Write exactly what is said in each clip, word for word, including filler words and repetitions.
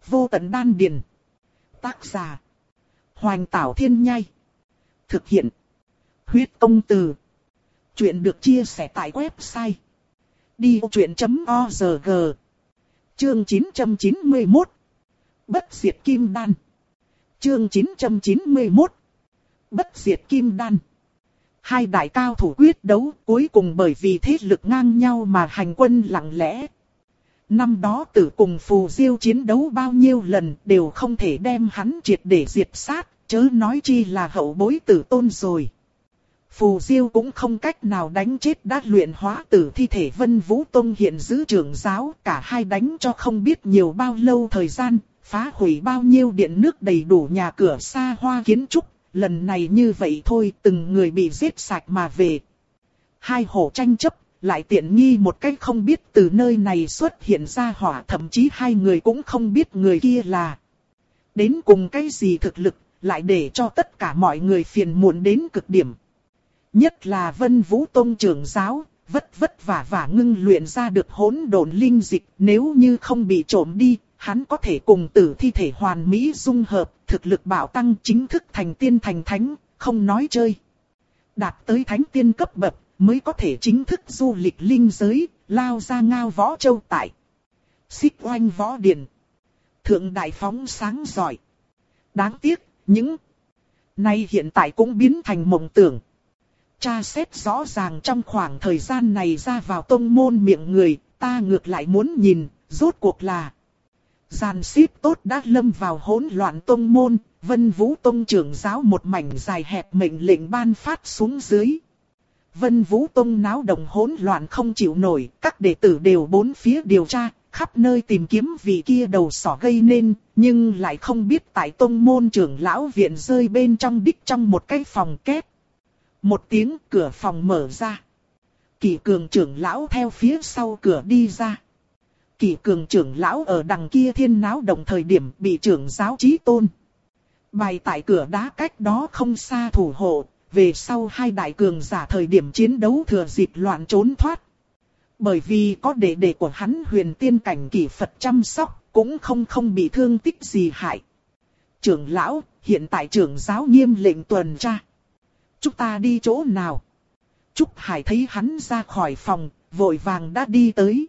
Vô tận đan điền. Tác giả. Hoành Tảo Thiên Nhai. Thực hiện. Huyết Công Từ. Chuyện được chia sẻ tại website đi vô chuyện chấm org. Chương chín trăm chín mươi mốt. Bất diệt kim đan. Chương chín trăm chín mươi mốt. Bất diệt kim đan. Hai đại cao thủ quyết đấu, cuối cùng bởi vì thế lực ngang nhau mà hành quân lặng lẽ. Năm đó Tử cùng Phù Diêu chiến đấu bao nhiêu lần đều không thể đem hắn triệt để diệt sát, chớ nói chi là hậu bối Tử Tôn rồi. Phù Diêu cũng không cách nào đánh chết đã luyện hóa Tử thi thể Vân Vũ Tông hiện giữ trưởng giáo, cả hai đánh cho không biết nhiều bao lâu thời gian, phá hủy bao nhiêu điện nước đầy đủ nhà cửa xa hoa kiến trúc, lần này như vậy thôi, từng người bị giết sạch mà về. Hai hổ tranh chấp, lại tiện nghi một cách không biết từ nơi này xuất hiện ra hỏa, thậm chí hai người cũng không biết người kia là đến cùng cái gì thực lực, lại để cho tất cả mọi người phiền muộn đến cực điểm. Nhất là Vân Vũ Tông trưởng giáo, vất vất vả vả ngưng luyện ra được hỗn độn linh dịch, nếu như không bị trộm đi, hắn có thể cùng Tử thi thể hoàn mỹ dung hợp, thực lực bạo tăng, chính thức thành tiên thành thánh, không nói chơi. Đạt tới thánh tiên cấp bậc, mới có thể chính thức du lịch linh giới, lao ra ngao võ châu tại Xích Oanh Võ Điện. Thượng đại phóng sáng giỏi. Đáng tiếc, những nay hiện tại cũng biến thành mộng tưởng. Tra xét rõ ràng trong khoảng thời gian này ra vào tông môn miệng người, ta ngược lại muốn nhìn, rốt cuộc là dàn xếp tốt đã lâm vào hỗn loạn tông môn, Vân Vũ Tông trưởng giáo một mảnh dài hẹp mệnh lệnh ban phát xuống dưới. Vân Vũ Tông náo động hỗn loạn không chịu nổi, các đệ tử đều bốn phía điều tra, khắp nơi tìm kiếm vị kia đầu sỏ gây nên, nhưng lại không biết tại tông môn trưởng lão viện rơi bên trong đích trong một cái phòng két. Một tiếng cửa phòng mở ra. Kỷ Cường trưởng lão theo phía sau cửa đi ra. Kỷ Cường trưởng lão ở đằng kia thiên náo động thời điểm bị trưởng giáo Chí Tôn bày tại cửa đá cách đó không xa thủ hộ, về sau hai đại cường giả thời điểm chiến đấu thừa dịp loạn trốn thoát. Bởi vì có đệ đệ của hắn huyền tiên cảnh Kỷ Phật chăm sóc, cũng không không bị thương tích gì hại. Trưởng lão, hiện tại trưởng giáo nghiêm lệnh tuần tra. Chúng ta đi chỗ nào? Trúc Hải thấy hắn ra khỏi phòng, vội vàng đã đi tới.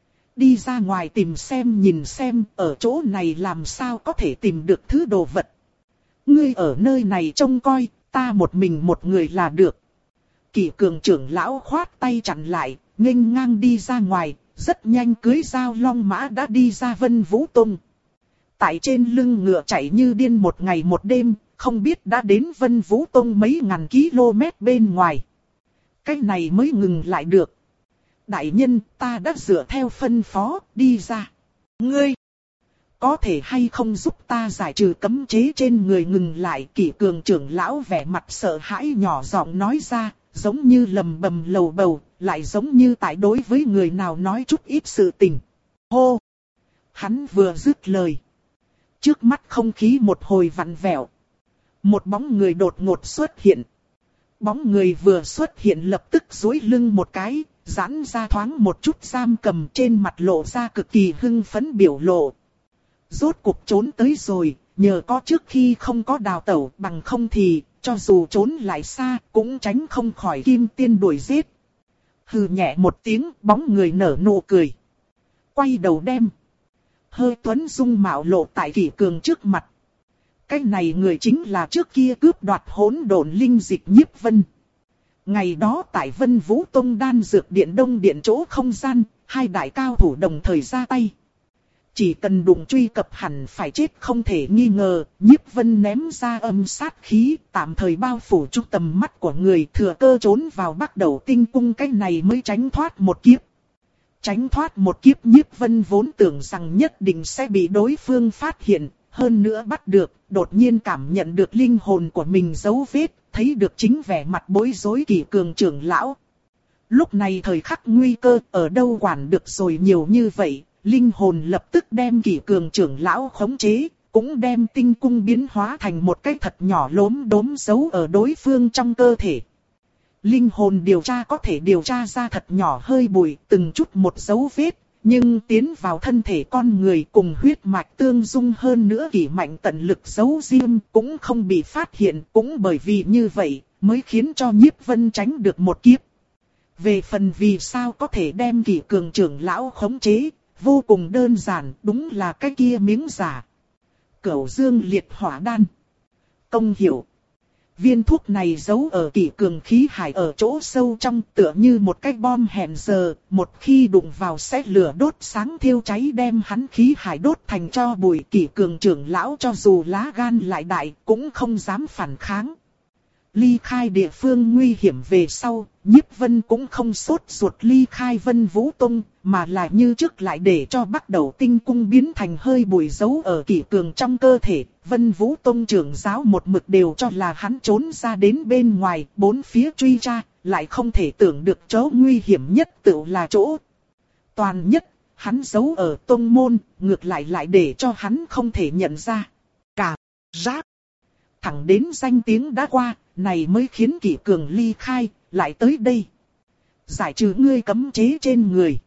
Đi ra ngoài tìm xem nhìn xem, ở chỗ này làm sao có thể tìm được thứ đồ vật. Ngươi ở nơi này trông coi, ta một mình một người là được. Kỷ Cường trưởng lão khoát tay chặn lại, nghênh ngang đi ra ngoài, rất nhanh cưới dao long mã đã đi ra Vân Vũ Tông. Tại trên lưng ngựa chạy như điên một ngày một đêm, không biết đã đến Vân Vũ Tông mấy ngàn km bên ngoài. Cái này mới ngừng lại được. Đại nhân, ta đã dựa theo phân phó, đi ra. Ngươi, có thể hay không giúp ta giải trừ cấm chế trên người? Ngừng lại. Kỷ Cường trưởng lão vẻ mặt sợ hãi nhỏ giọng nói ra, giống như lầm bầm lầu bầu, lại giống như tại đối với người nào nói chút ít sự tình. Hô! Hắn vừa dứt lời. Trước mắt không khí một hồi vặn vẹo. Một bóng người đột ngột xuất hiện. Bóng người vừa xuất hiện lập tức duỗi lưng một cái, giãn ra thoáng một chút giam cầm, trên mặt lộ ra cực kỳ hưng phấn biểu lộ. Rốt cuộc trốn tới rồi, nhờ có trước khi không có đào tẩu, bằng không thì, cho dù trốn lại xa, cũng tránh không khỏi kim tiên đuổi giết. Hừ nhẹ một tiếng, bóng người nở nụ cười. Quay đầu đem. Hơi tuấn dung mạo lộ tại Kỷ Cường trước mặt. Cái này người chính là trước kia cướp đoạt hỗn độn linh dịch Nhiếp Vân. Ngày đó tại Vân Vũ Tông đan dược điện đông điện chỗ không gian, hai đại cao thủ đồng thời ra tay. Chỉ cần đụng truy cập hẳn phải chết không thể nghi ngờ, Nhiếp Vân ném ra âm sát khí, tạm thời bao phủ trung tầm mắt của người, thừa cơ trốn vào Bắc Đầu Tinh Cung, cái này mới tránh thoát một kiếp. Tránh thoát một kiếp, Nhiếp Vân vốn tưởng rằng nhất định sẽ bị đối phương phát hiện, hơn nữa bắt được, đột nhiên cảm nhận được linh hồn của mình dấu vết, thấy được chính vẻ mặt bối rối Kỷ Cường trưởng lão. Lúc này thời khắc nguy cơ, ở đâu quản được rồi nhiều như vậy, linh hồn lập tức đem Kỷ Cường trưởng lão khống chế, cũng đem tinh cung biến hóa thành một cái thật nhỏ lốm đốm giấu ở đối phương trong cơ thể. Linh hồn điều tra có thể điều tra ra thật nhỏ hơi bụi, từng chút một dấu vết, Nhưng tiến vào thân thể con người cùng huyết mạch tương dung hơn nữa kỷ mạnh tận lực giấu riêng cũng không bị phát hiện, cũng bởi vì như vậy mới khiến cho Nhiếp Vân tránh được một kiếp. Về phần vì sao có thể đem Kỷ Cường trưởng lão khống chế, vô cùng đơn giản, đúng là cái kia miếng giả. Cửu Dương liệt hỏa đan. Công hiệu. Viên thuốc này giấu ở Kỷ Cường khí hải ở chỗ sâu trong, tựa như một cái bom hẹn giờ, một khi đụng vào sẽ lửa đốt sáng thiêu cháy đem hắn khí hải đốt thành tro bụi. Kỷ Cường trưởng lão cho dù lá gan lại đại cũng không dám phản kháng. Ly khai địa phương nguy hiểm về sau, Nhiếp Vân cũng không sốt ruột ly khai Vân Vũ Tông, mà là như trước lại để cho bắt đầu tinh cung biến thành hơi bụi giấu ở Kỷ Cường trong cơ thể. Vân Vũ Tông trưởng giáo một mực đều cho là hắn trốn ra đến bên ngoài, bốn phía truy tra, lại không thể tưởng được chỗ nguy hiểm nhất tự là chỗ toàn nhất, hắn giấu ở tông môn, ngược lại lại để cho hắn không thể nhận ra. Cả rác. Thẳng đến danh tiếng đã qua, này mới khiến Kỷ Cường ly khai, lại tới đây. Giải trừ ngươi cấm chế trên người.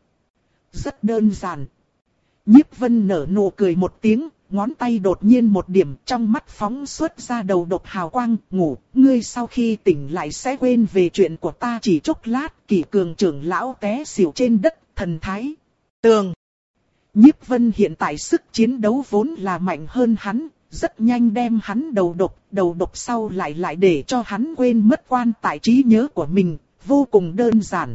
Rất đơn giản. Nhiếp Vân nở nụ cười một tiếng, ngón tay đột nhiên một điểm, trong mắt phóng xuất ra đầu độc hào quang. Ngủ, ngươi sau khi tỉnh lại sẽ quên về chuyện của ta chỉ chốc lát. Kỷ Cường trưởng lão té xỉu trên đất, thần thái tường. Nhiếp Vân hiện tại sức chiến đấu vốn là mạnh hơn hắn, rất nhanh đem hắn đầu độc, đầu độc sau lại lại để cho hắn quên mất quan tại trí nhớ của mình, vô cùng đơn giản.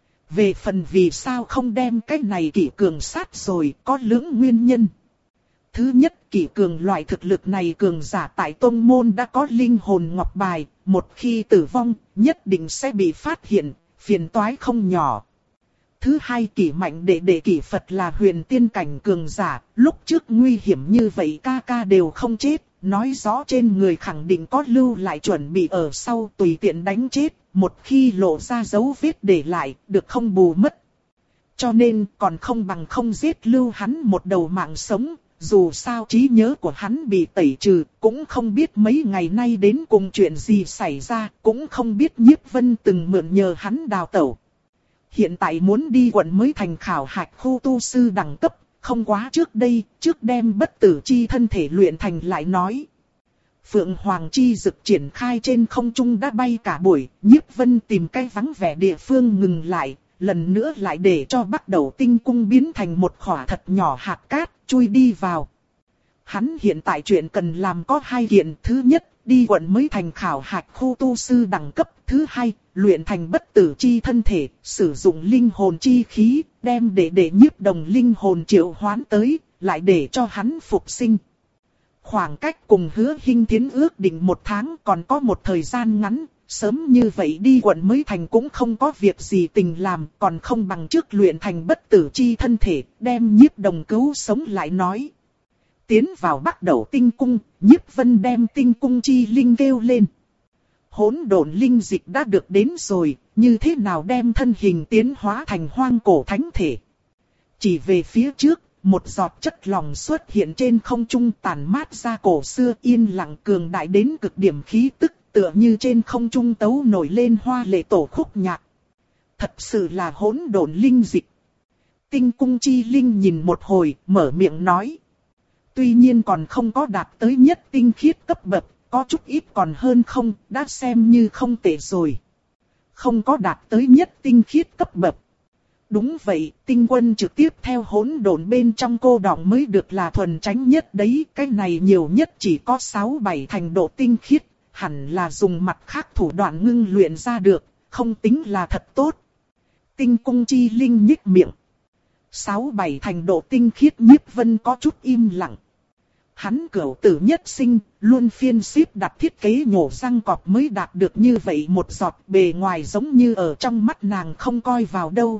Về phần vì sao không đem cái này Kỷ Cường sát rồi, có lưỡng nguyên nhân. Thứ nhất, Kỷ Cường loại thực lực này cường giả tại tông môn đã có linh hồn ngọc bài, một khi tử vong, nhất định sẽ bị phát hiện, phiền toái không nhỏ. Thứ hai, Kỷ Mạnh đệ đệ Kỷ Phật là huyền tiên cảnh cường giả, lúc trước nguy hiểm như vậy ca ca đều không chết, nói rõ trên người khẳng định có lưu lại chuẩn bị ở sau tùy tiện đánh chết, một khi lộ ra dấu vết để lại, được không bù mất. Cho nên còn không bằng không giết lưu hắn một đầu mạng sống, dù sao trí nhớ của hắn bị tẩy trừ, cũng không biết mấy ngày nay đến cùng chuyện gì xảy ra, cũng không biết Nhiếp Vân từng mượn nhờ hắn đào tẩu. Hiện tại muốn đi quận mới thành khảo hạch khu tu sư đẳng cấp, không quá trước đây, trước đem bất tử chi thân thể luyện thành lại nói. Phượng Hoàng chi dực triển khai trên không trung đã bay cả buổi, Nhiếp Vân tìm cái vắng vẻ địa phương ngừng lại, lần nữa lại để cho bắt đầu tinh cung biến thành một khỏa thật nhỏ hạt cát, chui đi vào. Hắn hiện tại chuyện cần làm có hai kiện, thứ nhất, đi quận mới thành khảo hạch khu tu sư đẳng cấp, thứ hai, luyện thành bất tử chi thân thể, sử dụng linh hồn chi khí, đem để để Nhiếp Đồng linh hồn triệu hoán tới, lại để cho hắn phục sinh. Khoảng cách cùng Hứa Hinh Thiến ước định một tháng, còn có một thời gian ngắn, sớm như vậy đi quận mới thành cũng không có việc gì tình làm, còn không bằng trước luyện thành bất tử chi thân thể, đem Nhiếp Đồng cứu sống lại nói. Tiến vào bắt đầu tinh cung, Nhiếp Vân đem tinh cung chi linh kêu lên. Hỗn độn linh dịch đã được đến rồi, như thế nào đem thân hình tiến hóa thành hoang cổ thánh thể. Chỉ về phía trước, một giọt chất lỏng xuất hiện trên không trung tản mát ra cổ xưa yên lặng cường đại đến cực điểm khí tức, tựa như trên không trung tấu nổi lên hoa lệ tổ khúc nhạc. Thật sự là hỗn độn linh dịch. Tinh cung chi linh nhìn một hồi, mở miệng nói. Tuy nhiên còn không có đạt tới nhất tinh khiết cấp bậc, có chút ít còn hơn không, đã xem như không tệ rồi. Không có đạt tới nhất tinh khiết cấp bậc. Đúng vậy, tinh quân trực tiếp theo hỗn độn bên trong cô đọng mới được là thuần tránh nhất đấy, cái này nhiều nhất chỉ có sáu bảy thành độ tinh khiết, hẳn là dùng mặt khác thủ đoạn ngưng luyện ra được, không tính là thật tốt. Tinh cung chi linh nhích miệng. Sáu bảy thành độ tinh khiết Nhiếp Vân có chút im lặng. Hắn cửu tử nhất sinh, luôn phiên xếp đặt thiết kế nhổ răng cọp mới đạt được như vậy một giọt, bề ngoài giống như ở trong mắt nàng không coi vào đâu.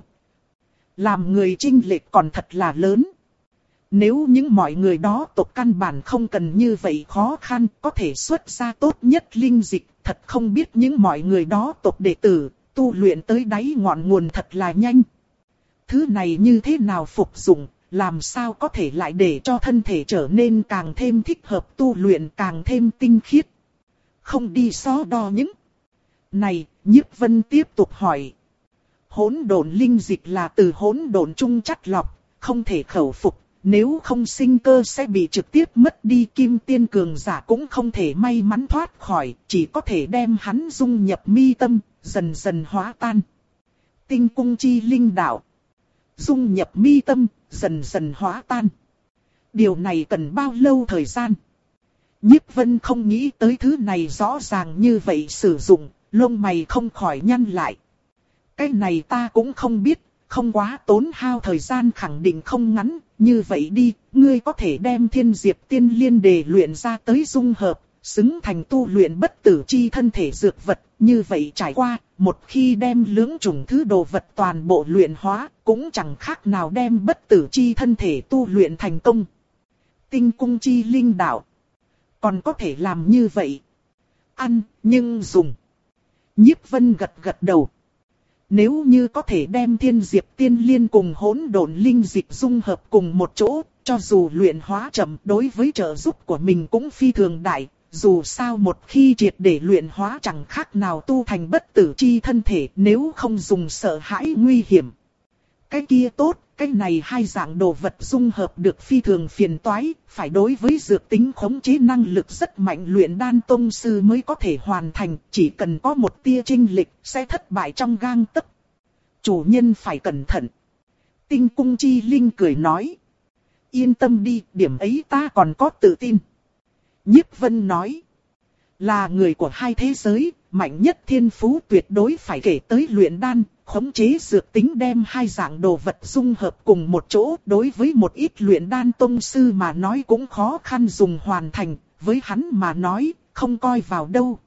Làm người chênh lệch còn thật là lớn. Nếu những mọi người đó tộc căn bản không cần như vậy khó khăn, có thể xuất ra tốt nhất linh dịch, thật không biết những mọi người đó tộc đệ tử, tu luyện tới đáy ngọn nguồn thật là nhanh. Thứ này như thế nào phục dụng, làm sao có thể lại để cho thân thể trở nên càng thêm thích hợp tu luyện, càng thêm tinh khiết. Không đi so đo những này, Nhiếp Vân tiếp tục hỏi. Hỗn độn linh dịch là từ hỗn độn trung chắt lọc, không thể khẩu phục, nếu không sinh cơ sẽ bị trực tiếp mất đi. Kim tiên cường giả cũng không thể may mắn thoát khỏi, chỉ có thể đem hắn dung nhập mi tâm, dần dần hóa tan. Tinh cung chi linh đạo. Dung nhập mi tâm, dần dần hóa tan. Điều này cần bao lâu thời gian? Nhiếp Vân không nghĩ tới thứ này rõ ràng như vậy sử dụng, lông mày không khỏi nhăn lại. Cái này ta cũng không biết, không quá tốn hao thời gian khẳng định không ngắn. Như vậy đi, ngươi có thể đem Thiên Diệp Tiên Liên đề luyện ra tới dung hợp, xứng thành tu luyện bất tử chi thân thể dược vật. Như vậy trải qua, một khi đem lưỡng chủng thứ đồ vật toàn bộ luyện hóa, cũng chẳng khác nào đem bất tử chi thân thể tu luyện thành công. Tinh cung chi linh đạo. Còn có thể làm như vậy. Ăn, nhưng dùng. Nhiếp Vân gật gật đầu. Nếu như có thể đem Thiên Diệp Tiên Liên cùng hỗn độn linh dịch dung hợp cùng một chỗ, cho dù luyện hóa chậm, đối với trợ giúp của mình cũng phi thường đại. Dù sao một khi triệt để luyện hóa chẳng khác nào tu thành bất tử chi thân thể, nếu không dùng sợ hãi nguy hiểm. Cái kia tốt, cái này hai dạng đồ vật dung hợp được phi thường phiền toái, phải đối với dược tính khống chế năng lực rất mạnh luyện đan tông sư mới có thể hoàn thành, chỉ cần có một tia chênh lệch sẽ thất bại trong gang tấc. Chủ nhân phải cẩn thận. Tinh cung chi linh cười nói. Yên tâm đi, điểm ấy ta còn có tự tin. Nhiếp Vân nói. Là người của hai thế giới, mạnh nhất thiên phú tuyệt đối phải kể tới luyện đan, khống chế dược tính đem hai dạng đồ vật dung hợp cùng một chỗ. Đối với một ít luyện đan tông sư mà nói cũng khó khăn dùng hoàn thành, với hắn mà nói, không coi vào đâu.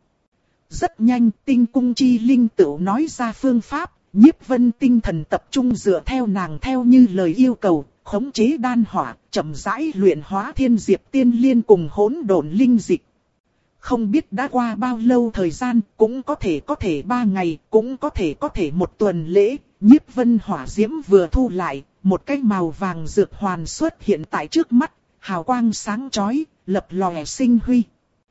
Rất nhanh, tinh cung chi linh tựu nói ra phương pháp, Nhiếp Vân tinh thần tập trung dựa theo nàng theo như lời yêu cầu, khống chế đan hỏa, chậm rãi luyện hóa Thiên Diệp Tiên Liên cùng hỗn độn linh dịch. Không biết đã qua bao lâu thời gian, cũng có thể có thể ba ngày, cũng có thể có thể một tuần lễ. Nhiếp Vân hỏa diễm vừa thu lại, một cái màu vàng dược hoàn xuất hiện tại trước mắt, hào quang sáng chói, lập lòe sinh huy.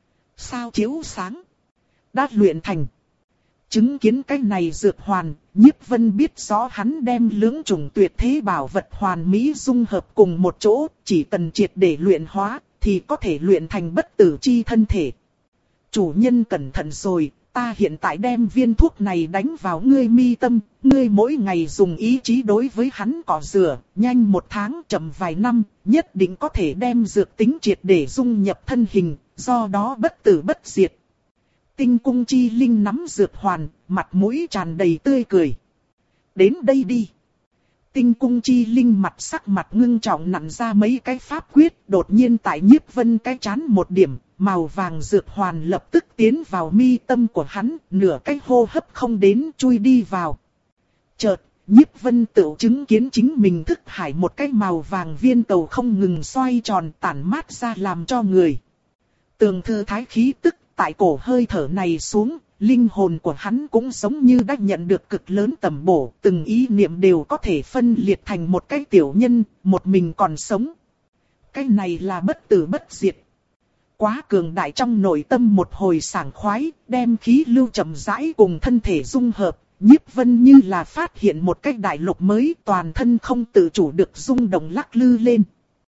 Sao chiếu sáng? Đã luyện thành. Chứng kiến cái này dược hoàn, Nhiếp Vân biết rõ hắn đem lưỡng chủng tuyệt thế bảo vật hoàn mỹ dung hợp cùng một chỗ, chỉ cần triệt để luyện hóa, thì có thể luyện thành bất tử chi thân thể. Chủ nhân cẩn thận rồi, ta hiện tại đem viên thuốc này đánh vào ngươi mi tâm, ngươi mỗi ngày dùng ý chí đối với hắn cọ rửa, nhanh một tháng chậm vài năm, nhất định có thể đem dược tính triệt để dung nhập thân hình, do đó bất tử bất diệt. Tinh cung chi linh nắm dược hoàn, mặt mũi tràn đầy tươi cười. Đến đây đi. Tinh cung chi linh mặt sắc mặt ngưng trọng nặn ra mấy cái pháp quyết, đột nhiên tại Nhiếp Vân cái chán một điểm, màu vàng dược hoàn lập tức tiến vào mi tâm của hắn, nửa cái hô hấp không đến chui đi vào. Chợt, Nhiếp Vân tự chứng kiến chính mình thức hải một cái màu vàng viên cầu không ngừng xoay tròn tản mát ra làm cho người tường thư thái khí tức. Tại cổ hơi thở này xuống, linh hồn của hắn cũng giống như đã nhận được cực lớn tầm bổ, từng ý niệm đều có thể phân liệt thành một cái tiểu nhân, một mình còn sống. Cái này là bất tử bất diệt. Quá cường đại, trong nội tâm một hồi sảng khoái, đem khí lưu chậm rãi cùng thân thể dung hợp, Nhiếp Vân như là phát hiện một cái đại lục mới, toàn thân không tự chủ được rung động lắc lư lên.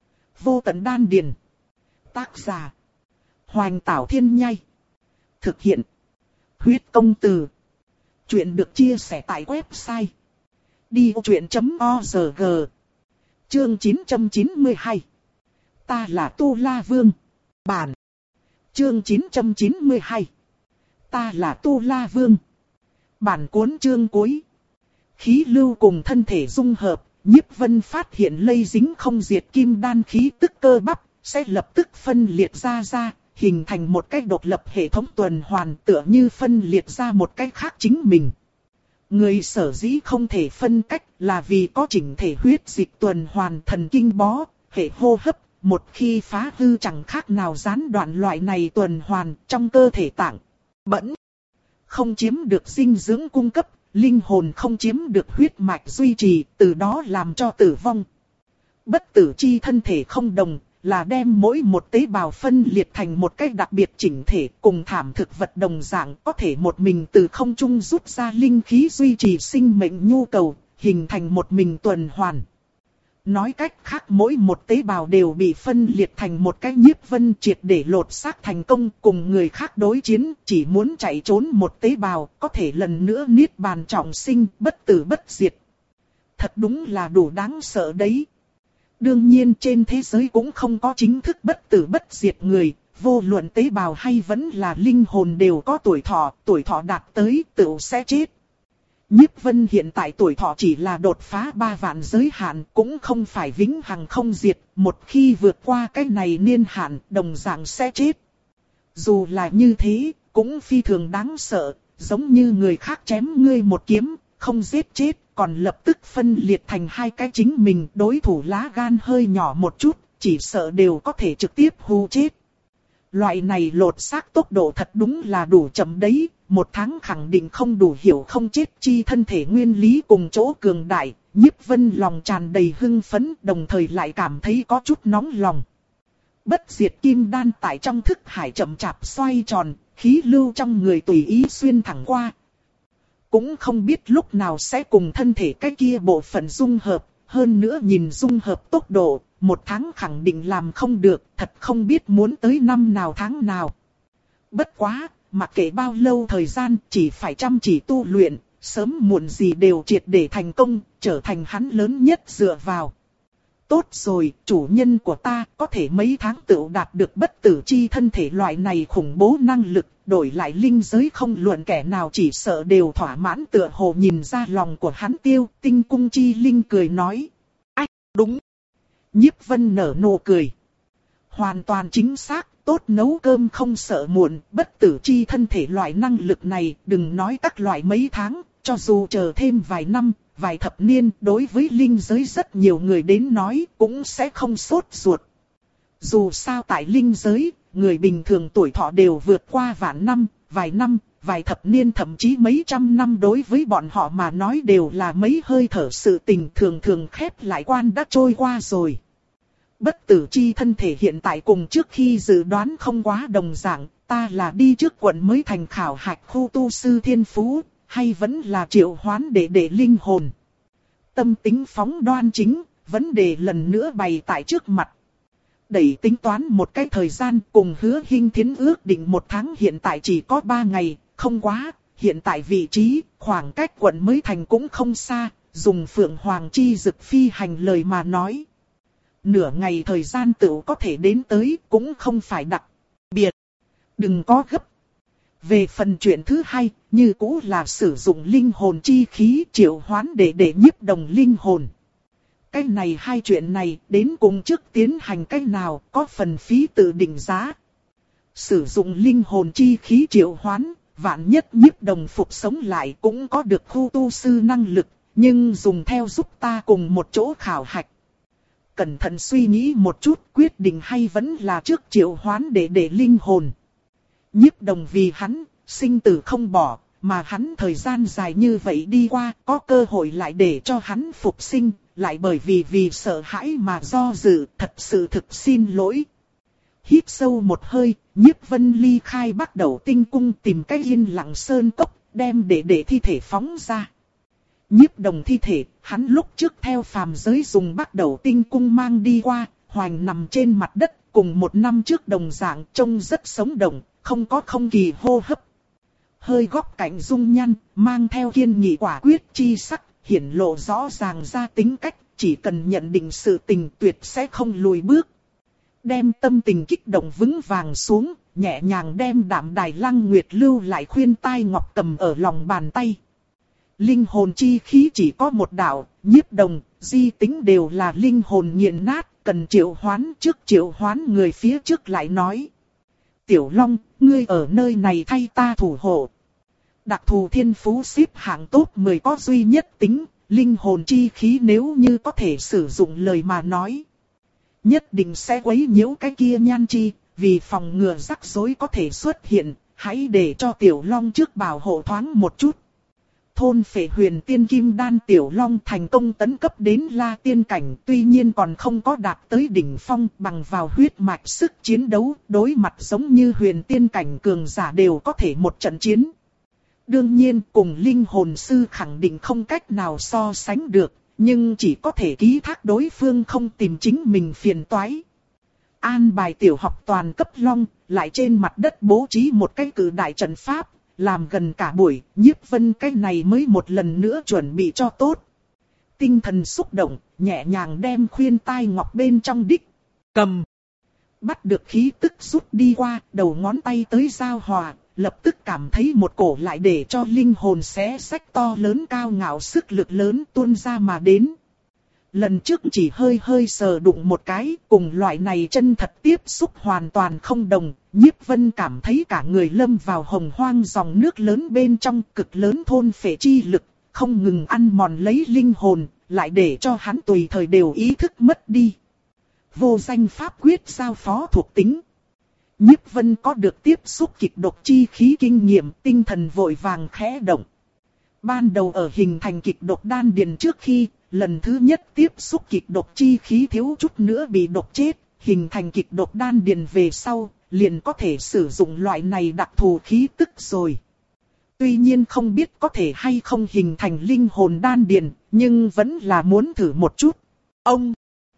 Vô tận đan điền. Tác giả: Hoành Tảo Thiên Nhai. Thực hiện: Huyết Công Từ. Chuyện được chia sẻ tại website đi ô chuyện chấm org. Chương chín trăm chín mươi hai. Ta là Tu La Vương. Bản. Chương chín trăm chín mươi hai. Ta là Tu La Vương. Bản cuốn chương cuối. Khí lưu cùng thân thể dung hợp, Nhiếp Vân phát hiện lây dính không diệt kim đan khí tức cơ bắp, sẽ lập tức phân liệt ra ra, hình thành một cái độc lập hệ thống tuần hoàn, tựa như phân liệt ra một cái khác chính mình. Người sở dĩ không thể phân cách là vì có chỉnh thể huyết dịch tuần hoàn thần kinh bó, hệ hô hấp, một khi phá hư chẳng khác nào gián đoạn loại này tuần hoàn trong cơ thể tạng. Bẫn, không chiếm được dinh dưỡng cung cấp, linh hồn không chiếm được huyết mạch duy trì, từ đó làm cho tử vong. Bất tử chi thân thể không đồng, là đem mỗi một tế bào phân liệt thành một cách đặc biệt chỉnh thể, cùng thảm thực vật đồng dạng, có thể một mình từ không trung rút ra linh khí duy trì sinh mệnh nhu cầu, hình thành một mình tuần hoàn. nói cách khác mỗi một tế bào đều bị phân liệt thành một cái nhiếp vân triệt để lột xác thành công, cùng người khác đối chiến, chỉ muốn chạy trốn một tế bào, có thể lần nữa niết bàn trọng sinh, bất tử bất diệt. Thật đúng là đủ đáng sợ đấy. Đương nhiên trên thế giới cũng không có chính thức bất tử bất diệt người, vô luận tế bào hay vẫn là linh hồn đều có tuổi thọ, tuổi thọ đạt tới tựu sẽ chết. Nhiếp Vân hiện tại tuổi thọ chỉ là đột phá ba vạn giới hạn, cũng không phải vĩnh hằng không diệt, một khi vượt qua cái này niên hạn, đồng dạng sẽ chết. Dù là như thế, cũng phi thường đáng sợ, giống như người khác chém ngươi một kiếm, không giết chết, còn lập tức phân liệt thành hai cái chính mình, đối thủ lá gan hơi nhỏ một chút, chỉ sợ đều có thể trực tiếp hù chết. Loại này lột xác tốc độ thật đúng là đủ chậm đấy, một tháng khẳng định không đủ hiểu không chết chi thân thể nguyên lý cùng chỗ cường đại, Nhiếp Vân lòng tràn đầy hưng phấn, đồng thời lại cảm thấy có chút nóng lòng. Bất diệt kim đan tại trong thức hải chậm chạp xoay tròn, khí lưu trong người tùy ý xuyên thẳng qua. Cũng không biết lúc nào sẽ cùng thân thể cái kia bộ phận dung hợp, hơn nữa nhìn dung hợp tốc độ, một tháng khẳng định làm không được, thật không biết muốn tới năm nào tháng nào. Bất quá, mặc kệ bao lâu thời gian, chỉ phải chăm chỉ tu luyện, sớm muộn gì đều triệt để thành công, trở thành hắn lớn nhất dựa vào. Tốt rồi, chủ nhân của ta có thể mấy tháng tự đạt được bất tử chi thân thể loại này khủng bố năng lực, đổi lại linh giới không luận kẻ nào chỉ sợ đều thỏa mãn, tựa hồ nhìn ra lòng của hắn tiêu. Tinh cung chi linh cười nói. Ách, đúng. Nhiếp Vân nở nụ cười. Hoàn toàn chính xác, tốt nấu cơm không sợ muộn, bất tử chi thân thể loại năng lực này, đừng nói các loại mấy tháng, cho dù chờ thêm vài năm, vài thập niên, đối với linh giới rất nhiều người đến nói cũng sẽ không sốt ruột. Dù sao tại linh giới, người bình thường tuổi thọ đều vượt qua vạn năm, vài năm, vài thập niên thậm chí mấy trăm năm, đối với bọn họ mà nói đều là mấy hơi thở sự tình, thường thường khép lại quan đã trôi qua rồi. Bất tử chi thân thể hiện tại cùng trước khi dự đoán không quá đồng dạng, ta là đi trước quận mới thành khảo hạch khu tu sư thiên phú, hay vẫn là triệu hoán để để linh hồn. Tâm tính phóng đoan chính, vấn đề lần nữa bày tại trước mặt. Đẩy tính toán một cái thời gian, cùng Hứa Hinh Thiến ước định một tháng, hiện tại chỉ có ba ngày, không quá. Hiện tại vị trí, khoảng cách quận mới thành cũng không xa, dùng Phượng Hoàng chi dực phi hành lời mà nói. Nửa ngày thời gian tự có thể đến tới, cũng không phải đặc biệt. Đừng có gấp. Về phần chuyện thứ hai, như cũ là sử dụng linh hồn chi khí triệu hoán để để nhiếp đồng linh hồn. Cái này hai chuyện này, đến cùng trước tiến hành cách nào, có phần phí tự định giá. Sử dụng linh hồn chi khí triệu hoán, vạn nhất nhiếp đồng phục sống lại cũng có được khu tu sư năng lực, nhưng dùng theo giúp ta cùng một chỗ khảo hạch. Cẩn thận suy nghĩ một chút, quyết định hay vẫn là trước triệu hoán để để linh hồn. Nhiếp đồng vì hắn, sinh tử không bỏ, mà hắn thời gian dài như vậy đi qua, có cơ hội lại để cho hắn phục sinh, lại bởi vì vì sợ hãi mà do dự, thật sự thực xin lỗi. Hít sâu một hơi, Nhiếp Vân ly khai bắt đầu tinh cung, tìm cái yên lặng sơn cốc, đem để để thi thể phóng ra. Nhiếp đồng thi thể, hắn lúc trước theo phàm giới dùng bắt đầu tinh cung mang đi qua, hoành nằm trên mặt đất, cùng một năm trước đồng dạng, trông rất sống động, không có không kỳ hô hấp. Hơi góc cạnh dung nhan, mang theo kiên nghị quả quyết chi sắc, hiển lộ rõ ràng ra tính cách, chỉ cần nhận định sự tình tuyệt sẽ không lùi bước. Đem tâm tình kích động vững vàng xuống, nhẹ nhàng đem Đạm Đài Lăng Nguyệt lưu lại khuyên tai ngọc cầm ở lòng bàn tay. Linh hồn chi khí chỉ có một đạo, nhiếp đồng, di tính đều là linh hồn nghiền nát, cần triệu hoán trước triệu hoán người phía trước lại nói. Tiểu Long, ngươi ở nơi này thay ta thủ hộ. Đặc thù thiên phú xếp hạng top mười có duy nhất tính, linh hồn chi khí nếu như có thể sử dụng lời mà nói. Nhất định sẽ quấy nhiễu cái kia nhan chi, vì phòng ngừa rắc rối có thể xuất hiện, hãy để cho Tiểu Long trước bảo hộ thoáng một chút. Thôn phệ huyền tiên kim đan Tiểu Long thành công tấn cấp đến La Tiên cảnh, tuy nhiên còn không có đạt tới đỉnh phong, bằng vào huyết mạch sức chiến đấu, đối mặt giống như huyền tiên cảnh cường giả đều có thể một trận chiến. Đương nhiên cùng linh hồn sư khẳng định không cách nào so sánh được, nhưng chỉ có thể ký thác đối phương không tìm chính mình phiền toái. An bài tiểu học toàn cấp long, lại trên mặt đất bố trí một cái cử đại trận pháp, làm gần cả buổi, Nhiếp Vân cái này mới một lần nữa chuẩn bị cho tốt. Tinh thần xúc động, nhẹ nhàng đem khuyên tai ngọc bên trong đích, cầm. Bắt được khí tức rút đi qua, đầu ngón tay tới giao hòa, lập tức cảm thấy một cổ lại để cho linh hồn xé xách to lớn cao ngạo sức lực lớn tuôn ra mà đến. Lần trước chỉ hơi hơi sờ đụng một cái, cùng loại này chân thật tiếp xúc hoàn toàn không đồng, Nhiếp Vân cảm thấy cả người lâm vào hồng hoang dòng nước lớn bên trong cực lớn thôn phệ chi lực, không ngừng ăn mòn lấy linh hồn, lại để cho hắn tùy thời đều ý thức mất đi. Vô danh pháp quyết giao phó thuộc tính. Nhiếp Vân có được tiếp xúc kịch độc chi khí kinh nghiệm, tinh thần vội vàng khẽ động. Ban đầu ở hình thành kịch độc đan điền trước khi, lần thứ nhất tiếp xúc kịch độc chi khí thiếu chút nữa bị độc chết, hình thành kịch độc đan điền về sau, liền có thể sử dụng loại này đặc thù khí tức rồi. Tuy nhiên không biết có thể hay không hình thành linh hồn đan điền, nhưng vẫn là muốn thử một chút. Ông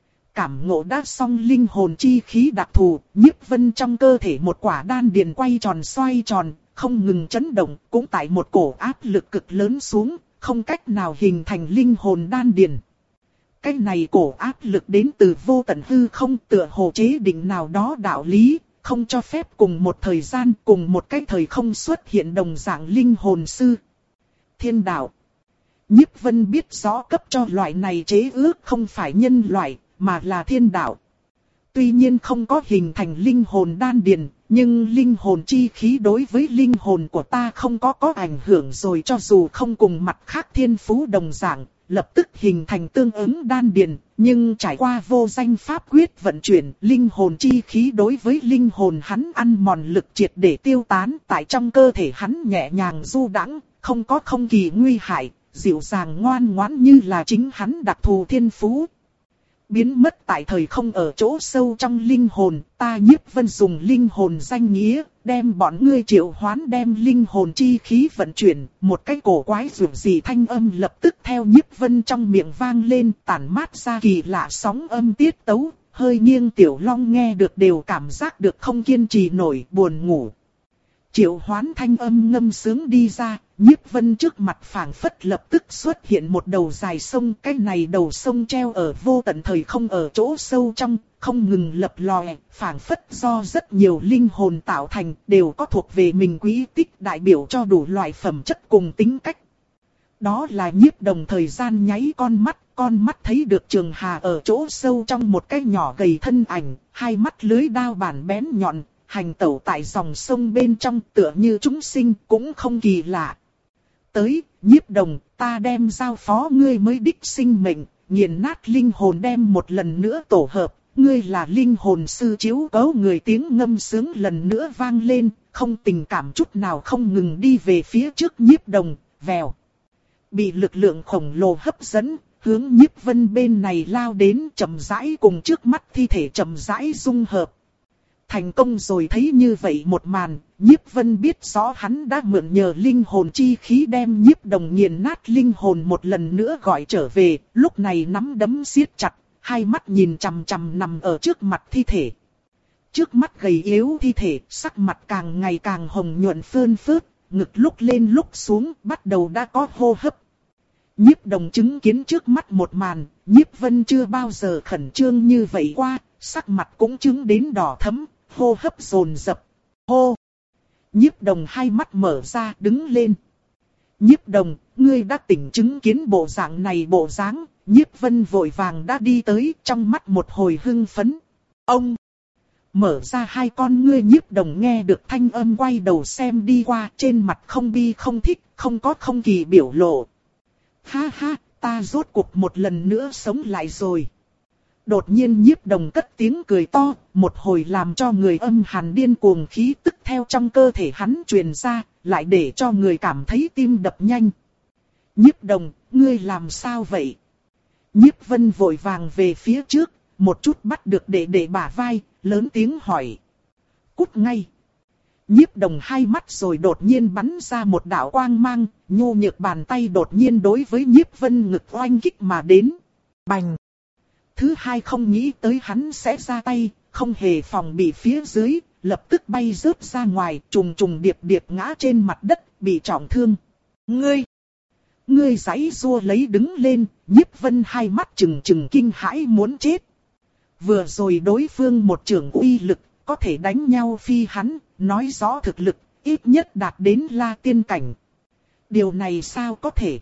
cảm ngộ đã xong linh hồn chi khí đặc thù, Nhiếp Vân trong cơ thể một quả đan điền quay tròn xoay tròn, không ngừng chấn động, cũng tại một cổ áp lực cực lớn xuống, không cách nào hình thành linh hồn đan điền. Cái này cổ áp lực đến từ vô tận hư không, tựa hồ chế định nào đó đạo lý, không cho phép cùng một thời gian, cùng một cái thời không xuất hiện đồng dạng linh hồn sư. Thiên đạo. Nhiếp Vân biết rõ cấp cho loại này chế ước không phải nhân loại, mà là thiên đạo. Tuy nhiên không có hình thành linh hồn đan điền, nhưng linh hồn chi khí đối với linh hồn của ta không có có ảnh hưởng rồi, cho dù không cùng mặt khác thiên phú đồng dạng, lập tức hình thành tương ứng đan điền, nhưng trải qua vô danh pháp quyết vận chuyển, linh hồn chi khí đối với linh hồn hắn ăn mòn lực triệt để tiêu tán, tại trong cơ thể hắn nhẹ nhàng du đãng, không có không kỳ nguy hại, dịu dàng ngoan ngoãn như là chính hắn đặc thù thiên phú. Biến mất tại thời không ở chỗ sâu trong linh hồn, ta Nhiếp Vân dùng linh hồn danh nghĩa, đem bọn ngươi triệu hoán, đem linh hồn chi khí vận chuyển, một cái cổ quái dù gì thanh âm lập tức theo Nhiếp Vân trong miệng vang lên, tản mát ra kỳ lạ sóng âm tiết tấu, hơi nghiêng Tiểu Long nghe được đều cảm giác được không kiên trì nổi, buồn ngủ. Triệu hoán thanh âm ngâm sướng đi ra, Nhiếp Vân trước mặt phảng phất lập tức xuất hiện một đầu dài sông, cái này đầu sông treo ở vô tận thời không ở chỗ sâu trong, không ngừng lập lòe, phảng phất do rất nhiều linh hồn tạo thành, đều có thuộc về mình quý tích đại biểu cho đủ loại phẩm chất cùng tính cách. Đó là Nhiếp Đồng thời gian nháy con mắt, con mắt thấy được Trường Hà ở chỗ sâu trong một cái nhỏ gầy thân ảnh, hai mắt lưới đao bản bén nhọn, hành tẩu tại dòng sông bên trong tựa như chúng sinh cũng không kỳ lạ. Tới, Nhiếp Đồng, ta đem giao phó ngươi mới đích sinh mệnh, nghiền nát linh hồn đem một lần nữa tổ hợp, ngươi là linh hồn sư chiếu cố người, tiếng ngâm sướng lần nữa vang lên, không tình cảm chút nào không ngừng đi về phía trước Nhiếp Đồng, vèo. Bị lực lượng khổng lồ hấp dẫn, hướng Nhiếp Vân bên này lao đến, chậm rãi cùng trước mắt thi thể chậm rãi dung hợp. Thành công rồi. Thấy như vậy một màn, Nhiếp Vân biết rõ hắn đã mượn nhờ linh hồn chi khí đem Nhiếp Đồng nghiền nát linh hồn một lần nữa gọi trở về, lúc này nắm đấm siết chặt, hai mắt nhìn chằm chằm nằm ở trước mặt thi thể. Trước mắt gầy yếu thi thể, sắc mặt càng ngày càng hồng nhuận phơn phớt, ngực lúc lên lúc xuống, bắt đầu đã có hô hấp. Nhiếp Đồng chứng kiến trước mắt một màn, Nhiếp Vân chưa bao giờ khẩn trương như vậy qua, sắc mặt cũng chứng đến đỏ thẫm, hô hấp dồn dập. Hô! Nhiếp Đồng hai mắt mở ra, đứng lên. Nhiếp Đồng, ngươi đã tỉnh, chứng kiến bộ dạng này bộ dáng, Nhiếp Vân vội vàng đã đi tới, trong mắt một hồi hưng phấn. Ông! Mở ra hai con ngươi, Nhiếp Đồng nghe được thanh âm quay đầu xem đi qua, trên mặt không bi không thích, không có không kỳ biểu lộ. Ha ha, ta rốt cuộc một lần nữa sống lại rồi. Đột nhiên Nhiếp Đồng cất tiếng cười to, một hồi làm cho người âm hàn điên cuồng khí tức theo trong cơ thể hắn truyền ra, lại để cho người cảm thấy tim đập nhanh. Nhiếp Đồng, ngươi làm sao vậy? Nhiếp Vân vội vàng về phía trước, một chút bắt được đệ đệ bả vai, lớn tiếng hỏi. Cút ngay. Nhiếp Đồng hai mắt rồi đột nhiên bắn ra một đạo quang mang, nhu nhược bàn tay đột nhiên đối với Nhiếp Vân ngực oanh kích mà đến. Bành! Thứ hai không nghĩ tới hắn sẽ ra tay, không hề phòng bị phía dưới, lập tức bay rớt ra ngoài, trùng trùng điệp điệp ngã trên mặt đất, bị trọng thương. Ngươi! Ngươi giãy giụa lấy đứng lên, Nhiếp Vân hai mắt trừng trừng kinh hãi muốn chết. Vừa rồi đối phương một trường uy lực, có thể đánh nhau phi hắn, nói rõ thực lực, ít nhất đạt đến La Tiên cảnh. Điều này sao có thể?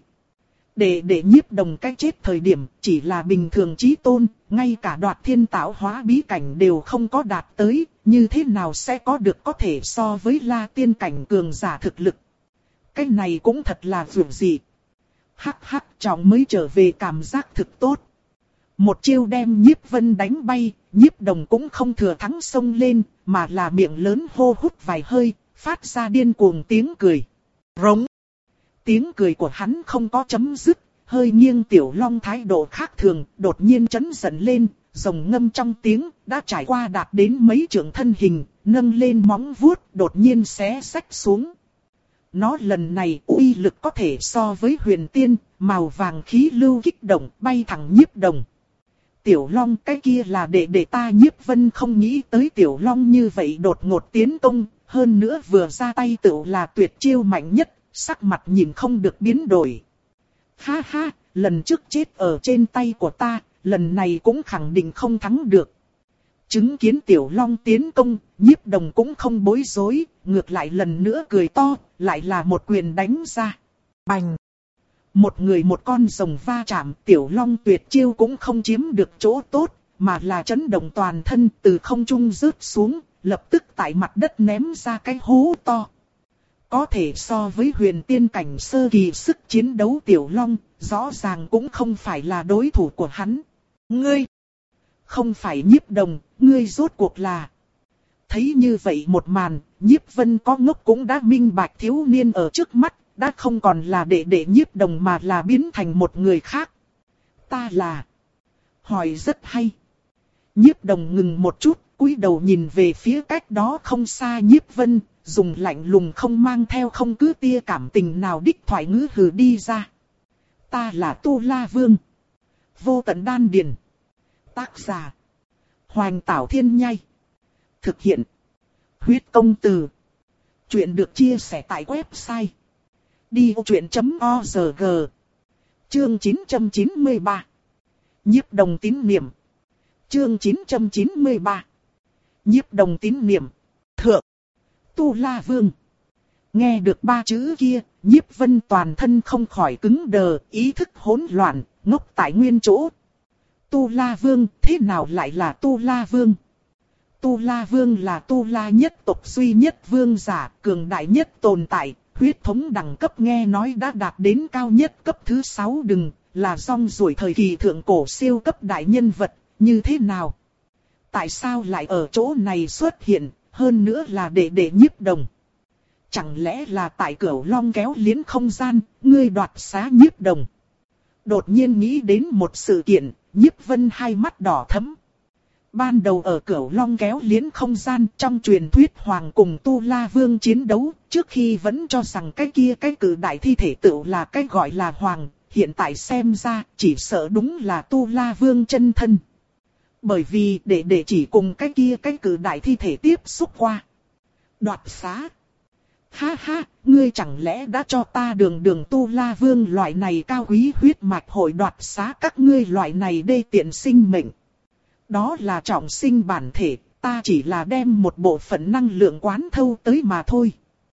Để để Nhiếp Đồng cái chết thời điểm chỉ là bình thường chí tôn, ngay cả đoạt thiên tạo hóa bí cảnh đều không có đạt tới, như thế nào sẽ có được có thể so với La Tiên cảnh cường giả thực lực. Cái này cũng thật là vượt dị. Hắc hắc, trọng mới trở về cảm giác thực tốt. Một chiêu đem Nhiếp Vân đánh bay, Nhiếp Đồng cũng không thừa thắng xông lên, mà là miệng lớn hô hút vài hơi, phát ra điên cuồng tiếng cười. Rống! Tiếng cười của hắn không có chấm dứt, hơi nghiêng Tiểu Long thái độ khác thường, đột nhiên chấn giận lên, rồng ngâm trong tiếng, đã trải qua đạt đến mấy trượng thân hình, nâng lên móng vuốt, đột nhiên xé xách xuống. Nó lần này uy lực có thể so với huyền tiên, màu vàng khí lưu kích động, bay thẳng Nhiếp Đồng. Tiểu Long cái kia là để để ta Nhiếp Vân không nghĩ tới Tiểu Long như vậy đột ngột tiến công, hơn nữa vừa ra tay tự là tuyệt chiêu mạnh nhất, sắc mặt nhìn không được biến đổi. Ha ha, lần trước chết ở trên tay của ta, lần này cũng khẳng định không thắng được. Chứng kiến Tiểu Long tiến công, Nhiếp Đồng cũng không bối rối, ngược lại lần nữa cười to, lại là một quyền đánh ra. Bành! Một người một con rồng va chạm, Tiểu Long tuyệt chiêu cũng không chiếm được chỗ tốt, mà là chấn động toàn thân từ không trung rớt xuống, lập tức tại mặt đất ném ra cái hố to. Có thể so với huyền tiên cảnh sơ kỳ sức chiến đấu Tiểu Long, rõ ràng cũng không phải là đối thủ của hắn. Ngươi! Không phải Nhiếp Đồng, ngươi rốt cuộc là... Thấy như vậy một màn, Nhiếp Vân có ngốc cũng đã minh bạch thiếu niên ở trước mắt, đã không còn là đệ đệ Nhiếp Đồng mà là biến thành một người khác. Ta là... Hỏi rất hay. Nhiếp Đồng ngừng một chút, cúi đầu nhìn về phía cách đó không xa Nhiếp Vân, dùng lạnh lùng không mang theo không cứ tia cảm tình nào đích thoại ngữ hừ đi ra. Ta là Tu La Vương. Vô tận đan điền. Tác giả. Hoành Tảo Thiên Nhai. Thực hiện. Huyết Công Từ. Chuyện được chia sẻ tại website. đi ô chuyện chấm o rờ giê. Chương chín trăm chín mươi ba. Nhiếp Đồng tín niệm. Chương chín trăm chín mươi ba. Nhiếp Đồng tín niệm. Thượng. Tu La Vương. Nghe được ba chữ kia, Nhiếp Vân toàn thân không khỏi cứng đờ, ý thức hỗn loạn, ngốc tại nguyên chỗ. Tu La Vương, thế nào lại là Tu La Vương? Tu La Vương là Tu La nhất tộc duy nhất vương giả, cường đại nhất tồn tại, huyết thống đẳng cấp nghe nói đã đạt đến cao nhất cấp thứ sáu đừng, là rong ruổi thời kỳ thượng cổ siêu cấp đại nhân vật, như thế nào? Tại sao lại ở chỗ này xuất hiện, hơn nữa là để để Nhiếp Đồng? Chẳng lẽ là tại Cửu Long kéo liến không gian, ngươi đoạt xá Nhiếp Đồng? Đột nhiên nghĩ đến một sự kiện, Nhiếp Vân hai mắt đỏ thẫm. Ban đầu ở Cửu Long kéo liến không gian trong truyền thuyết Hoàng cùng Tu La Vương chiến đấu, trước khi vẫn cho rằng cái kia cái cử đại thi thể tự là cái gọi là Hoàng, hiện tại xem ra chỉ sợ đúng là Tu La Vương chân thân. Bởi vì để để chỉ cùng cái kia cái cử đại thi thể tiếp xúc qua. Đoạt xá. Ha ha, ngươi chẳng lẽ đã cho ta đường đường Tu La Vương loại này cao quý huyết mạch hội đoạt xá các ngươi loại này đê tiện sinh mệnh. Đó là trọng sinh bản thể, ta chỉ là đem một bộ phận năng lượng quán thâu tới mà thôi.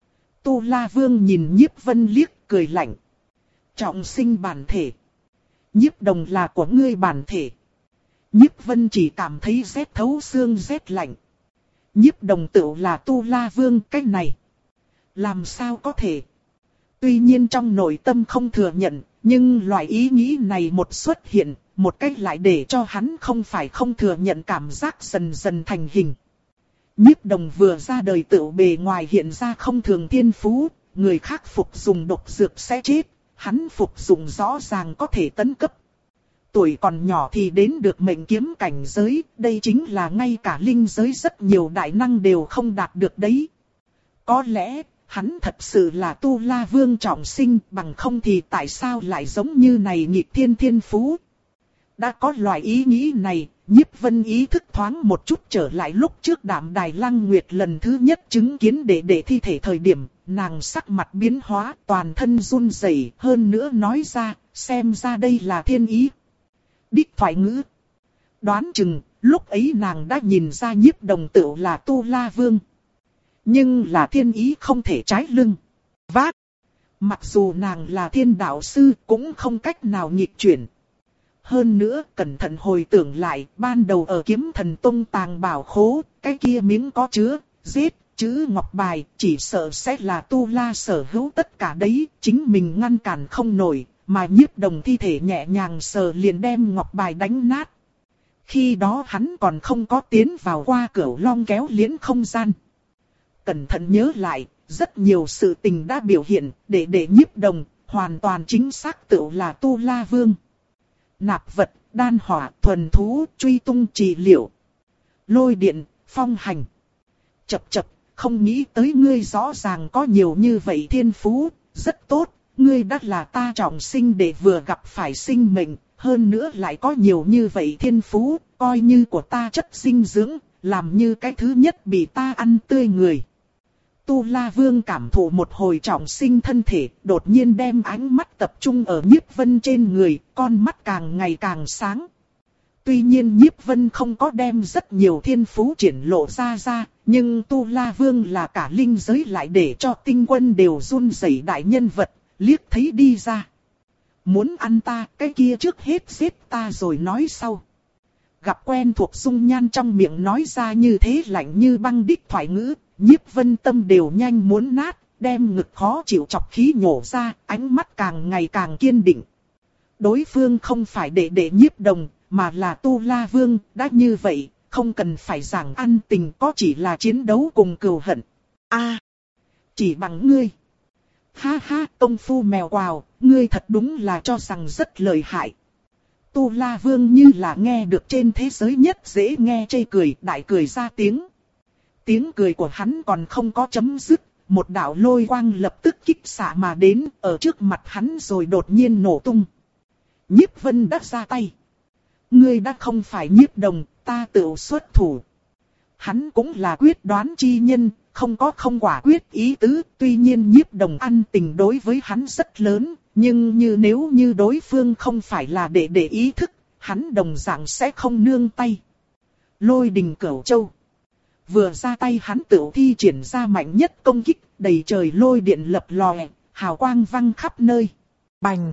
Tu La Vương nhìn Nhiếp Vân liếc, cười lạnh. Trọng sinh bản thể. Nhiếp Đồng là của ngươi bản thể. Nhiếp Vân chỉ cảm thấy rét thấu xương rét lạnh. Nhiếp Đồng tự là Tu La Vương cái này. Làm sao có thể? Tuy nhiên trong nội tâm không thừa nhận, nhưng loại ý nghĩ này một xuất hiện, một cách lại để cho hắn không phải không thừa nhận cảm giác dần dần thành hình. Nhiếp Đồng vừa ra đời tự bề ngoài hiện ra không thường thiên phú, người khác phục dùng độc dược sẽ chết, hắn phục dùng rõ ràng có thể tấn cấp. Tuổi còn nhỏ thì đến được mệnh kiếm cảnh giới, đây chính là ngay cả linh giới rất nhiều đại năng đều không đạt được đấy. Có lẽ, hắn thật sự là Tu La Vương trọng sinh, bằng không thì tại sao lại giống như này nghịch thiên thiên phú. Đã có loại ý nghĩ này, Nhiếp Vân ý thức thoáng một chút trở lại lúc trước Đạm Đài Lăng Nguyệt lần thứ nhất chứng kiến đệ đệ thi thể thời điểm, nàng sắc mặt biến hóa, toàn thân run rẩy, hơn nữa nói ra, xem ra đây là thiên ý. Đích thoại ngữ. Đoán chừng, lúc ấy nàng đã nhìn ra Nhiếp Đồng tựu là Tu La Vương. Nhưng là thiên ý không thể trái lưng vác. Mặc dù nàng là thiên đạo sư cũng không cách nào nghịch chuyển. Hơn nữa, cẩn thận hồi tưởng lại, ban đầu ở Kiếm Thần Tông tàng bảo khố, cái kia miếng có chứa, giết, chữ ngọc bài, chỉ sợ sẽ là Tu La sở hữu tất cả đấy, chính mình ngăn cản không nổi, mà Nhiếp Đồng thi thể nhẹ nhàng sờ liền đem ngọc bài đánh nát. Khi đó hắn còn không có tiến vào qua Cửu Long kéo liễn không gian. Cẩn thận nhớ lại, rất nhiều sự tình đã biểu hiện, để để Nhiếp Đồng, hoàn toàn chính xác tự là Tu La Vương. Nạp vật, đan hỏa, thuần thú, truy tung trị liệu. Lôi điện, phong hành. Chập chập, không nghĩ tới ngươi rõ ràng có nhiều như vậy thiên phú, rất tốt, ngươi đã là ta trọng sinh để vừa gặp phải sinh mệnh, hơn nữa lại có nhiều như vậy thiên phú, coi như của ta chất dinh dưỡng, làm như cái thứ nhất bị ta ăn tươi người. Tu La Vương cảm thụ một hồi trọng sinh thân thể, đột nhiên đem ánh mắt tập trung ở Nhiếp Vân trên người, con mắt càng ngày càng sáng. Tuy nhiên Nhiếp Vân không có đem rất nhiều thiên phú triển lộ ra ra, nhưng Tu La Vương là cả linh giới lại để cho tinh quân đều run rẩy đại nhân vật, liếc thấy đi ra. Muốn ăn ta, cái kia trước hết giết ta rồi nói sau. Gặp quen thuộc dung nhan trong miệng nói ra như thế lạnh như băng đích thoại ngữ. Nhiếp Vân tâm đều nhanh muốn nát, đem ngực khó chịu chọc khí nhổ ra, ánh mắt càng ngày càng kiên định. Đối phương không phải để để Nhiếp Đồng, mà là Tu La Vương, đã như vậy, không cần phải giảng ăn tình, có chỉ là chiến đấu cùng cừu hận. A, chỉ bằng ngươi. Ha ha, công phu mèo quào, ngươi thật đúng là cho rằng rất lợi hại. Tu La Vương như là nghe được trên thế giới nhất dễ nghe chê cười, đại cười ra tiếng. Tiếng cười của hắn còn không có chấm dứt, một đạo lôi quang lập tức kích xạ mà đến, ở trước mặt hắn rồi đột nhiên nổ tung. Nhiếp Vân đã ra tay. Ngươi đã không phải Nhiếp Đồng, ta tự xuất thủ. Hắn cũng là quyết đoán chi nhân, không có không quả quyết ý tứ, tuy nhiên Nhiếp Đồng ăn tình đối với hắn rất lớn, nhưng như nếu như đối phương không phải là để để ý thức, hắn đồng dạng sẽ không nương tay. Lôi đình Cửu Châu. Vừa ra tay hắn tự thi triển ra mạnh nhất công kích, đầy trời lôi điện lập lòe, hào quang văng khắp nơi. Bành!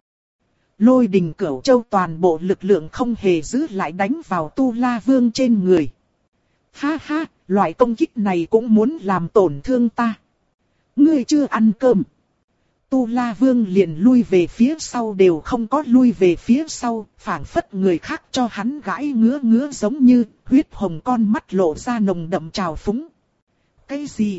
Lôi đình Cửu Châu toàn bộ lực lượng không hề giữ lại đánh vào Tu La Vương trên người. Ha ha, loại công kích này cũng muốn làm tổn thương ta. Ngươi chưa ăn cơm. Tu La Vương liền lui về phía sau đều không có lui về phía sau, phảng phất người khác cho hắn gãi ngứa ngứa giống như huyết hồng con mắt lộ ra nồng đậm trào phúng. Cái gì?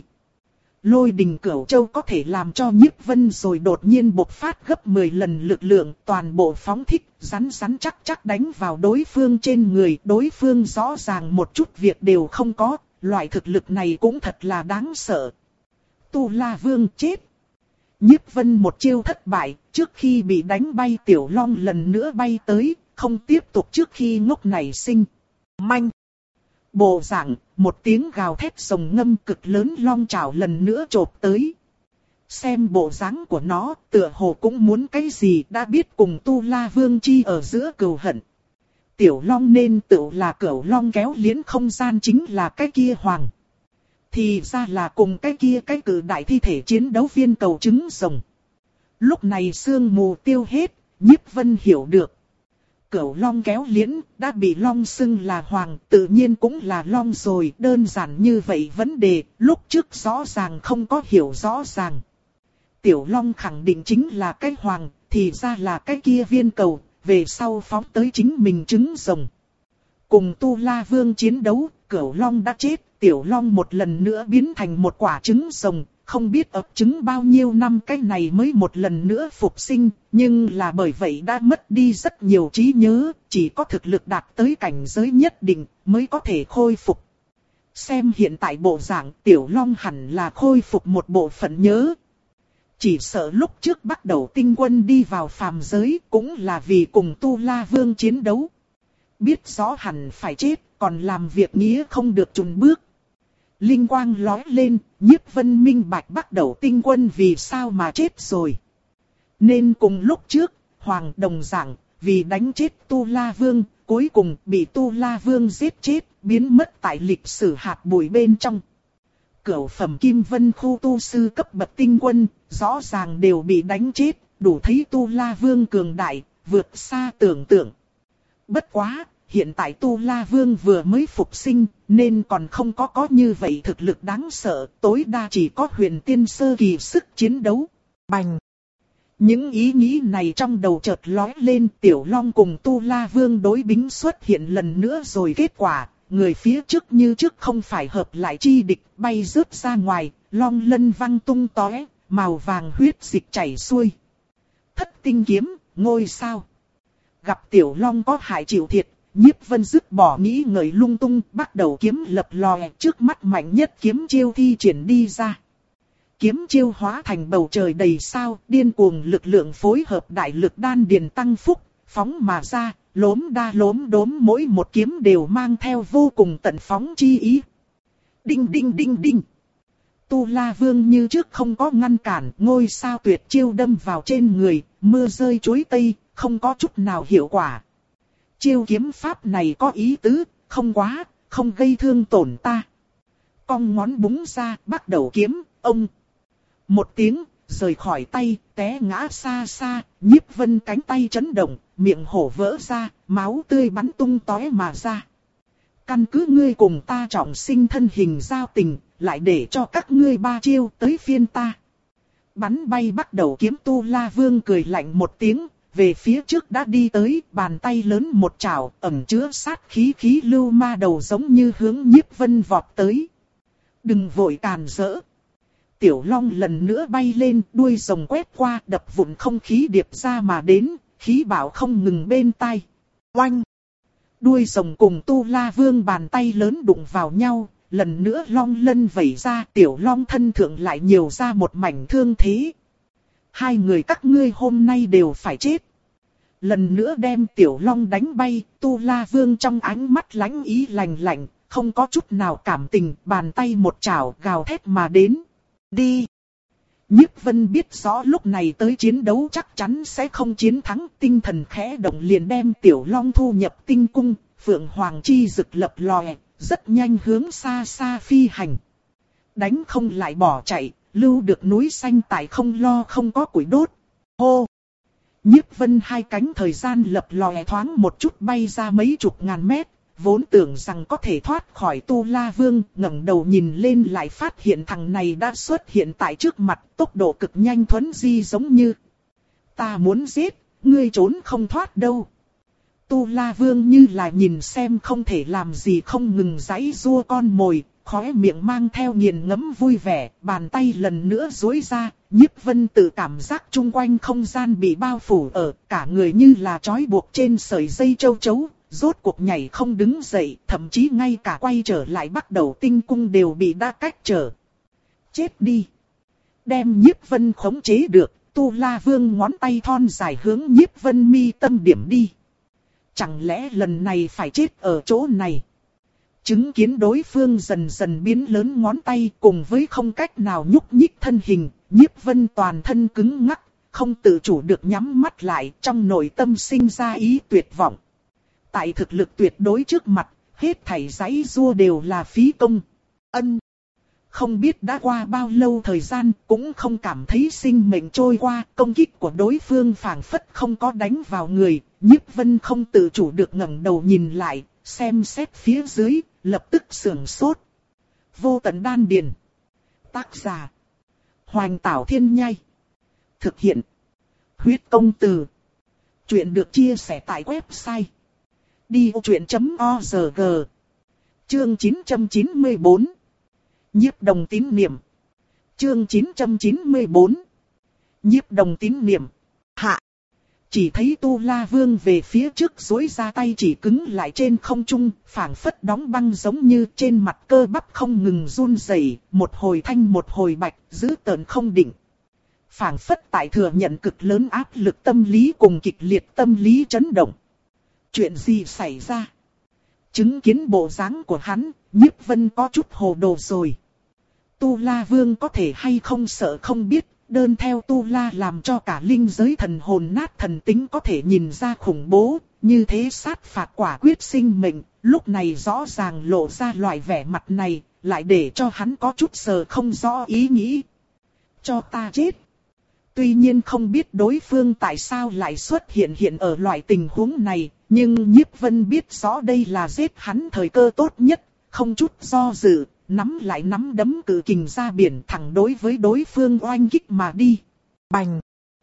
Lôi đình Cửu Châu có thể làm cho Nhiếp Vân rồi đột nhiên bộc phát gấp mười lần lực lượng, toàn bộ phóng thích, rắn rắn chắc chắc đánh vào đối phương trên người, đối phương rõ ràng một chút việc đều không có, loại thực lực này cũng thật là đáng sợ. Tu La Vương chết. Nhiếp Vân một chiêu thất bại, trước khi bị đánh bay Tiểu Long lần nữa bay tới, không tiếp tục trước khi ngốc nảy sinh. Manh! Bộ dạng, một tiếng gào thét rồng ngâm cực lớn long chảo lần nữa chộp tới. Xem bộ dáng của nó, tựa hồ cũng muốn cái gì đã biết cùng Tu La Vương chi ở giữa cừu hận. Tiểu Long nên tự là Cửu Long kéo liễn không gian chính là cái kia hoàng. Thì ra là cùng cái kia cái cử đại thi thể chiến đấu viên cầu trứng rồng. Lúc này sương mù tiêu hết, Nhiếp Vân hiểu được. Cửu Long kéo liễn, đã bị Long xưng là hoàng, tự nhiên cũng là Long rồi, đơn giản như vậy vấn đề, lúc trước rõ ràng không có hiểu rõ ràng. Tiểu Long khẳng định chính là cái hoàng, thì ra là cái kia viên cầu, về sau phóng tới chính mình trứng rồng. Cùng Tu La Vương chiến đấu, Cửu Long đã chết, Tiểu Long một lần nữa biến thành một quả trứng rồng, không biết ấp trứng bao nhiêu năm cái này mới một lần nữa phục sinh, nhưng là bởi vậy đã mất đi rất nhiều trí nhớ, chỉ có thực lực đạt tới cảnh giới nhất định mới có thể khôi phục. Xem hiện tại bộ dạng Tiểu Long hẳn là khôi phục một bộ phận nhớ. Chỉ sợ lúc trước bắt đầu tinh quân đi vào phàm giới cũng là vì cùng Tu La Vương chiến đấu. Biết rõ hẳn phải chết, còn làm việc nghĩa không được chùn bước. Linh quang lóe lên, Nhiếp Vân minh bạch bắt đầu tinh quân vì sao mà chết rồi. Nên cùng lúc trước, Hoàng đồng dạng, vì đánh chết Tu La Vương, cuối cùng bị Tu La Vương giết chết, biến mất tại lịch sử hạt bụi bên trong. Cửu phẩm Kim Vân khu tu sư cấp bậc tinh quân, rõ ràng đều bị đánh chết, đủ thấy Tu La Vương cường đại, vượt xa tưởng tượng. Bất quá, hiện tại Tu La Vương vừa mới phục sinh, nên còn không có có như vậy thực lực đáng sợ, tối đa chỉ có huyền tiên sơ kỳ sức chiến đấu. Bành! Những ý nghĩ này trong đầu chợt lóe lên, Tiểu Long cùng Tu La Vương đối bính xuất hiện lần nữa rồi kết quả, người phía trước như trước không phải hợp lại chi địch, bay rớt ra ngoài, long lân văng tung tóe, màu vàng huyết dịch chảy xuôi. Thất tinh kiếm, ngôi sao. Gặp Tiểu Long có hại chịu thiệt, Nhiếp Vân dứt bỏ nghĩ ngợi lung tung, bắt đầu kiếm lập lòe, trước mắt mạnh nhất kiếm chiêu thi triển đi ra. Kiếm chiêu hóa thành bầu trời đầy sao, điên cuồng lực lượng phối hợp đại lực đan điền tăng phúc, phóng mà ra, lốm đa lốm đốm mỗi một kiếm đều mang theo vô cùng tận phóng chi ý. Đinh đinh đinh đinh. Tu La Vương như trước không có ngăn cản, ngôi sao tuyệt chiêu đâm vào trên người, mưa rơi chuối tây, không có chút nào hiệu quả. Chiêu kiếm pháp này có ý tứ, không quá, không gây thương tổn ta. Cong ngón búng ra, bắt đầu kiếm, ông. Một tiếng, rời khỏi tay, té ngã xa xa, Nhiếp Vân cánh tay chấn động, miệng hổ vỡ ra, máu tươi bắn tung tóe mà ra. Căn cứ ngươi cùng ta trọng sinh thân hình giao tình, lại để cho các ngươi ba chiêu tới phiên ta. Bắn bay bắt đầu kiếm Tu La Vương cười lạnh một tiếng, về phía trước đã đi tới, bàn tay lớn một chảo, ẩn chứa sát khí khí lưu ma đầu giống như hướng Nhiếp Vân vọt tới. Đừng vội càn rỡ. Tiểu Long lần nữa bay lên, đuôi rồng quét qua, đập vụn không khí điệp ra mà đến, khí bạo không ngừng bên tai. Oanh! Đuôi rồng cùng Tu La Vương bàn tay lớn đụng vào nhau, lần nữa long lân vẩy ra, Tiểu Long thân thượng lại nhiều ra một mảnh thương thế. Hai người các ngươi hôm nay đều phải chết. Lần nữa đem Tiểu Long đánh bay, Tu La Vương trong ánh mắt lánh ý lạnh lạnh, không có chút nào cảm tình, bàn tay một chảo gào thét mà đến. Đi! Nhiếp Vân biết rõ lúc này tới chiến đấu chắc chắn sẽ không chiến thắng, tinh thần khẽ động liền đem Tiểu Long thu nhập tinh cung, Phượng Hoàng chi rực lập lòe, rất nhanh hướng xa xa phi hành. Đánh không lại bỏ chạy, lưu được núi xanh tại không lo không có củi đốt. Hô! Nhiếp Vân hai cánh thời gian lập lòe thoáng một chút bay ra mấy chục ngàn mét, vốn tưởng rằng có thể thoát khỏi Tu La Vương, ngẩng đầu nhìn lên lại phát hiện thằng này đã xuất hiện tại trước mặt, tốc độ cực nhanh thuấn di giống như. Ta muốn giết, ngươi trốn không thoát đâu. Tu La Vương như là nhìn xem không thể làm gì không ngừng giãy giụa con mồi, khóe miệng mang theo nghiền ngẫm vui vẻ, bàn tay lần nữa duỗi ra, Nhiếp Vân tự cảm giác chung quanh không gian bị bao phủ ở, cả người như là trói buộc trên sợi dây châu chấu, rốt cuộc nhảy không đứng dậy, thậm chí ngay cả quay trở lại bắt đầu tinh cung đều bị đa cách trở. Chết đi! Đem Nhiếp Vân khống chế được, Tu La Vương ngón tay thon dài hướng Nhiếp Vân mi tâm điểm đi. Chẳng lẽ lần này phải chết ở chỗ này? Chứng kiến đối phương dần dần biến lớn ngón tay cùng với không cách nào nhúc nhích thân hình, Nhiếp Vân toàn thân cứng ngắc, không tự chủ được nhắm mắt lại, trong nội tâm sinh ra ý tuyệt vọng. Tại thực lực tuyệt đối trước mặt, hết thảy giãy giụa đều là phí công. Ân. Không biết đã qua bao lâu thời gian, cũng không cảm thấy sinh mệnh trôi qua, công kích của đối phương phảng phất không có đánh vào người, Nhiếp Vân không tự chủ được ngẩng đầu nhìn lại, xem xét phía dưới, lập tức sửng sốt. Vô tận đan điền. Tác giả: Hoành Tảo Thiên Nhai. Thực hiện: Huyết Công Từ. Chuyện được chia sẻ tại website đi vô chuyện chấm org. Chương chín trăm chín mươi bốn. Nhiếp đồng tín niệm. Chương chín trăm chín mươi bốn. Nhiếp đồng tín niệm. Hạ. chỉ thấy Tu La Vương về phía trước duỗi ra tay chỉ cứng lại trên không trung, phảng phất đóng băng giống như trên mặt cơ bắp không ngừng run rẩy, một hồi thanh một hồi bạch, giữ tợn không định. Phảng phất tại thừa nhận cực lớn áp lực tâm lý cùng kịch liệt tâm lý chấn động. Chuyện gì xảy ra? Chứng kiến bộ dáng của hắn, Nhiếp Vân có chút hồ đồ rồi. Tu La Vương có thể hay không sợ không biết, đơn theo Tu La làm cho cả linh giới thần hồn nát thần tính có thể nhìn ra khủng bố, như thế sát phạt quả quyết sinh mệnh, lúc này rõ ràng lộ ra loại vẻ mặt này, lại để cho hắn có chút sờ không rõ ý nghĩ. Cho ta chết. Tuy nhiên không biết đối phương tại sao lại xuất hiện hiện ở loại tình huống này, nhưng Nhiếp Vân biết rõ đây là giết hắn thời cơ tốt nhất, không chút do dự, nắm lại nắm đấm cự kình ra biển thẳng đối với đối phương oanh kích mà đi. Bành!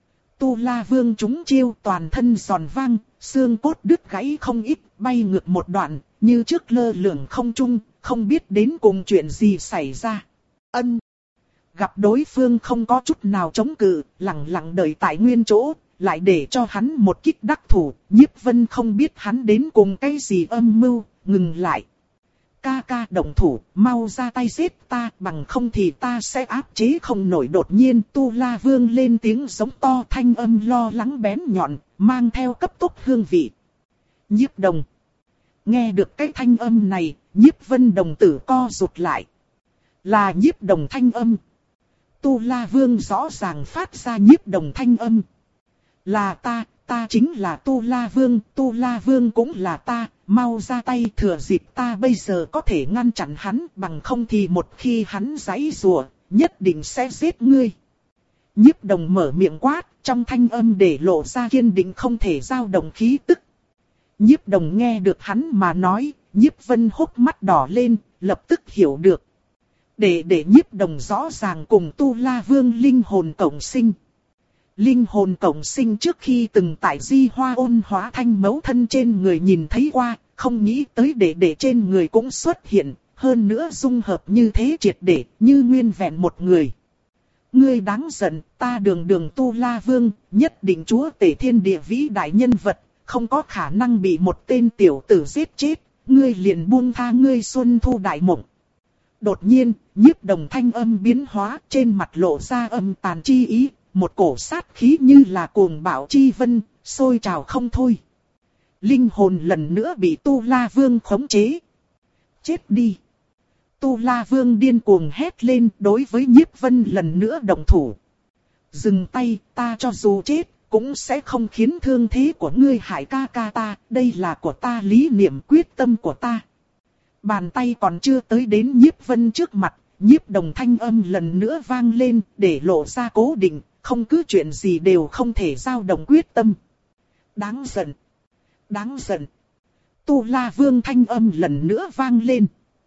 Tu La Vương trúng chiêu toàn thân giòn vang, xương cốt đứt gãy không ít, bay ngược một đoạn, như trước lơ lửng không trung, không biết đến cùng chuyện gì xảy ra. Ân! Gặp đối phương không có chút nào chống cự, lặng lặng đợi tại nguyên chỗ, lại để cho hắn một kích đắc thủ, Nhiếp Vân không biết hắn đến cùng cái gì âm mưu, ngừng lại. Ca ca động thủ, mau ra tay giết ta, bằng không thì ta sẽ áp chế không nổi. Đột nhiên Tu La Vương lên tiếng giống to, thanh âm lo lắng bén nhọn, mang theo cấp tốc hương vị. Nhiếp Đồng. Nghe được cái thanh âm này, Nhiếp Vân đồng tử co rụt lại. Là Nhiếp Đồng thanh âm. Tu La Vương rõ ràng phát ra Nhiếp Đồng thanh âm. Là ta, ta chính là Tu La Vương, Tu La Vương cũng là ta, mau ra tay thừa dịp ta bây giờ có thể ngăn chặn hắn, bằng không thì một khi hắn giãy giụa, nhất định sẽ giết ngươi. Nhiếp Đồng mở miệng quát, trong thanh âm để lộ ra kiên định không thể dao động khí tức. Nhiếp Đồng nghe được hắn mà nói, Nhiếp Vân hốc mắt đỏ lên, lập tức hiểu được. Để để Nhiếp Đồng rõ ràng cùng Tu La Vương linh hồn cộng sinh. Linh hồn cộng sinh trước khi từng tại Di Hoa Ôn Hóa Thanh mẫu thân trên người nhìn thấy qua, không nghĩ tới để để trên người cũng xuất hiện, hơn nữa dung hợp như thế triệt để, như nguyên vẹn một người. Ngươi đáng giận, ta đường đường Tu La Vương, nhất định chúa tể thiên địa vĩ đại nhân vật, không có khả năng bị một tên tiểu tử giết chết, ngươi liền buông tha ngươi xuân thu đại mộng. Đột nhiên, Nhiếp Đồng thanh âm biến hóa, trên mặt lộ ra âm tàn chi ý. Một cổ sát khí như là cuồng bạo chi vân, sôi trào không thôi. Linh hồn lần nữa bị Tu La Vương khống chế. Chết đi! Tu La Vương điên cuồng hét lên đối với Nhiếp Vân lần nữa động thủ. Dừng tay, ta cho dù chết, cũng sẽ không khiến thương thế của ngươi hại ca ca ta, đây là của ta lý niệm quyết tâm của ta. Bàn tay còn chưa tới đến Nhiếp Vân trước mặt, Nhiếp Đồng thanh âm lần nữa vang lên để lộ ra cố định. Không cứ chuyện gì đều không thể dao động quyết tâm. Đáng giận. Đáng giận. Tu La Vương thanh âm lần nữa vang lên.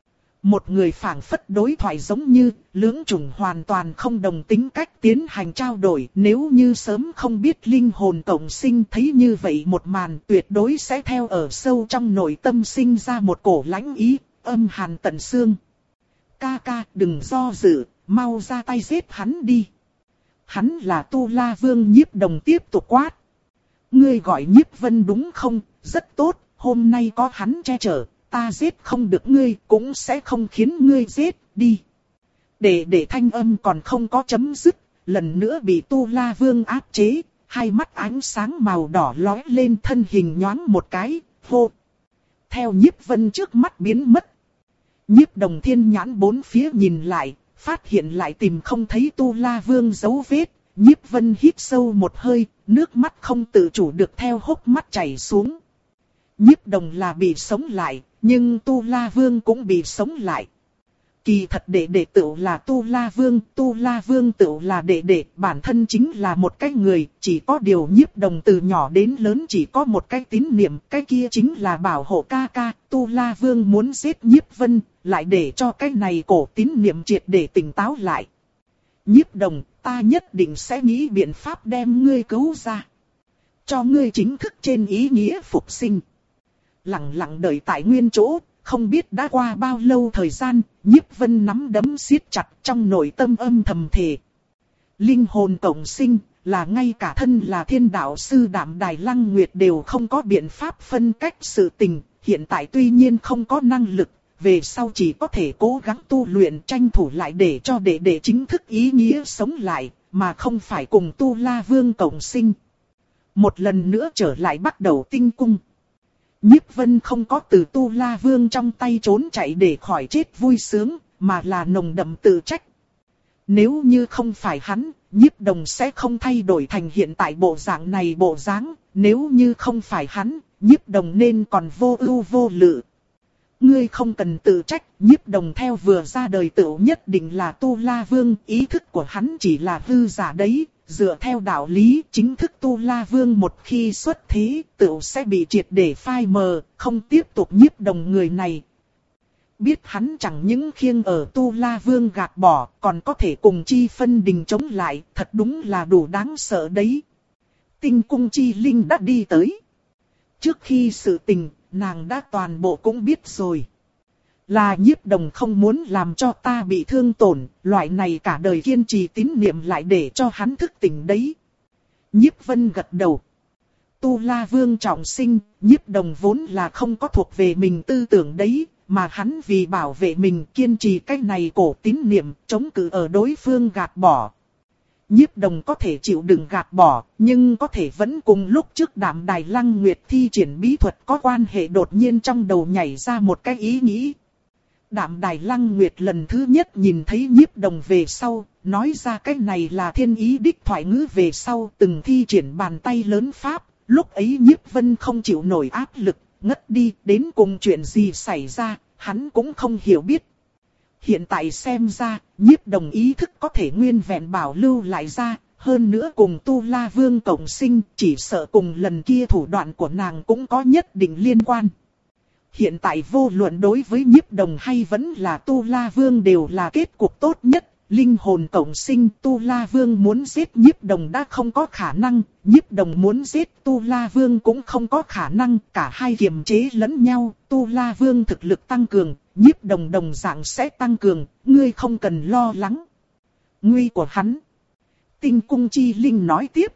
Một người phảng phất đối thoại giống như lưỡng chủng hoàn toàn không đồng tính cách tiến hành trao đổi. Nếu như sớm không biết linh hồn cộng sinh thấy như vậy một màn tuyệt đối sẽ theo ở sâu trong nội tâm sinh ra một cổ lãnh ý, âm hàn tận xương. Ca ca đừng do dự, mau ra tay giết hắn đi. Hắn là Tu La Vương. Nhiếp Đồng tiếp tục quát. Ngươi gọi Nhiếp Vân đúng không? Rất tốt, hôm nay có hắn che chở, ta giết không được ngươi, cũng sẽ không khiến ngươi giết, đi. Để để thanh âm còn không có chấm dứt, lần nữa bị Tu La Vương áp chế, hai mắt ánh sáng màu đỏ lóe lên, thân hình nhoáng một cái, hô. Theo Nhiếp Vân trước mắt biến mất. Nhiếp Đồng thiên nhãn bốn phía nhìn lại. Phát hiện lại tìm không thấy Tu La Vương dấu vết, Nhiếp Vân hít sâu một hơi, nước mắt không tự chủ được theo hốc mắt chảy xuống. Nhiếp Đồng là bị sống lại, nhưng Tu La Vương cũng bị sống lại. Kỳ thật đệ đệ tựu là Tu La Vương, Tu La Vương tựu là đệ đệ, bản thân chính là một cái người, chỉ có điều Nhiếp Đồng từ nhỏ đến lớn chỉ có một cái tín niệm, cái kia chính là bảo hộ ca ca. Tu La Vương muốn giết Nhiếp Vân, lại để cho cái này cổ tín niệm triệt để tỉnh táo lại. Nhiếp Đồng, ta nhất định sẽ nghĩ biện pháp đem ngươi cứu ra. Cho ngươi chính thức trên ý nghĩa phục sinh. Lặng lặng đợi tại nguyên chỗ, không biết đã qua bao lâu thời gian, Nhiếp Vân nắm đấm siết chặt trong nội tâm âm thầm thề. Linh hồn cộng sinh, là ngay cả thân là thiên đạo sư Đạm Đài Lăng Nguyệt đều không có biện pháp phân cách sự tình. Hiện tại tuy nhiên không có năng lực, về sau chỉ có thể cố gắng tu luyện tranh thủ lại để cho đệ đệ chính thức ý nghĩa sống lại, mà không phải cùng Tu La Vương cộng sinh. Một lần nữa trở lại bắt đầu tinh cung. Nhiếp Vân không có từ Tu La Vương trong tay trốn chạy để khỏi chết vui sướng, mà là nồng đậm tự trách. Nếu như không phải hắn, Nhiếp Đồng sẽ không thay đổi thành hiện tại bộ dạng này bộ dáng. Nếu như không phải hắn, Nhiếp Đồng nên còn vô ưu vô lự. Ngươi không cần tự trách, Nhiếp Đồng theo vừa ra đời tựu nhất định là Tu La Vương, ý thức của hắn chỉ là hư giả đấy. Dựa theo đạo lý, chính thức Tu La Vương một khi xuất thế, tựu sẽ bị triệt để phai mờ, không tiếp tục Nhiếp Đồng người này. Biết hắn chẳng những khiêng ở Tu La Vương gạt bỏ, còn có thể cùng Chi Phân Đình chống lại, thật đúng là đủ đáng sợ đấy. Tinh cung Chi Linh đã đi tới. Trước khi sự tình, nàng đã toàn bộ cũng biết rồi. Là Nhiếp Đồng không muốn làm cho ta bị thương tổn, loại này cả đời kiên trì tín niệm lại để cho hắn thức tỉnh đấy. Nhiếp Vân gật đầu. Tu La Vương trọng sinh, Nhiếp Đồng vốn là không có thuộc về mình tư tưởng đấy, mà hắn vì bảo vệ mình kiên trì cái này cổ tín niệm, chống cự ở đối phương gạt bỏ. Nhiếp Đồng có thể chịu đựng gạt bỏ, nhưng có thể vẫn cùng lúc trước Đạm Đài Lăng Nguyệt thi triển bí thuật có quan hệ đột nhiên trong đầu nhảy ra một cái ý nghĩ. Đạm Đài Lăng Nguyệt lần thứ nhất nhìn thấy Nhiếp Đồng về sau, nói ra cái này là thiên ý đích thoại ngữ về sau từng thi triển bàn tay lớn pháp, lúc ấy Nhiếp Vân không chịu nổi áp lực, ngất đi, đến cùng chuyện gì xảy ra, hắn cũng không hiểu biết. Hiện tại xem ra, Nhiếp Đồng ý thức có thể nguyên vẹn bảo lưu lại ra, hơn nữa cùng Tu La Vương cộng sinh, chỉ sợ cùng lần kia thủ đoạn của nàng cũng có nhất định liên quan. Hiện tại vô luận đối với Nhiếp Đồng hay vẫn là Tu La Vương đều là kết cục tốt nhất. Linh hồn cộng sinh, Tu La Vương muốn giết Nhiếp Đồng đã không có khả năng, Nhiếp Đồng muốn giết Tu La Vương cũng không có khả năng, cả hai kiềm chế lẫn nhau, Tu La Vương thực lực tăng cường, Nhiếp Đồng đồng dạng sẽ tăng cường, ngươi không cần lo lắng. Nguy của hắn. Tinh cung Chi Linh nói tiếp.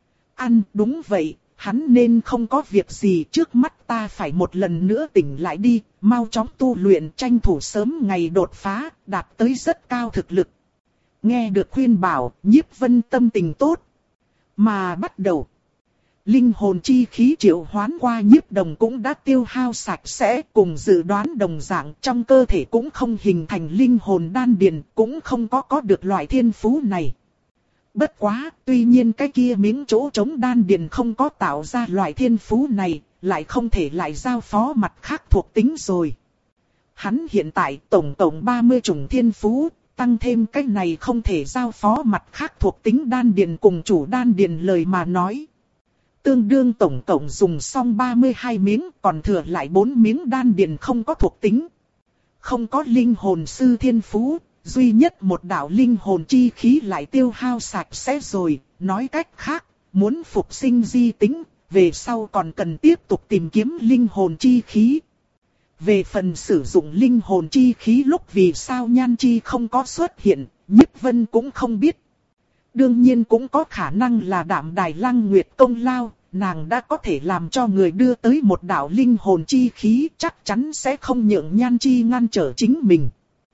Ăn, đúng vậy, hắn nên không có việc gì, trước mắt ta phải một lần nữa tỉnh lại đi, mau chóng tu luyện tranh thủ sớm ngày đột phá, đạt tới rất cao thực lực. Nghe được khuyên bảo, Nhiếp Vân tâm tình tốt. Mà bắt đầu, linh hồn chi khí triệu hoán qua Nhiếp Đồng cũng đã tiêu hao sạch sẽ, cùng dự đoán đồng dạng, trong cơ thể cũng không hình thành linh hồn đan điền, cũng không có có được loại thiên phú này. Bất quá, tuy nhiên cái kia miếng chỗ trống đan điền không có tạo ra loại thiên phú này, lại không thể lại giao phó mặt khác thuộc tính rồi. Hắn hiện tại tổng tổng ba mươi chủng thiên phú, tăng thêm cái này không thể giao phó mặt khác thuộc tính đan điền cùng chủ đan điền lời mà nói. Tương đương tổng cộng dùng xong ba mươi hai miếng, còn thừa lại bốn miếng đan điền không có thuộc tính. Không có linh hồn sư thiên phú, duy nhất một đạo linh hồn chi khí lại tiêu hao sạch sẽ rồi, nói cách khác, muốn phục sinh di tính, về sau còn cần tiếp tục tìm kiếm linh hồn chi khí. Về phần sử dụng linh hồn chi khí lúc vì sao Nhan Chi không có xuất hiện, Nhiếp Vân cũng không biết. Đương nhiên cũng có khả năng là Đạm Đài Lăng Nguyệt công lao, nàng đã có thể làm cho người đưa tới một đạo linh hồn chi khí, chắc chắn sẽ không nhượng Nhan Chi ngăn trở chính mình.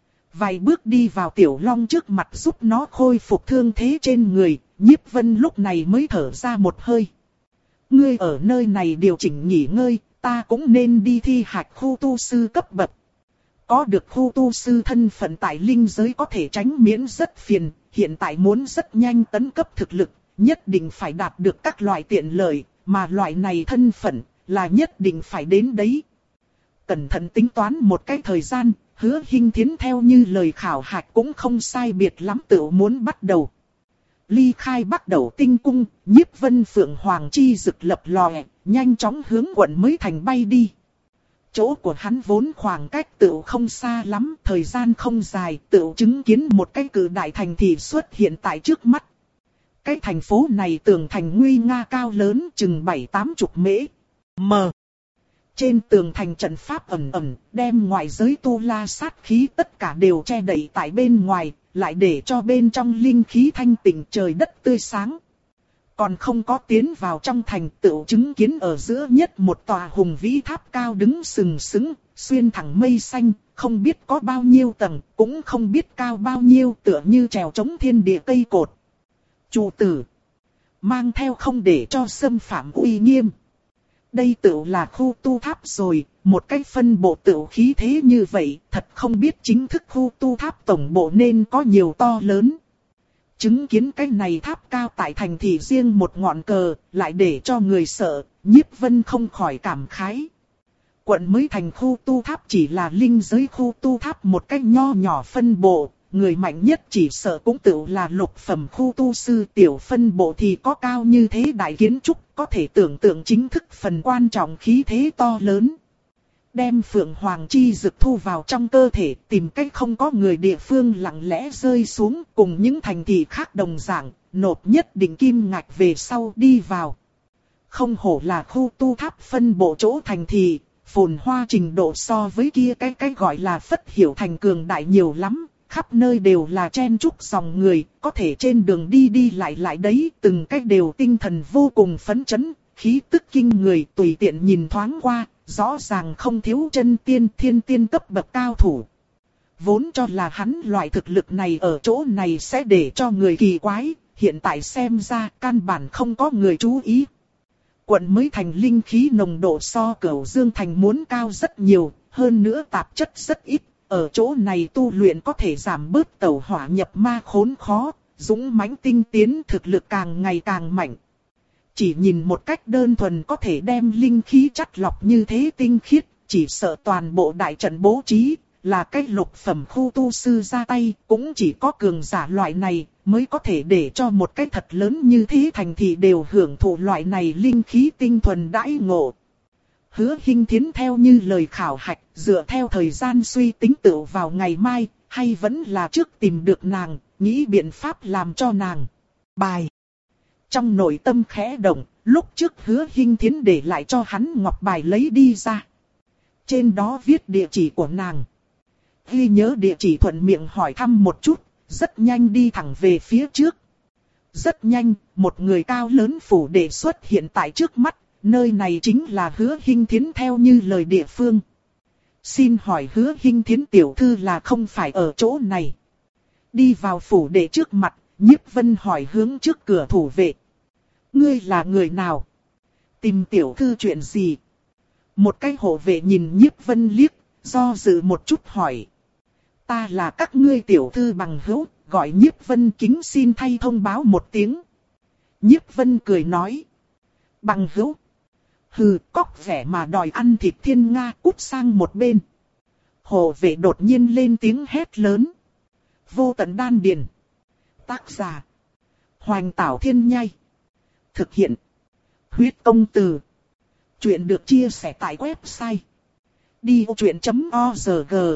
Vài bước đi vào Tiểu Long trước mặt giúp nó khôi phục thương thế trên người, Nhiếp Vân lúc này mới thở ra một hơi. Ngươi ở nơi này điều chỉnh nghỉ ngơi, ta cũng nên đi thi hạch khu tu sư cấp bậc. Có được khu tu sư thân phận tại linh giới có thể tránh miễn rất phiền, hiện tại muốn rất nhanh tấn cấp thực lực, nhất định phải đạt được các loại tiện lợi, mà loại này thân phận là nhất định phải đến đấy. Cẩn thận tính toán một cái thời gian, Hứa Hinh Thiến theo như lời khảo hạch cũng không sai biệt lắm tự muốn bắt đầu. Ly khai bắt đầu tinh cung, Nhiếp Vân Phượng Hoàng chi rực lập lòe, nhanh chóng hướng quận mới thành bay đi. Chỗ của hắn vốn khoảng cách tựu không xa lắm, thời gian không dài, tựu chứng kiến một cái cự đại thành thị xuất hiện tại trước mắt. Cái thành phố này tường thành nguy nga cao lớn chừng bảy tám chục mễ. Mờ. Trên tường thành trận pháp ẩn ẩn, đem ngoại giới tu la sát khí tất cả đều che đậy tại bên ngoài, lại để cho bên trong linh khí thanh tịnh trời đất tươi sáng. Còn không có tiến vào trong thành, tựu chứng kiến ở giữa nhất một tòa hùng vĩ tháp cao đứng sừng sững, xuyên thẳng mây xanh, không biết có bao nhiêu tầng, cũng không biết cao bao nhiêu, tựa như trèo chống thiên địa cây cột. Chủ tử, mang theo không để cho xâm phạm uy nghiêm. Đây tựu là khu tu tháp rồi, một cách phân bộ tựu khí thế như vậy, thật không biết chính thức khu tu tháp tổng bộ nên có nhiều to lớn. Chứng kiến cái này tháp cao tại thành thị riêng một ngọn cờ, lại để cho người sợ, Nhiếp Vân không khỏi cảm khái. Quận mới thành khu tu tháp chỉ là linh giới khu tu tháp một cách nho nhỏ phân bộ, người mạnh nhất chỉ sợ cũng tự là lục phẩm khu tu sư, tiểu phân bộ thì có cao như thế đại kiến trúc, có thể tưởng tượng chính thức phần quan trọng khí thế to lớn. Đem Phượng Hoàng Chi Dực thu vào trong cơ thể, tìm cách không có người địa phương lặng lẽ rơi xuống, cùng những thành thị khác đồng dạng, nộp nhất định kim ngạch về sau đi vào. Không hổ là khu tu tháp phân bộ chỗ thành thị, phồn hoa trình độ so với kia cái cái gọi là Phất Hiểu thành cường đại nhiều lắm, khắp nơi đều là chen chúc dòng người, có thể trên đường đi đi lại lại đấy, từng cách đều tinh thần vô cùng phấn chấn, khí tức kinh người, tùy tiện nhìn thoáng qua, rõ ràng không thiếu chân tiên thiên tiên cấp bậc cao thủ. Vốn cho là hắn loại thực lực này ở chỗ này sẽ để cho người kỳ quái, hiện tại xem ra căn bản không có người chú ý. Quận mới thành linh khí nồng độ so Cửu Dương thành muốn cao rất nhiều, hơn nữa tạp chất rất ít, ở chỗ này tu luyện có thể giảm bớt tẩu hỏa nhập ma khốn khó, dũng mãnh tinh tiến, thực lực càng ngày càng mạnh. Chỉ nhìn một cách đơn thuần có thể đem linh khí chắt lọc như thế tinh khiết, chỉ sợ toàn bộ đại trận bố trí, là cách lục phẩm khu tu sư ra tay, cũng chỉ có cường giả loại này, mới có thể để cho một cái thật lớn như thế thành thị đều hưởng thụ loại này linh khí tinh thuần đãi ngộ. Hứa Hinh Thiến theo như lời khảo hạch, dựa theo thời gian suy tính tựu vào ngày mai, hay vẫn là trước tìm được nàng, nghĩ biện pháp làm cho nàng bài. Trong nội tâm khẽ động, lúc trước Hứa Hinh Thiến để lại cho hắn ngọc bài lấy đi ra. Trên đó viết địa chỉ của nàng. Ghi nhớ địa chỉ thuận miệng hỏi thăm một chút, rất nhanh đi thẳng về phía trước. Rất nhanh, một người cao lớn phủ đệ xuất hiện tại trước mắt, nơi này chính là Hứa Hinh Thiến theo như lời địa phương. Xin hỏi Hứa Hinh Thiến tiểu thư là không phải ở chỗ này. Đi vào phủ đệ trước mặt, Nhiếp Vân hỏi hướng trước cửa thủ vệ. Ngươi là người nào? Tìm tiểu thư chuyện gì? Một cái hộ vệ nhìn Nhiếp Vân liếc, do dự một chút hỏi. Ta là các ngươi tiểu thư bằng hữu, gọi Nhiếp Vân kính xin thay thông báo một tiếng. Nhiếp Vân cười nói. Bằng hữu? Hừ, cóc vẻ mà đòi ăn thịt thiên nga, cút sang một bên. Hộ vệ đột nhiên lên tiếng hét lớn. Vô tận đan điền. Tác giả. Hoành Tảo Thiên Nhai. Thực hiện. Huyết Công Từ. Chuyện được chia sẻ tại website. đi vô chuyện chấm org.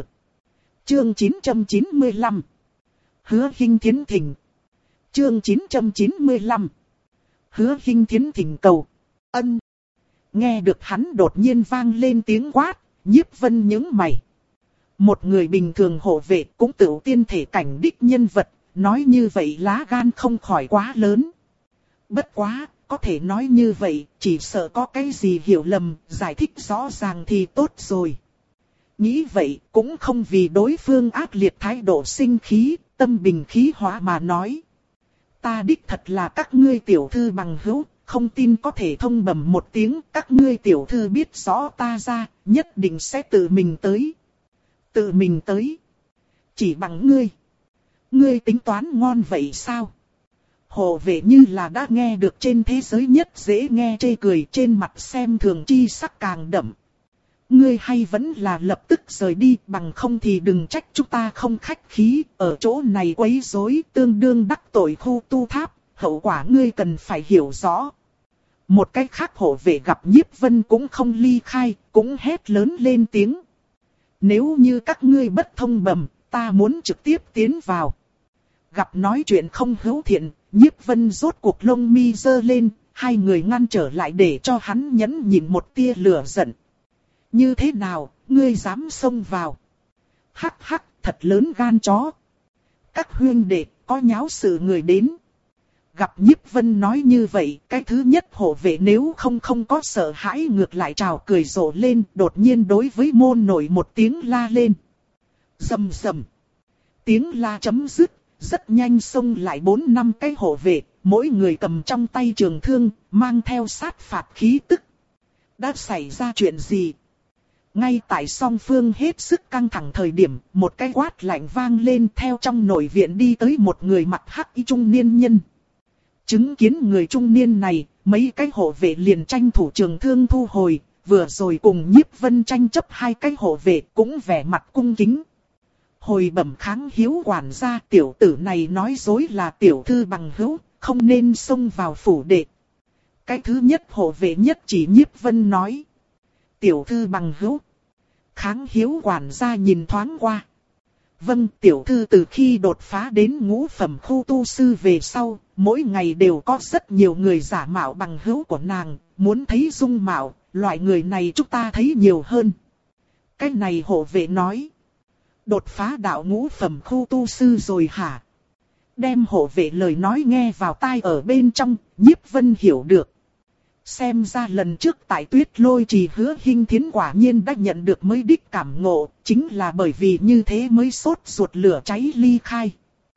Chương chín trăm chín mươi lăm. Hứa Hinh Thiến thỉnh. Chương chín trăm chín mươi lăm. Hứa Hinh Thiến thỉnh cầu. Ân. Nghe được hắn đột nhiên vang lên tiếng quát, Nhiếp Vân nhướng mày. Một người bình thường hộ vệ cũng tự tiên thể cảnh đích nhân vật, nói như vậy lá gan không khỏi quá lớn. Bất quá, có thể nói như vậy, chỉ sợ có cái gì hiểu lầm, giải thích rõ ràng thì tốt rồi. Nghĩ vậy, cũng không vì đối phương ác liệt thái độ sinh khí, tâm bình khí hóa mà nói. Ta đích thật là các ngươi tiểu thư bằng hữu, không tin có thể thông bẩm một tiếng, các ngươi tiểu thư biết rõ ta ra, nhất định sẽ tự mình tới. Tự mình tới. Chỉ bằng ngươi. Ngươi tính toán ngon vậy sao? Hộ vệ như là đã nghe được trên thế giới nhất dễ nghe chê cười, trên mặt xem thường chi sắc càng đậm. Ngươi hay vẫn là lập tức rời đi, bằng không thì đừng trách chúng ta không khách khí, ở chỗ này quấy rối, tương đương đắc tội khu tu tháp, hậu quả ngươi cần phải hiểu rõ. Một cách khác hộ vệ gặp Nhiếp Vân cũng không ly khai, cũng hét lớn lên tiếng. Nếu như các ngươi bất thông bẩm, ta muốn trực tiếp tiến vào. Gặp nói chuyện không hữu thiện, Nhiếp Vân rốt cuộc lông mi giơ lên, hai người ngăn trở lại để cho hắn nhẫn nhịn một tia lửa giận. Như thế nào, ngươi dám xông vào? Hắc hắc, thật lớn gan chó. Các huynh đệ, có nháo sự người đến. Gặp Nhiếp Vân nói như vậy, cái thứ nhất hộ vệ nếu không không có sợ hãi ngược lại trào cười rộ lên, đột nhiên đối với môn nổi một tiếng la lên. Rầm rầm. Tiếng la chấm dứt, rất nhanh xông lại bốn năm cái hộ vệ, mỗi người cầm trong tay trường thương, mang theo sát phạt khí tức. Đã xảy ra chuyện gì? Ngay tại song phương hết sức căng thẳng thời điểm, một cái quát lạnh vang lên theo trong nội viện đi tới một người mặt hắc y trung niên nhân. Chứng kiến người trung niên này, mấy cái hộ vệ liền tranh thủ trường thương thu hồi, vừa rồi cùng Nhiếp Vân tranh chấp hai cái hộ vệ cũng vẻ mặt cung kính. Hồi bẩm kháng hiếu quản gia, tiểu tử này nói dối là tiểu thư bằng hữu, không nên xông vào phủ đệ. Cái thứ nhất hộ vệ nhất chỉ Nhiếp Vân nói. Tiểu thư bằng hữu. Kháng hiếu quản gia nhìn thoáng qua. Vâng, tiểu thư từ khi đột phá đến ngũ phẩm khu tu sư về sau, mỗi ngày đều có rất nhiều người giả mạo bằng hữu của nàng, muốn thấy dung mạo, loại người này chúng ta thấy nhiều hơn. Cái này hộ vệ nói. Đột phá đạo ngũ phẩm khu tu sư rồi hả? Đem hộ vệ lời nói nghe vào tai ở bên trong, Nhiếp Vân hiểu được. Xem ra lần trước tại Tuyết Lôi Trì Hứa Hinh Thiến quả nhiên đã nhận được mới đích cảm ngộ, chính là bởi vì như thế mới sốt ruột lửa cháy ly khai.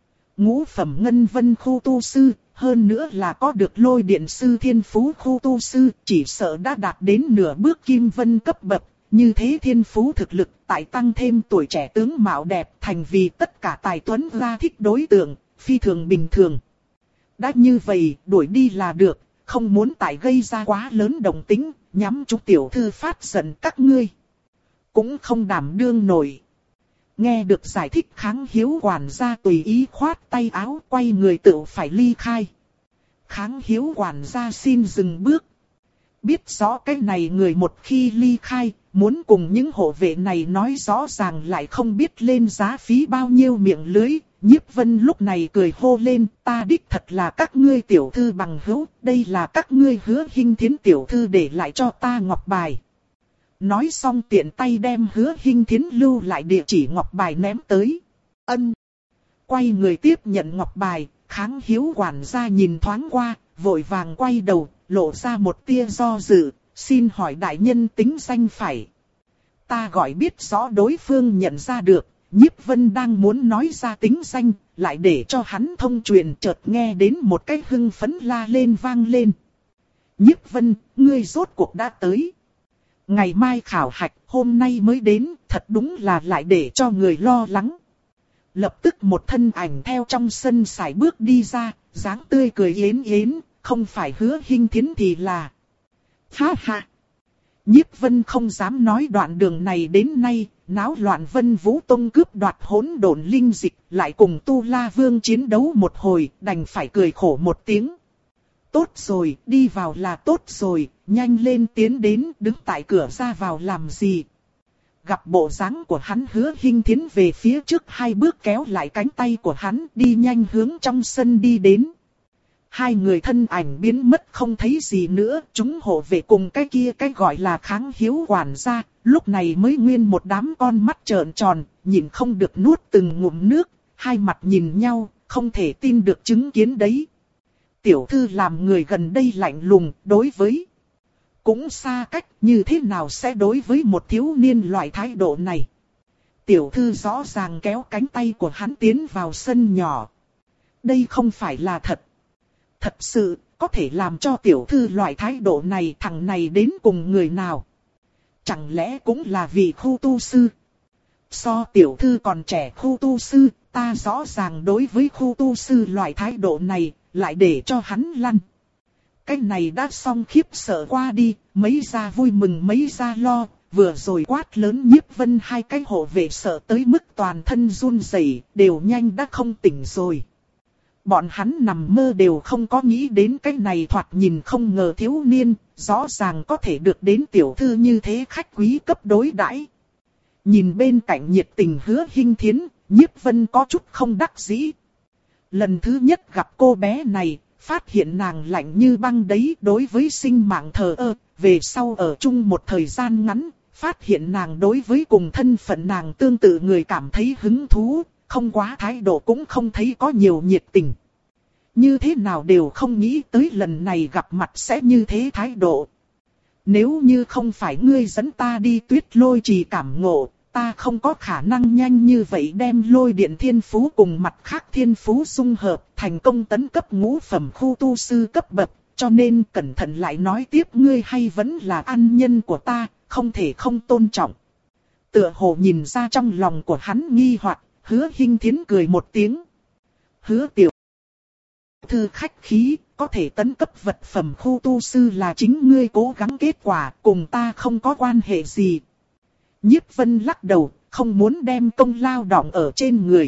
Ngũ phẩm ngân vân khu tu sư, hơn nữa là có được Lôi Điện sư thiên phú khu tu sư, chỉ sợ đã đạt đến nửa bước kim vân cấp bậc. Như thế thiên phú thực lực tại tăng thêm tuổi trẻ tướng mạo đẹp thành vì tất cả tài tuấn ra thích đối tượng, phi thường bình thường. Đã như vậy, đuổi đi là được, không muốn tại gây ra quá lớn động tĩnh, nhắm chúng tiểu thư phát giận các ngươi. Cũng không đảm đương nổi. Nghe được giải thích kháng hiếu quản gia tùy ý khoát tay áo quay người tự phải ly khai. Kháng hiếu quản gia xin dừng bước. Biết rõ cái này người một khi ly khai, muốn cùng những hộ vệ này nói rõ ràng lại không biết lên giá phí bao nhiêu miệng lưới. Nhiếp Vân lúc này cười hô lên, ta đích thật là các ngươi tiểu thư bằng hữu, đây là các ngươi Hứa Hinh Thiến tiểu thư để lại cho ta ngọc bài. Nói xong tiện tay đem Hứa Hinh Thiến lưu lại địa chỉ ngọc bài ném tới. Ân. Quay người tiếp nhận ngọc bài, kháng hiếu quản gia nhìn thoáng qua, vội vàng quay đầu, lộ ra một tia do dự, xin hỏi đại nhân tính danh phải. Ta gọi biết rõ đối phương nhận ra được. Nhiếp Vân đang muốn nói ra tính danh, lại để cho hắn thông truyền chợt nghe đến một cái hưng phấn la lên vang lên. Nhiếp Vân, ngươi rốt cuộc đã tới. Ngày mai khảo hạch, hôm nay mới đến, thật đúng là lại để cho người lo lắng. Lập tức một thân ảnh theo trong sân sải bước đi ra, dáng tươi cười yến yến, không phải Hứa Hinh Thiến thì là. Ha ha! Nhiếp Vân không dám nói đoạn đường này đến nay, náo loạn Vân Vũ Tông cướp đoạt hỗn độn linh dịch, lại cùng Tu La Vương chiến đấu một hồi, đành phải cười khổ một tiếng. Tốt rồi, đi vào là tốt rồi, nhanh lên tiến đến, đứng tại cửa ra vào làm gì. Gặp bộ dáng của hắn Hứa Hinh Thiến về phía trước hai bước kéo lại cánh tay của hắn, đi nhanh hướng trong sân đi đến. Hai người thân ảnh biến mất không thấy gì nữa, chúng hộ vệ cùng cái kia cái gọi là kháng hiếu quản gia, lúc này mới nguyên một đám con mắt trợn tròn, nhìn không được nuốt từng ngụm nước, hai mặt nhìn nhau, không thể tin được chứng kiến đấy. Tiểu thư làm người gần đây lạnh lùng, đối với cũng xa cách, như thế nào sẽ đối với một thiếu niên loại thái độ này. Tiểu thư rõ ràng kéo cánh tay của hắn tiến vào sân nhỏ. Đây không phải là thật. Thật sự, có thể làm cho tiểu thư loại thái độ này thằng này đến cùng người nào? Chẳng lẽ cũng là vị khu tu sư? So tiểu thư còn trẻ khu tu sư, ta rõ ràng đối với khu tu sư loại thái độ này, lại để cho hắn lăn. Cái này đã xong khiếp sợ qua đi, mấy gia vui mừng mấy gia lo, vừa rồi quát lớn Nhiếp Vân hai cái hộ vệ sợ tới mức toàn thân run rẩy, đều nhanh đã không tỉnh rồi. Bọn hắn nằm mơ đều không có nghĩ đến cái này thoạt nhìn không ngờ thiếu niên, rõ ràng có thể được đến tiểu thư như thế khách quý cấp đối đãi. Nhìn bên cạnh nhiệt tình Hứa Hinh Thiến, Nhiếp Vân có chút không đắc dĩ. Lần thứ nhất gặp cô bé này, phát hiện nàng lạnh như băng đấy đối với sinh mạng thờ ơ, về sau ở chung một thời gian ngắn, phát hiện nàng đối với cùng thân phận nàng tương tự người cảm thấy hứng thú. Không quá thái độ cũng không thấy có nhiều nhiệt tình. Như thế nào đều không nghĩ tới lần này gặp mặt sẽ như thế thái độ. Nếu như không phải ngươi dẫn ta đi Tuyết Lôi Trì cảm ngộ, ta không có khả năng nhanh như vậy đem lôi điện thiên phú cùng mặt khác thiên phú dung hợp thành công tấn cấp ngũ phẩm khu tu sư cấp bậc, cho nên cẩn thận lại nói tiếp, ngươi hay vẫn là ăn nhân của ta, không thể không tôn trọng. Tựa hồ nhìn ra trong lòng của hắn nghi hoặc, Hứa Hinh Thiến cười một tiếng. Hứa tiểu thư khách khí, có thể tấn cấp vật phẩm khu tu sư là chính ngươi cố gắng, kết quả cùng ta không có quan hệ gì. Nhiếp Vân lắc đầu, không muốn đem công lao đọng ở trên người.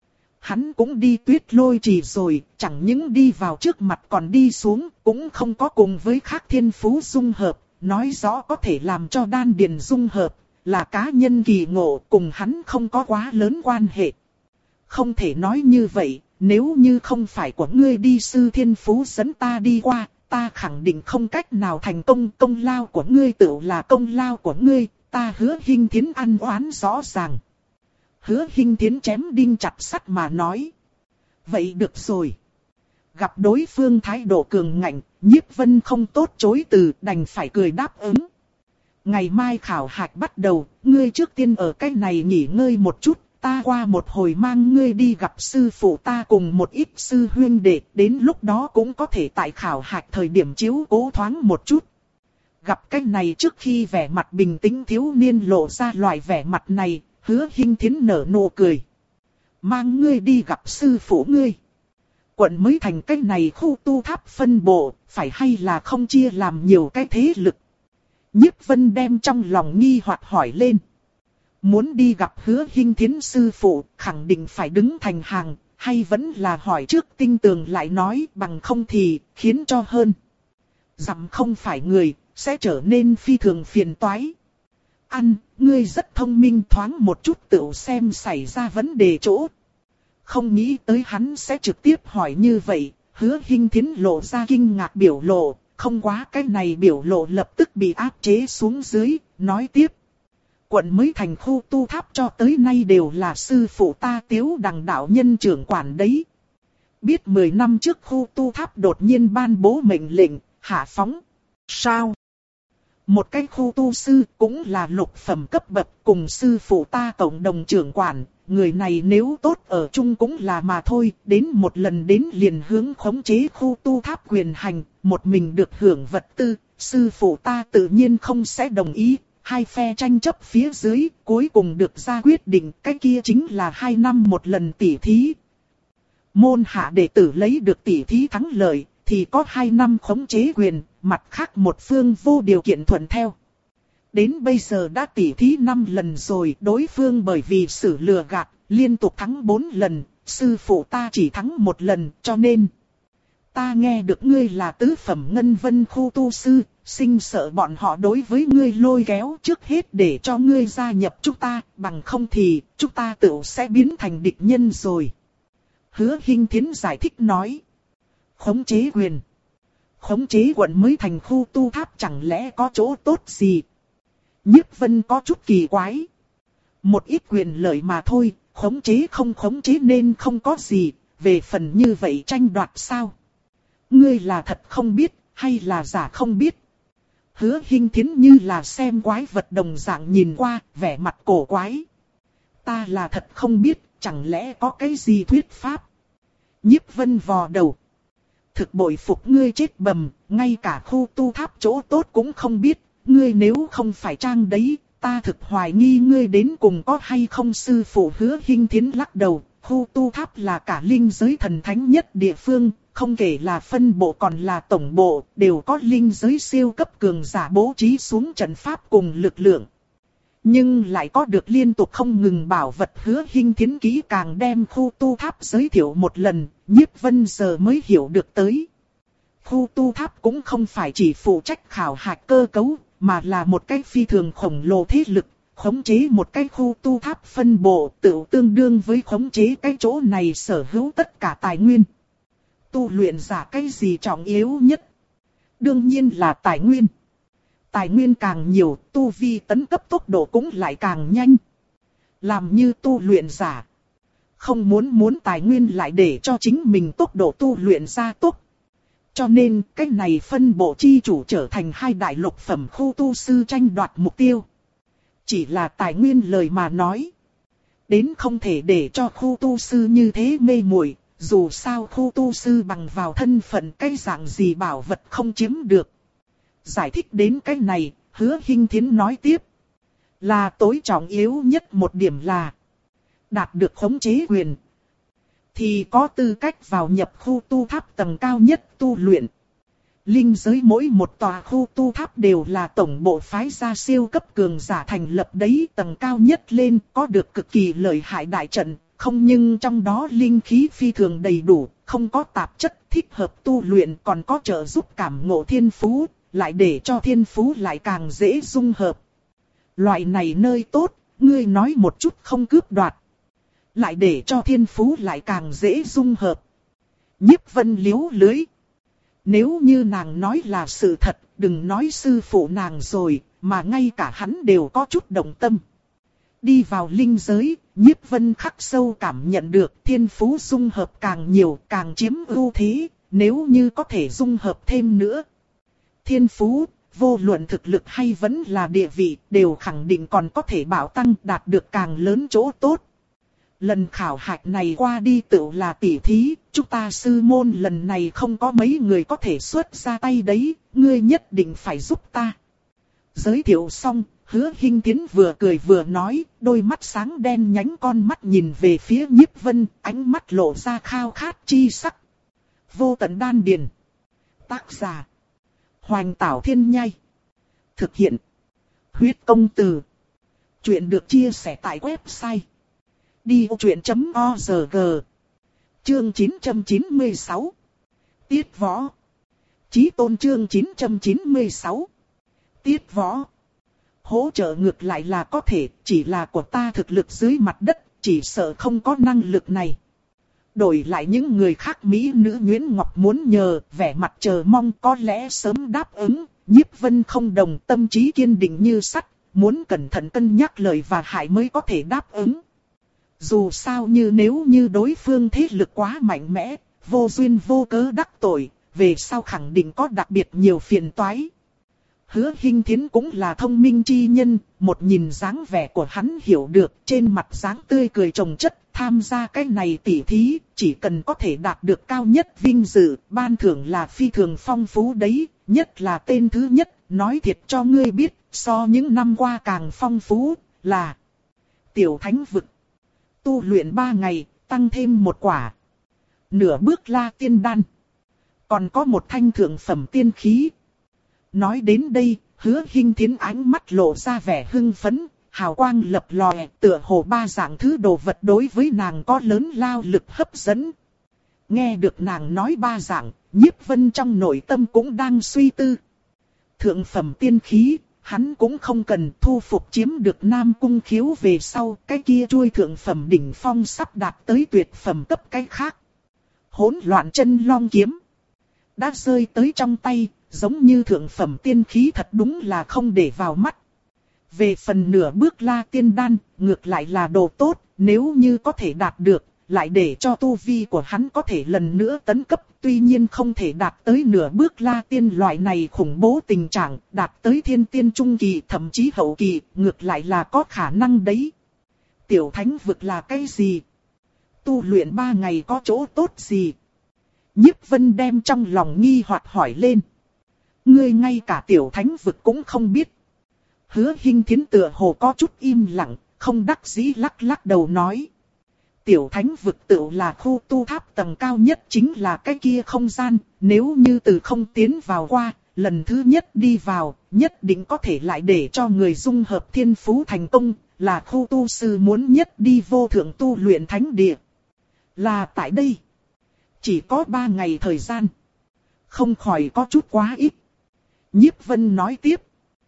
Hắn cũng đi Tuyết Lôi Trì rồi, chẳng những đi vào trước mặt còn đi xuống, cũng không có cùng với khác thiên phú dung hợp, nói rõ có thể làm cho đan điền dung hợp, là cá nhân kỳ ngộ, cùng hắn không có quá lớn quan hệ. Không thể nói như vậy, nếu như không phải của ngươi đi sư thiên phú dẫn ta đi qua, ta khẳng định không cách nào thành công, công lao của ngươi tự là công lao của ngươi, ta Hứa Hinh Thiến ăn oán rõ ràng. Hứa Hinh Thiến chém đinh chặt sắt mà nói. Vậy được rồi. Gặp đối phương thái độ cường ngạnh, Nhiếp Vân không tốt chối từ, đành phải cười đáp ứng. Ngày mai khảo hạch bắt đầu, ngươi trước tiên ở cái này nghỉ ngơi một chút, ta qua một hồi mang ngươi đi gặp sư phụ ta cùng một ít sư huynh đệ, đến lúc đó cũng có thể tại khảo hạch thời điểm chiếu cố thoáng một chút. Gặp cái này trước khi vẻ mặt bình tĩnh thiếu niên lộ ra loại vẻ mặt này, Hứa Hinh Thiến nở nụ cười. Mang ngươi đi gặp sư phụ ngươi. Quận mới thành cái này khu tu tháp phân bộ, phải hay là không chia làm nhiều cái thế lực. Nhiếp Vân đem trong lòng nghi hoặc hỏi lên. Muốn đi gặp Hứa Hinh Thiến sư phụ, khẳng định phải đứng thành hàng, hay vẫn là hỏi trước tinh tường lại nói, bằng không thì khiến cho hơn. Dặm không phải người, sẽ trở nên phi thường phiền toái. Ăn, ngươi rất thông minh, thoáng một chút tự xem xảy ra vấn đề chỗ. Không nghĩ tới hắn sẽ trực tiếp hỏi như vậy, Hứa Hinh Thiến lộ ra kinh ngạc biểu lộ, không quá cái này biểu lộ lập tức bị áp chế xuống dưới, nói tiếp. Quận mới thành khu tu tháp cho tới nay đều là sư phụ ta Tiếu Đằng đạo nhân trưởng quản đấy. Biết mười năm trước khu tu tháp đột nhiên ban bố mệnh lệnh, hạ phóng. Sao? Một cái khu tu sư cũng là lục phẩm cấp bậc cùng sư phụ ta cộng đồng trưởng quản, người này nếu tốt ở chung cũng là mà thôi, đến một lần đến liền hướng khống chế khu tu tháp quyền hành, một mình được hưởng vật tư, sư phụ ta tự nhiên không sẽ đồng ý. Hai phe tranh chấp phía dưới, cuối cùng được ra quyết định, cái kia chính là hai năm một lần tỉ thí. Môn hạ đệ tử lấy được tỉ thí thắng lợi, thì có hai năm khống chế quyền, mặt khác một phương vô điều kiện thuận theo. Đến bây giờ đã tỉ thí năm lần rồi, đối phương bởi vì xử lừa gạt, liên tục thắng bốn lần, sư phụ ta chỉ thắng một lần, cho nên... Ta nghe được ngươi là tứ phẩm ngân vân khu tu sư, sinh sợ bọn họ đối với ngươi lôi kéo, trước hết để cho ngươi gia nhập chúng ta, bằng không thì chúng ta tự sẽ biến thành địch nhân rồi. Hứa Hinh Thiến giải thích nói. Khống chế quyền. Khống chế quận mới thành khu tu tháp chẳng lẽ có chỗ tốt gì? Nhiếp Vân có chút kỳ quái. Một ít quyền lợi mà thôi, khống chế không khống chế nên không có gì, về phần như vậy tranh đoạt sao? Ngươi là thật không biết, hay là giả không biết? Hứa Hinh Thiến như là xem quái vật đồng dạng nhìn qua, vẻ mặt cổ quái. Ta là thật không biết, chẳng lẽ có cái gì thuyết pháp? Nhiếp Vân vò đầu. Thực bội phục ngươi chết bầm, ngay cả khu tu tháp chỗ tốt cũng không biết. Ngươi nếu không phải trang đấy, ta thực hoài nghi ngươi đến cùng có hay không. Sư phụ Hứa Hinh Thiến lắc đầu. Khu tu tháp là cả linh giới thần thánh nhất địa phương, không kể là phân bộ còn là tổng bộ, đều có linh giới siêu cấp cường giả bố trí xuống trận pháp cùng lực lượng. Nhưng lại có được liên tục không ngừng bảo vật. Hứa Hinh Thiến kỹ càng đem khu tu tháp giới thiệu một lần, Nhiếp Vân giờ mới hiểu được tới. Khu tu tháp cũng không phải chỉ phụ trách khảo hạch cơ cấu, mà là một cái phi thường khổng lồ thế lực. Khống chế một cái khu tu tháp phân bộ tự tương đương với khống chế cái chỗ này sở hữu tất cả tài nguyên. Tu luyện giả cái gì trọng yếu nhất? Đương nhiên là tài nguyên. Tài nguyên càng nhiều, tu vi tấn cấp tốc độ cũng lại càng nhanh. Làm như tu luyện giả. không muốn muốn tài nguyên lại để cho chính mình tốc độ tu luyện gia tốc. Cho nên cái này phân bộ chi chủ trở thành hai đại lục phẩm khu tu sư tranh đoạt mục tiêu. Chỉ là tài nguyên lời mà nói. Đến không thể để cho khu tu sư như thế mê muội. Dù sao khu tu sư bằng vào thân phận cái dạng gì bảo vật không chiếm được. Giải thích đến cái này, Hứa Hinh Thiến nói tiếp. Là tối trọng yếu nhất một điểm là đạt được khống chế quyền. Thì có tư cách vào nhập khu tu tháp tầng cao nhất tu luyện. Linh giới mỗi một tòa khu tu tháp đều là tổng bộ phái ra siêu cấp cường giả thành lập đấy, tầng cao nhất lên có được cực kỳ lợi hại đại trận, không nhưng trong đó linh khí phi thường đầy đủ, không có tạp chất thích hợp tu luyện, còn có trợ giúp cảm ngộ thiên phú, lại để cho thiên phú lại càng dễ dung hợp. Loại này nơi tốt, ngươi nói một chút không cướp đoạt. Lại để cho thiên phú lại càng dễ dung hợp. Nhiếp Vân liếu lưới. Nếu như nàng nói là sự thật, đừng nói sư phụ nàng rồi, mà ngay cả hắn đều có chút động tâm. Đi vào linh giới, Nhiếp Vân khắc sâu cảm nhận được thiên phú dung hợp càng nhiều, càng chiếm ưu thế, nếu như có thể dung hợp thêm nữa. Thiên phú, vô luận thực lực hay vẫn là địa vị, đều khẳng định còn có thể bảo tăng, đạt được càng lớn chỗ tốt. Lần khảo hạch này qua đi tựu là tỉ thí, chúng ta sư môn lần này không có mấy người có thể xuất ra tay đấy, ngươi nhất định phải giúp ta. Giới thiệu xong, Hứa Hinh Thiến vừa cười vừa nói, đôi mắt sáng đen nhánh con mắt nhìn về phía Nhiếp Vân, ánh mắt lộ ra khao khát chi sắc. Vô tận đan điền. Tác giả: Hoành Tảo Thiên Nhai. Thực hiện: Huyết Công Từ. Chuyện được chia sẻ tại website đi vô chuyện chấm org. Chương chín trăm chín mươi sáu. Tiết võ. Chí tôn chương chín trăm chín mươi sáu. Tiết võ. Hỗ trợ ngược lại là có thể, chỉ là của ta thực lực dưới mặt đất, chỉ sợ không có năng lực này. Đổi lại những người khác mỹ nữ Nguyễn Ngọc muốn nhờ, vẻ mặt chờ mong có lẽ sớm đáp ứng. Nhiếp Vân không đồng, tâm trí kiên định như sắt, muốn cẩn thận cân nhắc lời và hại mới có thể đáp ứng. Dù sao như nếu như đối phương thế lực quá mạnh mẽ, vô duyên vô cớ đắc tội, về sau khẳng định có đặc biệt nhiều phiền toái. Hứa Hinh Thiến cũng là thông minh chi nhân, một nhìn dáng vẻ của hắn hiểu được, trên mặt dáng tươi cười trồng chất, tham gia cái này tỉ thí, chỉ cần có thể đạt được cao nhất vinh dự, ban thưởng là phi thường phong phú đấy, nhất là tên thứ nhất, nói thiệt cho ngươi biết, so những năm qua càng phong phú, là Tiểu Thánh Vực. Tu luyện ba ngày, tăng thêm một quả. Nửa bước La Tiên Đan. Còn có một thanh thượng phẩm tiên khí. Nói đến đây, Hứa Hinh Thiến ánh mắt lộ ra vẻ hưng phấn, hào quang lập lòe, tựa hồ ba dạng thứ đồ vật đối với nàng có lớn lao lực hấp dẫn. Nghe được nàng nói ba dạng, Nhiếp Vân trong nội tâm cũng đang suy tư. Thượng phẩm tiên khí, hắn cũng không cần, thu phục chiếm được Nam Cung Khiếu về sau, cái kia chuôi thượng phẩm đỉnh phong sắp đạt tới tuyệt phẩm cấp cái khác. Hỗn loạn chân long kiếm. Đã rơi tới trong tay, giống như thượng phẩm tiên khí thật đúng là không để vào mắt. Về phần nửa bước La Tiên Đan, ngược lại là đồ tốt, nếu như có thể đạt được, lại để cho tu vi của hắn có thể lần nữa tấn cấp, tuy nhiên không thể đạt tới nửa bước La Tiên loại này khủng bố tình trạng, đạt tới thiên tiên trung kỳ thậm chí hậu kỳ, ngược lại là có khả năng đấy. Tiểu Thánh Vực là cái gì? Tu luyện ba ngày có chỗ tốt gì? Nhiếp Vân đem trong lòng nghi hoặc hỏi lên. Ngươi ngay cả Tiểu Thánh Vực cũng không biết. Hứa Hinh Thiến tựa hồ có chút im lặng, không đắc dĩ lắc lắc đầu nói. Tiểu Thánh Vực tự là khu tu tháp tầng cao nhất, chính là cái kia không gian, nếu như từ không tiến vào qua, lần thứ nhất đi vào, nhất định có thể lại để cho người dung hợp thiên phú thành công, là khu tu sư muốn nhất đi vô thượng tu luyện thánh địa. Là tại đây, chỉ có ba ngày thời gian, không khỏi có chút quá ít. Nhiếp Vân nói tiếp,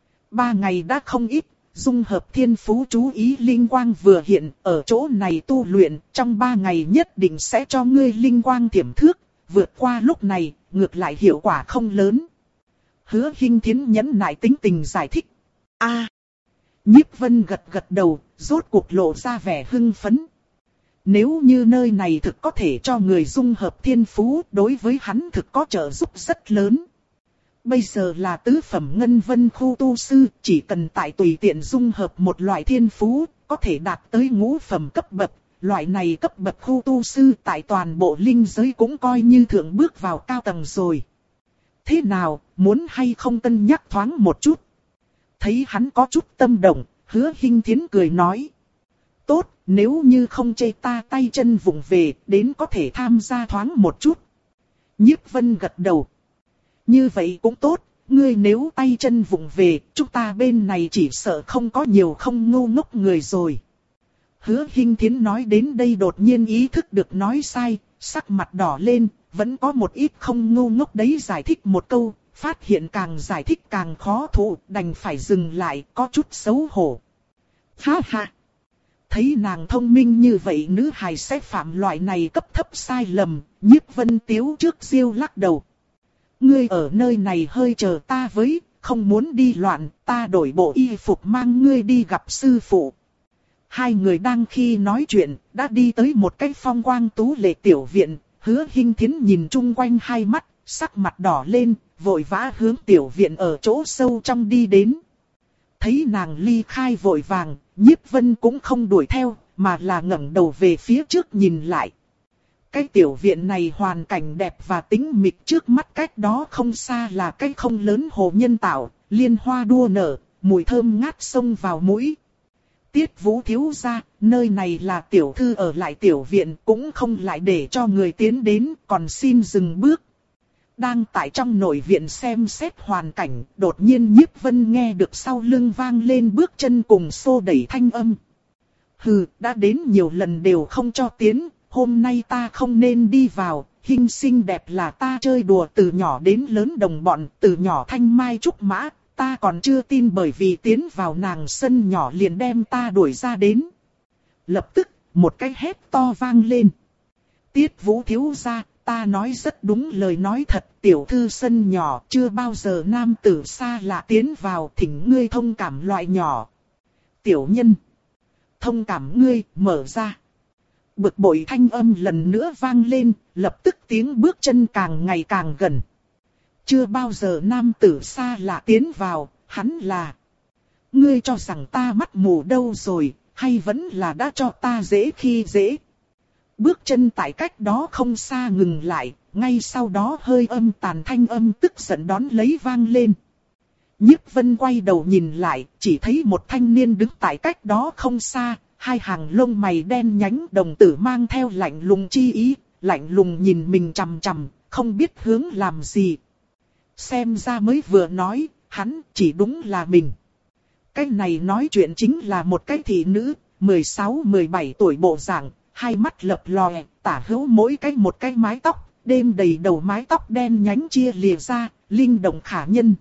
ba ngày đã không ít. Dung hợp thiên phú chú ý linh quang vừa hiện, ở chỗ này tu luyện, trong ba ngày nhất định sẽ cho ngươi linh quang tiềm thước, vượt qua lúc này, ngược lại hiệu quả không lớn. Hứa Hinh Thiến nhẫn nại tính tình giải thích. A. Nhiếp Vân gật gật đầu, rốt cuộc lộ ra vẻ hưng phấn. Nếu như nơi này thực có thể cho người dung hợp thiên phú, đối với hắn thực có trợ giúp rất lớn. Bây giờ là tứ phẩm ngân vân khu tu sư, chỉ cần tại tùy tiện dung hợp một loại thiên phú, có thể đạt tới ngũ phẩm cấp bậc. Loại này cấp bậc khu tu sư tại toàn bộ linh giới cũng coi như thượng bước vào cao tầng rồi. Thế nào, muốn hay không cân nhắc thoáng một chút? Thấy hắn có chút tâm động, Hứa Hinh Thiến cười nói. Tốt, nếu như không chê ta tay chân vụng về, đến có thể tham gia thoáng một chút. Nhiếp Vân gật đầu. Như vậy cũng tốt, ngươi nếu tay chân vụng về, chúng ta bên này chỉ sợ không có nhiều không ngu ngốc người rồi. Hứa Hinh Thiến nói đến đây đột nhiên ý thức được nói sai, sắc mặt đỏ lên, vẫn có một ít không ngu ngốc đấy giải thích một câu, phát hiện càng giải thích càng khó thụ, đành phải dừng lại, có chút xấu hổ. Ha ha! Thấy nàng thông minh như vậy nữ hài sẽ phạm loại này cấp thấp sai lầm, Nhiếp Vân Tiếu trước diêu lắc đầu. Ngươi ở nơi này hơi chờ ta với, không muốn đi loạn, ta đổi bộ y phục mang ngươi đi gặp sư phụ. Hai người đang khi nói chuyện, đã đi tới một cái phong quang tú lệ tiểu viện, Hứa Hinh Thiến nhìn chung quanh hai mắt, sắc mặt đỏ lên, vội vã hướng tiểu viện ở chỗ sâu trong đi đến. Thấy nàng ly khai vội vàng, Nhiếp Vân cũng không đuổi theo, mà là ngẩng đầu về phía trước nhìn lại. Cái tiểu viện này hoàn cảnh đẹp và tĩnh mịch, trước mắt cách đó không xa là cái không lớn hồ nhân tạo, liên hoa đua nở, mùi thơm ngát xông vào mũi. Tiết Vũ thiếu gia, nơi này là tiểu thư ở lại tiểu viện, cũng không lại để cho người tiến đến, còn xin dừng bước. Đang tại trong nội viện xem xét hoàn cảnh, đột nhiên Nhiếp Vân nghe được sau lưng vang lên bước chân cùng xô đẩy thanh âm. Hừ, đã đến nhiều lần đều không cho tiến, hôm nay ta không nên đi vào, Hinh xinh đẹp là ta chơi đùa từ nhỏ đến lớn đồng bọn, từ nhỏ thanh mai trúc mã, ta còn chưa tin bởi vì tiến vào nàng sân nhỏ liền đem ta đuổi ra đến. Lập tức, một cái hét to vang lên. Tiết Vũ thiếu gia, ta nói rất đúng lời nói thật, tiểu thư sân nhỏ chưa bao giờ nam tử xa lạ tiến vào, thỉnh ngươi thông cảm loại nhỏ. Tiểu nhân, thông cảm ngươi, mở ra. Bực bội thanh âm lần nữa vang lên, lập tức tiếng bước chân càng ngày càng gần. Chưa bao giờ nam tử xa lạ tiến vào, hắn là. Ngươi cho rằng ta mắt mù đâu rồi, hay vẫn là đã cho ta dễ khi dễ. Bước chân tại cách đó không xa ngừng lại, ngay sau đó hơi âm tàn thanh âm tức giận đón lấy vang lên. Nhiếp Vân quay đầu nhìn lại, chỉ thấy một thanh niên đứng tại cách đó không xa, hai hàng lông mày đen nhánh, đồng tử mang theo lạnh lùng chi ý, lạnh lùng nhìn mình chằm chằm, không biết hướng làm gì. Xem ra mới vừa nói, hắn chỉ đúng là mình. Cái này nói chuyện chính là một cái thị nữ, mười sáu mười bảy tuổi bộ dạng, hai mắt lập lòe, tả hữu mỗi cái một cái mái tóc, đêm đầy đầu mái tóc đen nhánh chia lìa ra, linh động khả nhân.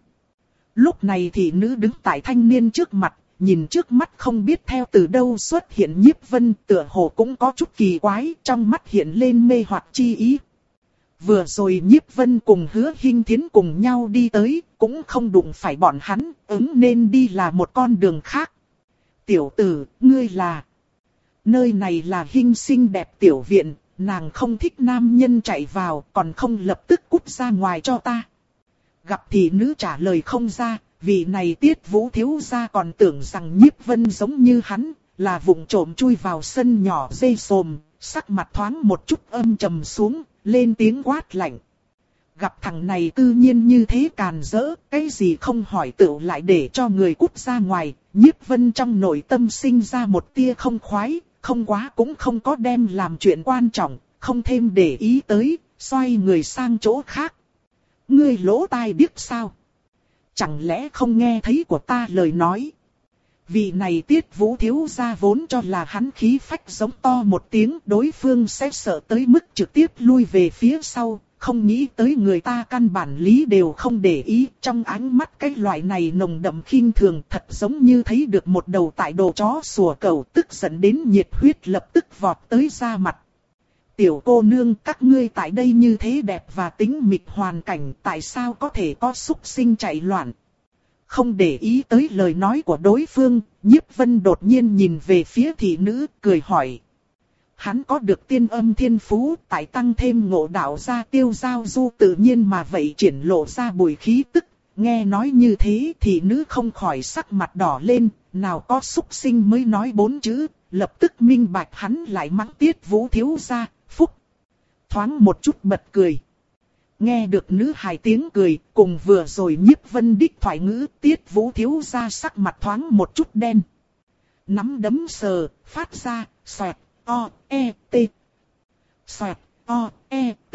Lúc này thị nữ đứng tại thanh niên trước mặt, nhìn trước mắt không biết theo từ đâu xuất hiện Nhiếp Vân, tựa hồ cũng có chút kỳ quái, trong mắt hiện lên mê hoặc chi ý. Vừa rồi Nhiếp Vân cùng Hứa Hinh Thiến cùng nhau đi tới, cũng không đụng phải bọn hắn, ứng nên đi là một con đường khác. Tiểu tử, ngươi là... Nơi này là Hinh xinh đẹp tiểu viện, nàng không thích nam nhân chạy vào, còn không lập tức cút ra ngoài cho ta. Gặp thị nữ trả lời không ra, vị này Tiết Vũ thiếu gia còn tưởng rằng Nhiếp Vân giống như hắn, là vụng trộm chui vào sân nhỏ dây xồm, sắc mặt thoáng một chút âm trầm xuống, lên tiếng quát lạnh. Gặp thằng này tự nhiên như thế càn rỡ, cái gì không hỏi tựu lại để cho người cút ra ngoài, Nhiếp Vân trong nội tâm sinh ra một tia không khoái, không quá cũng không có đem làm chuyện quan trọng, không thêm để ý tới, xoay người sang chỗ khác. Ngươi lỗ tai điếc sao? Chẳng lẽ không nghe thấy của ta lời nói? Vị này Tiết Vũ thiếu gia vốn cho là hắn khí phách giống to một tiếng, đối phương sẽ sợ tới mức trực tiếp lui về phía sau, không nghĩ tới người ta căn bản lý đều không để ý, trong ánh mắt cái loại này nồng đậm khinh thường thật giống như thấy được một đầu tại đồ chó sủa cẩu, tức giận đến nhiệt huyết lập tức vọt tới da mặt. Tiểu cô nương, các ngươi tại đây như thế đẹp và tĩnh mịch hoàn cảnh, tại sao có thể có súc sinh chạy loạn? Không để ý tới lời nói của đối phương, Nhiếp Vân đột nhiên nhìn về phía thị nữ, cười hỏi. Hắn có được tiên âm thiên phú, tại tăng thêm ngộ đạo ra tiêu giao du tự nhiên mà vậy triển lộ ra bùi khí tức. Nghe nói như thế thì nữ không khỏi sắc mặt đỏ lên, nào có súc sinh mới nói bốn chữ, lập tức minh bạch hắn lại mắng Tiết Vũ thiếu gia, phúc. Thoáng một chút bật cười. Nghe được nữ hài tiếng cười, cùng vừa rồi Nhiếp Vân đích thoại ngữ, Tiết Vũ thiếu gia sắc mặt thoáng một chút đen. Nắm đấm sờ, phát ra, xoẹt, o, e, t. Xoẹt, o, e, t.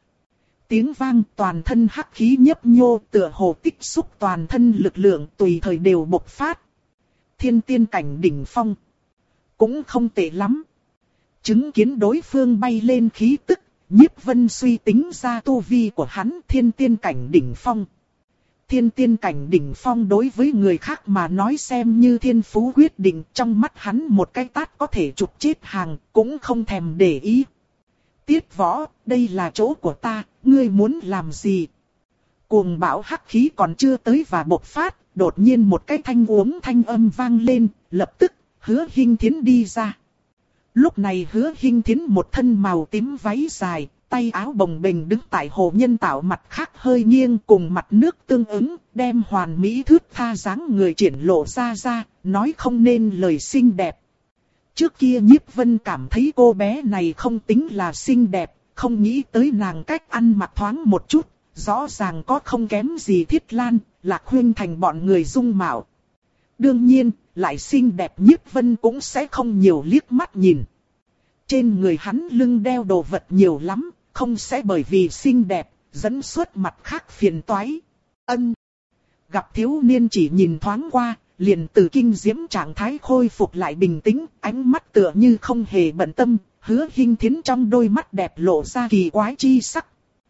Tiếng vang, toàn thân hắc khí nhấp nhô, tựa hồ tích xúc toàn thân lực lượng tùy thời đều bộc phát. Thiên tiên cảnh đỉnh phong. Cũng không tệ lắm. Chứng kiến đối phương bay lên khí tức, Nhiếp Vân suy tính ra tu vi của hắn thiên tiên cảnh đỉnh phong. Thiên tiên cảnh đỉnh phong đối với người khác mà nói xem như thiên phú quyết định, trong mắt hắn một cái tát có thể chụp chết hàng, cũng không thèm để ý. Tiết Võ, đây là chỗ của ta, ngươi muốn làm gì? Cuồng bão hắc khí còn chưa tới và bộc phát, đột nhiên một cái thanh uống thanh âm vang lên, lập tức, Hứa Hinh Thiến đi ra. Lúc này Hứa Hinh Thiến một thân màu tím váy dài, tay áo bồng bềnh đứng tại hồ nhân tạo mặt khác hơi nghiêng cùng mặt nước tương ứng, đem hoàn mỹ thướt tha dáng người triển lộ ra ra, nói không nên lời xinh đẹp. Trước kia Nhiếp Vân cảm thấy cô bé này không tính là xinh đẹp, không nghĩ tới nàng cách ăn mặc thoáng một chút, rõ ràng có không kém gì Thiết Lan, Lạc Huyên Thành bọn người dung mạo. Đương nhiên, lại xinh đẹp Nhiếp Vân cũng sẽ không nhiều liếc mắt nhìn. Trên người hắn lưng đeo đồ vật nhiều lắm, không sẽ bởi vì xinh đẹp, dẫn xuất mặt khác phiền toái. Ân. Gặp thiếu niên chỉ nhìn thoáng qua, liền từ kinh diễm trạng thái khôi phục lại bình tĩnh, ánh mắt tựa như không hề bận tâm, Hứa Hinh Thiến trong đôi mắt đẹp lộ ra kỳ quái chi sắc.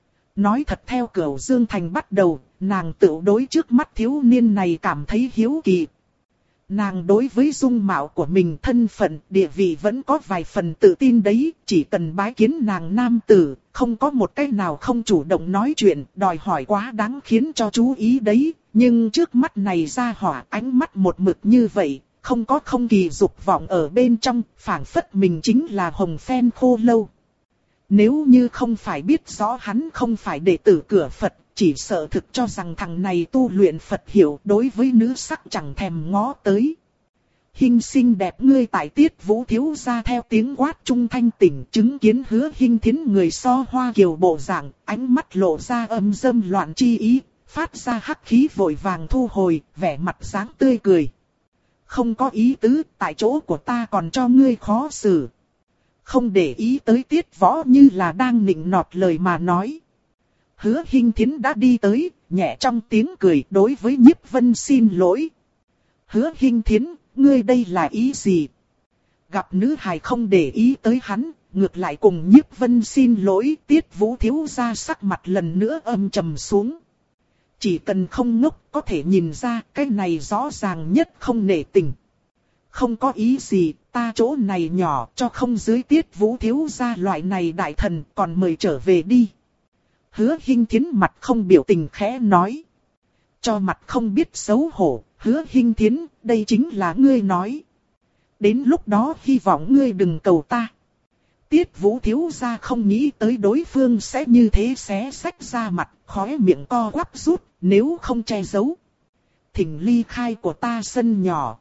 Nói thật theo Cửu Dương Thành bắt đầu, nàng tự đối trước mắt thiếu niên này cảm thấy hiếu kỳ. Nàng đối với dung mạo của mình thân phận, địa vị vẫn có vài phần tự tin đấy, chỉ cần bái kiến nàng nam tử, không có một cái nào không chủ động nói chuyện, đòi hỏi quá đáng khiến cho chú ý đấy. Nhưng trước mắt này ra hỏa ánh mắt một mực như vậy, không có không kỳ dục vọng ở bên trong, phảng phất mình chính là hồng phen khô lâu. Nếu như không phải biết rõ hắn không phải đệ tử cửa Phật, chỉ sợ thực cho rằng thằng này tu luyện Phật hiểu, đối với nữ sắc chẳng thèm ngó tới. Hinh xinh đẹp ngươi tại Tiết Vũ thiếu gia theo tiếng quát trung thanh tỉnh, chứng kiến Hứa Hinh Thiến người so hoa kiều bộ dạng, ánh mắt lộ ra âm dâm loạn chi ý, phát ra hắc khí vội vàng thu hồi, vẻ mặt dáng tươi cười. Không có ý tứ, tại chỗ của ta còn cho ngươi khó xử. Không để ý tới Tiết Võ như là đang nịnh nọt lời mà nói. Hứa Hinh Thiến đã đi tới, nhẹ trong tiếng cười đối với Nhiếp Vân xin lỗi. Hứa Hinh Thiến, ngươi đây là ý gì? Gặp nữ hài không để ý tới hắn, ngược lại cùng Nhiếp Vân xin lỗi, Tiết Vũ thiếu gia sắc mặt lần nữa âm trầm xuống. Chỉ cần không ngốc có thể nhìn ra cái này rõ ràng nhất không nể tình. Không có ý gì, ta chỗ này nhỏ cho không dưới Tiết Vũ thiếu gia loại này đại thần, còn mời trở về đi. Hứa Hinh Thiến mặt không biểu tình khẽ nói. Cho mặt không biết xấu hổ, Hứa Hinh Thiến, đây chính là ngươi nói. Đến lúc đó hy vọng ngươi đừng cầu ta. Tiết Vũ thiếu gia không nghĩ tới đối phương sẽ như thế xé xách ra mặt, khóe miệng co quắp rút, nếu không che giấu. Thỉnh ly khai của ta sân nhỏ.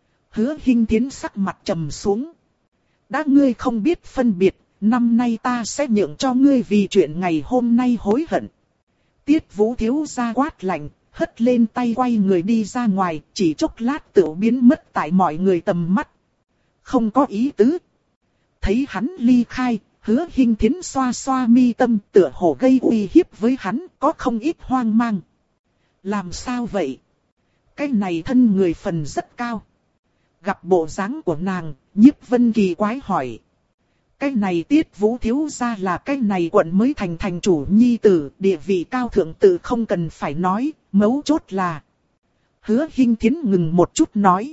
Hứa Hinh Thiến sắc mặt trầm xuống. Đã ngươi không biết phân biệt, năm nay ta sẽ nhượng cho ngươi vì chuyện ngày hôm nay hối hận. Tiết Vũ thiếu gia quát lạnh, hất lên tay quay người đi ra ngoài, chỉ chốc lát tựu biến mất tại mọi người tầm mắt. Không có ý tứ. Thấy hắn ly khai, Hứa Hinh Thiến xoa xoa mi tâm, tựa hồ gây uy hiếp với hắn, có không ít hoang mang. Làm sao vậy? Cái này thân người phần rất cao. Gặp bộ dáng của nàng, Nhiếp Vân kỳ quái hỏi. Cái này Tiết Vũ thiếu gia là cái này quận mới thành thành chủ nhi tử, địa vị cao thượng tự không cần phải nói, mấu chốt là. Hứa Hinh Thiến ngừng một chút nói.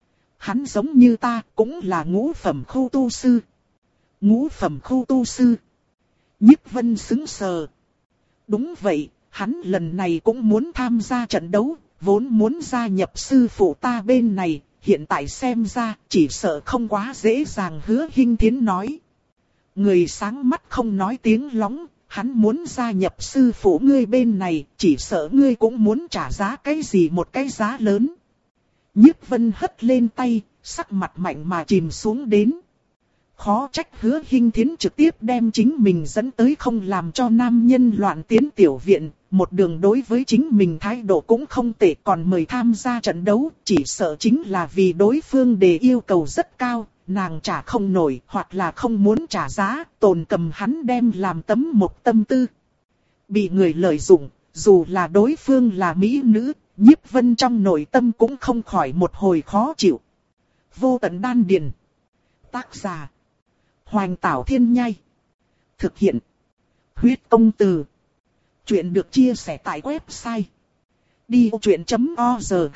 Hắn giống như ta, cũng là ngũ phẩm khu tu sư. Ngũ phẩm khu tu sư. Nhiếp Vân sững sờ. Đúng vậy, hắn lần này cũng muốn tham gia trận đấu, vốn muốn gia nhập sư phụ ta bên này, hiện tại xem ra chỉ sợ không quá dễ dàng. Hứa Hinh Thiến nói. Người sáng mắt không nói tiếng lóng, hắn muốn gia nhập sư phụ ngươi bên này, chỉ sợ ngươi cũng muốn trả giá cái gì một cái giá lớn. Nhiếp Vân hất lên tay, sắc mặt mạnh mà chìm xuống đến. Khó trách Hứa Hinh Thiến trực tiếp đem chính mình dẫn tới không làm cho nam nhân loạn tiến tiểu viện, một đường đối với chính mình thái độ cũng không tệ, còn mời tham gia trận đấu, chỉ sợ chính là vì đối phương đề yêu cầu rất cao, nàng trả không nổi hoặc là không muốn trả giá, tồn cầm hắn đem làm tấm một tâm tư. Bị người lợi dụng, dù là đối phương là mỹ nữ, Nhiếp Vân trong nội tâm cũng không khỏi một hồi khó chịu. Vô tận đan điền. Tác giả Hoành Tảo Thiên Nhai. Thực hiện Huyết Công Từ. Chuyện được chia sẻ tại website đi vô chuyện chấm org.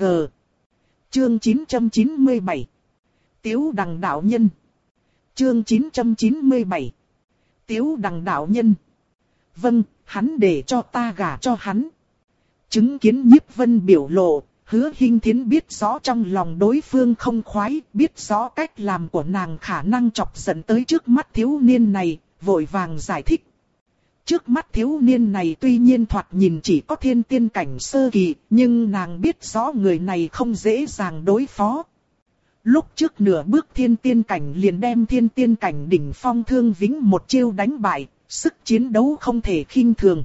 Chương chín trăm chín mươi bảy. Tiếu Đằng đạo nhân. Chương chín trăm chín mươi bảy. Tiếu Đằng đạo nhân. Vâng, hắn để cho ta gả cho hắn. Chứng kiến Nhiếp Vân biểu lộ, Hứa Hinh Thiến biết rõ trong lòng đối phương không khoái, biết rõ cách làm của nàng khả năng chọc giận tới trước mắt thiếu niên này, vội vàng giải thích. Trước mắt thiếu niên này tuy nhiên thoạt nhìn chỉ có thiên tiên cảnh sơ kỳ, nhưng nàng biết rõ người này không dễ dàng đối phó. Lúc trước nửa bước thiên tiên cảnh liền đem thiên tiên cảnh đỉnh phong Thương Vĩnh một chiêu đánh bại, sức chiến đấu không thể khinh thường.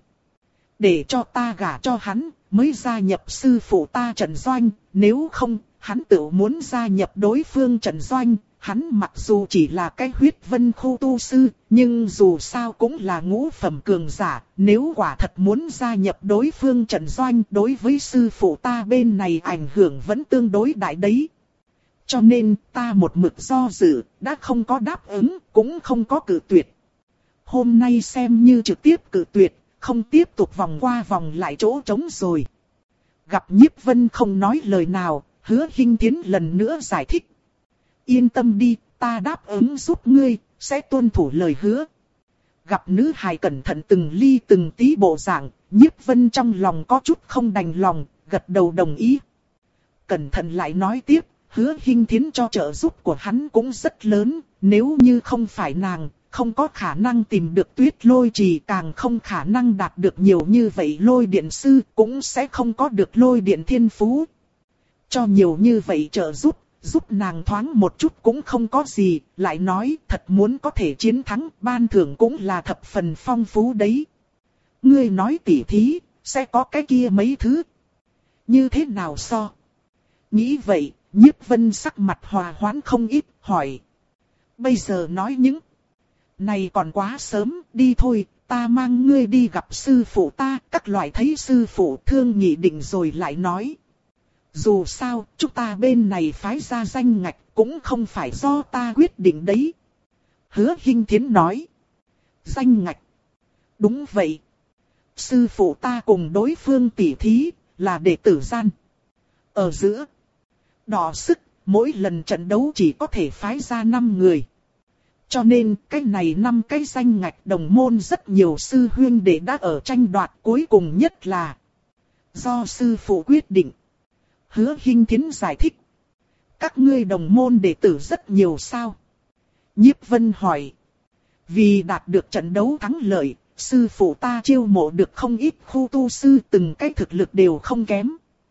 Để cho ta gả cho hắn, mới gia nhập sư phụ ta trận doanh, nếu không, hắn tự muốn gia nhập đối phương trận doanh. Hắn mặc dù chỉ là cái huyết vân khu tu sư, nhưng dù sao cũng là ngũ phẩm cường giả, nếu quả thật muốn gia nhập đối phương trận doanh, đối với sư phụ ta bên này ảnh hưởng vẫn tương đối đại đấy. Cho nên ta một mực do dự, đã không có đáp ứng, cũng không có cự tuyệt. Hôm nay xem như trực tiếp cự tuyệt, không tiếp tục vòng qua vòng lại chỗ trống rồi. Gặp Nhiếp Vân không nói lời nào, Hứa Hinh Thiến lần nữa giải thích. Yên tâm đi, ta đáp ứng giúp ngươi, sẽ tuân thủ lời hứa. Gặp nữ hài cẩn thận từng ly từng tí bộ dạng, Nhiếp Vân trong lòng có chút không đành lòng, gật đầu đồng ý. Cẩn thận lại nói tiếp, Hứa Hinh Thiến cho trợ giúp của hắn cũng rất lớn, nếu như không phải nàng, không có khả năng tìm được Tuyết Lôi Trì, càng không khả năng đạt được nhiều như vậy lôi điện sư, cũng sẽ không có được lôi điện thiên phú. Cho nhiều như vậy trợ giúp, giúp nàng thoáng một chút cũng không có gì, lại nói thật muốn có thể chiến thắng, ban thưởng cũng là thập phần phong phú đấy. Ngươi nói tỉ thí, sẽ có cái kia mấy thứ. Như thế nào so? Nghĩ vậy, Nhiếp Vân sắc mặt hòa hoãn không ít, hỏi. Bây giờ nói những này còn quá sớm, đi thôi, ta mang ngươi đi gặp sư phụ ta, các loại thấy sư phụ thương nghị định rồi lại nói. Dù sao, chúng ta bên này phái ra danh ngạch, cũng không phải do ta quyết định đấy. Hứa Hinh Thiến nói. Danh ngạch. Đúng vậy. Sư phụ ta cùng đối phương tỉ thí, là đệ tử gian. Ở giữa, đọ sức, mỗi lần trận đấu chỉ có thể phái ra năm người. Cho nên, cái này năm cái danh ngạch đồng môn rất nhiều sư huynh đệ đã ở tranh đoạt, cuối cùng nhất là do sư phụ quyết định. Hứa Hinh Thiến giải thích. Các ngươi đồng môn đệ tử rất nhiều sao? Nhiếp Vân hỏi. Vì đạt được trận đấu thắng lợi, sư phụ ta chiêu mộ được không ít khu tu sư, từng cái thực lực đều không kém.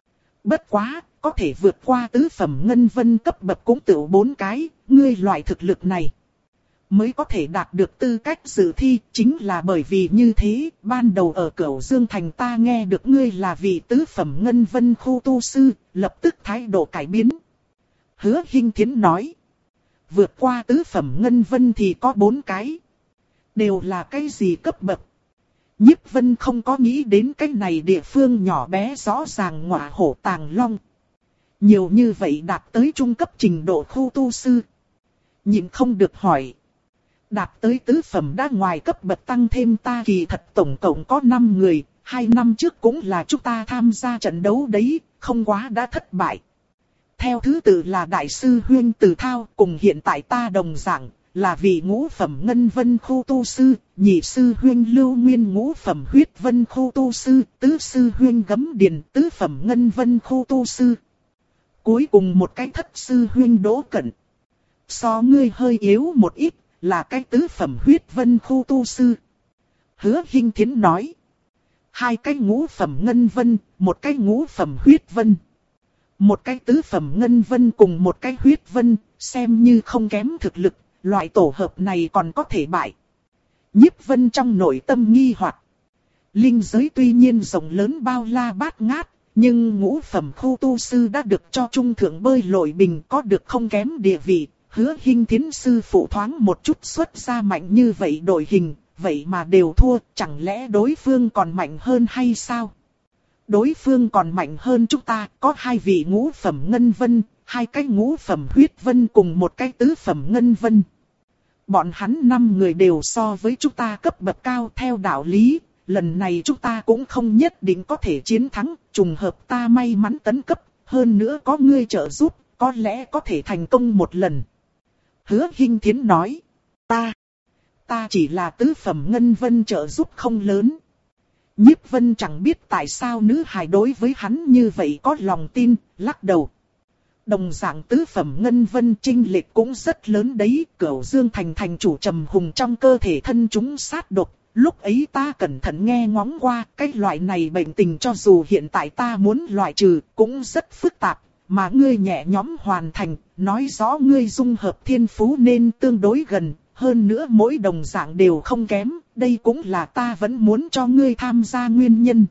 Bất quá, có thể vượt qua tứ phẩm ngân vân cấp bậc cũng tự bốn cái, ngươi loại thực lực này mới có thể đạt được tư cách dự thi, chính là bởi vì như thế, ban đầu ở Cửu Dương Thành ta nghe được ngươi là vị tứ phẩm ngân vân khu tu sư, lập tức thái độ cải biến. Hứa Hinh Thiến nói, vượt qua tứ phẩm ngân vân thì có bốn cái, đều là cái gì cấp bậc? Nhiếp Vân không có nghĩ đến cái này địa phương nhỏ bé rõ ràng ngọa hổ tàng long. Nhiều như vậy đạt tới trung cấp trình độ khu tu sư. Nhịn không được hỏi. Đạt tới tứ phẩm đã ngoài cấp bậc tăng thêm ta kỳ thật tổng cộng có năm người, hai năm trước cũng là chúng ta tham gia trận đấu đấy, không quá đã thất bại. Theo thứ tự là Đại sư Huyên Từ Thao cùng hiện tại ta đồng dạng, là vị ngũ phẩm ngân vân khu tu sư, nhị sư Huyên Lưu Nguyên ngũ phẩm huyết vân khu tu sư, tứ sư Huyên Gấm Điền tứ phẩm ngân vân khu tu sư. Cuối cùng một cái thất sư Huyên Đỗ Cẩn. So ngươi hơi yếu một ít. là cái tứ phẩm huyết vân khu tu sư. Hứa Hinh Thiến nói. Hai cái ngũ phẩm ngân vân, một cái ngũ phẩm huyết vân. Một cái tứ phẩm ngân vân cùng một cái huyết vân, xem như không kém thực lực, loại tổ hợp này còn có thể bại. Nhiếp Vân trong nội tâm nghi hoặc. Linh giới tuy nhiên rộng lớn bao la bát ngát, nhưng ngũ phẩm khu tu sư đã được cho trung thượng bơi lội bình có được không kém địa vị. Hứa Hinh Thiến sư phụ thoáng một chút xuất ra mạnh như vậy đội hình, vậy mà đều thua, chẳng lẽ đối phương còn mạnh hơn hay sao? Đối phương còn mạnh hơn chúng ta, có hai vị ngũ phẩm ngân vân, hai cái ngũ phẩm huyết vân cùng một cái tứ phẩm ngân vân. Bọn hắn năm người đều so với chúng ta cấp bậc cao theo đạo lý, lần này chúng ta cũng không nhất định có thể chiến thắng, trùng hợp ta may mắn tấn cấp, hơn nữa có ngươi trợ giúp, có lẽ có thể thành công một lần. Hứa Hinh Thiến nói, ta, ta chỉ là tứ phẩm ngân vân trợ giúp không lớn. Nhiếp Vân chẳng biết tại sao nữ hài đối với hắn như vậy có lòng tin, lắc đầu. Đồng dạng tứ phẩm ngân vân chênh lệch cũng rất lớn đấy, Cửu Dương thành thành chủ Trầm Hùng trong cơ thể thân chúng sát độc, lúc ấy ta cẩn thận nghe ngóng qua, cái loại này bệnh tình cho dù hiện tại ta muốn loại trừ, cũng rất phức tạp, mà ngươi nhẹ nhõm hoàn thành, nói rõ ngươi dung hợp thiên phú nên tương đối gần, hơn nữa mỗi đồng dạng đều không kém, đây cũng là ta vẫn muốn cho ngươi tham gia nguyên nhân.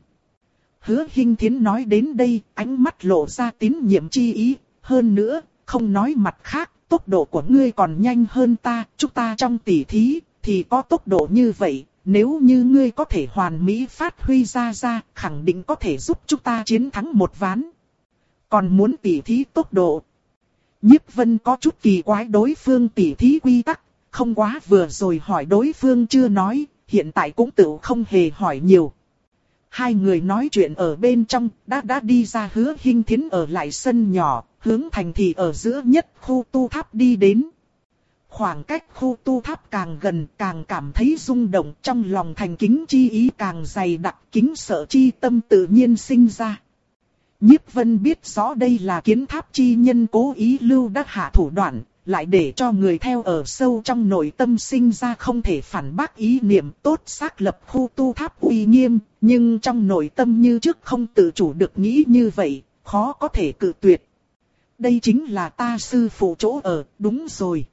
Hứa Hinh Thiến nói đến đây, ánh mắt lộ ra tín nhiệm chi ý, hơn nữa, không nói mặt khác, tốc độ của ngươi còn nhanh hơn ta, chúng ta trong tỷ thí, thì có tốc độ như vậy, nếu như ngươi có thể hoàn mỹ phát huy ra ra, khẳng định có thể giúp chúng ta chiến thắng một ván. Còn muốn tỷ thí tốc độ. Nhiếp Vân có chút kỳ quái đối phương tỷ thí quy tắc, không quá vừa rồi hỏi đối phương chưa nói, hiện tại cũng tự không hề hỏi nhiều. Hai người nói chuyện ở bên trong, đã đã đi ra Hứa Hinh Thiến ở lại sân nhỏ, hướng thành thị ở giữa nhất khu tu tháp đi đến. Khoảng cách khu tu tháp càng gần càng cảm thấy rung động, trong lòng thành kính chi ý càng dày đặc, kính sợ chi tâm tự nhiên sinh ra. Nhiếp Vân biết rõ đây là Kiến Tháp chi nhân cố ý lưu đắc hạ thủ đoạn, lại để cho người theo ở sâu trong nội tâm sinh ra không thể phản bác ý niệm tốt xác lập khu tu tháp uy nghiêm, nhưng trong nội tâm như trước không tự chủ được nghĩ như vậy, khó có thể cự tuyệt. Đây chính là ta sư phụ chỗ ở, đúng rồi.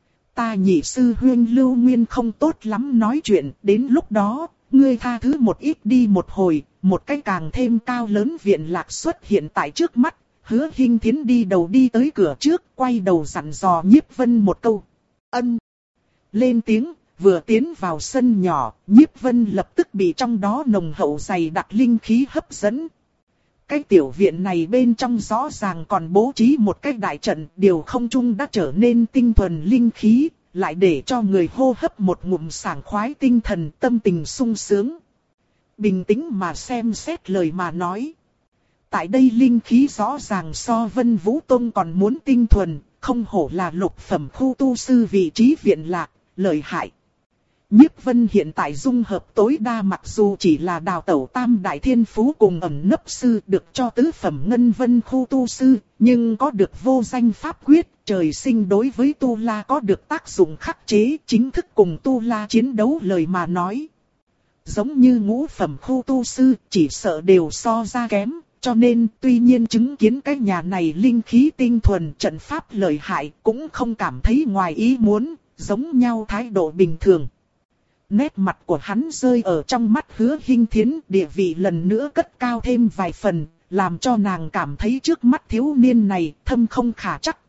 Ta nhị sư huynh Lưu Nguyên không tốt lắm nói chuyện, đến lúc đó, ngươi tha thứ một ít đi một hồi, một cái càng thêm cao lớn viện lạc xuất hiện tại trước mắt. Hứa Hinh Thiến đi đầu đi tới cửa trước, quay đầu dặn dò Nhiếp Vân một câu. Ân. Lên tiếng, vừa tiến vào sân nhỏ, Nhiếp Vân lập tức bị trong đó nồng hậu dày đặc linh khí hấp dẫn. Cái tiểu viện này bên trong rõ ràng còn bố trí một cái đại trận, điều không trung đã trở nên tinh thuần linh khí, lại để cho người hô hấp một ngụm sảng khoái tinh thần, tâm tình sung sướng. Bình tĩnh mà xem xét lời mà nói. Tại đây linh khí rõ ràng so Vân Vũ Tông còn muốn tinh thuần, không hổ là lục phẩm khu tu sư vị trí viện lạc, lợi hại. Nhiếp Vân hiện tại dung hợp tối đa mặc dù chỉ là đào tẩu tam đại thiên phú cùng ẩn nấp sư được cho tứ phẩm ngân vân khu tu sư, nhưng có được vô danh pháp quyết, trời sinh đối với tu la có được tác dụng khắc chế, chính thức cùng tu la chiến đấu lời mà nói. Giống như ngũ phẩm khu tu sư, chỉ sợ đều so ra kém. Cho nên tuy nhiên chứng kiến cái nhà này linh khí tinh thuần trận pháp lợi hại cũng không cảm thấy ngoài ý muốn, giống nhau thái độ bình thường. Nét mặt của hắn rơi ở trong mắt Hứa Hinh Thiến, địa vị lần nữa cất cao thêm vài phần, làm cho nàng cảm thấy trước mắt thiếu niên này thâm không khả trắc.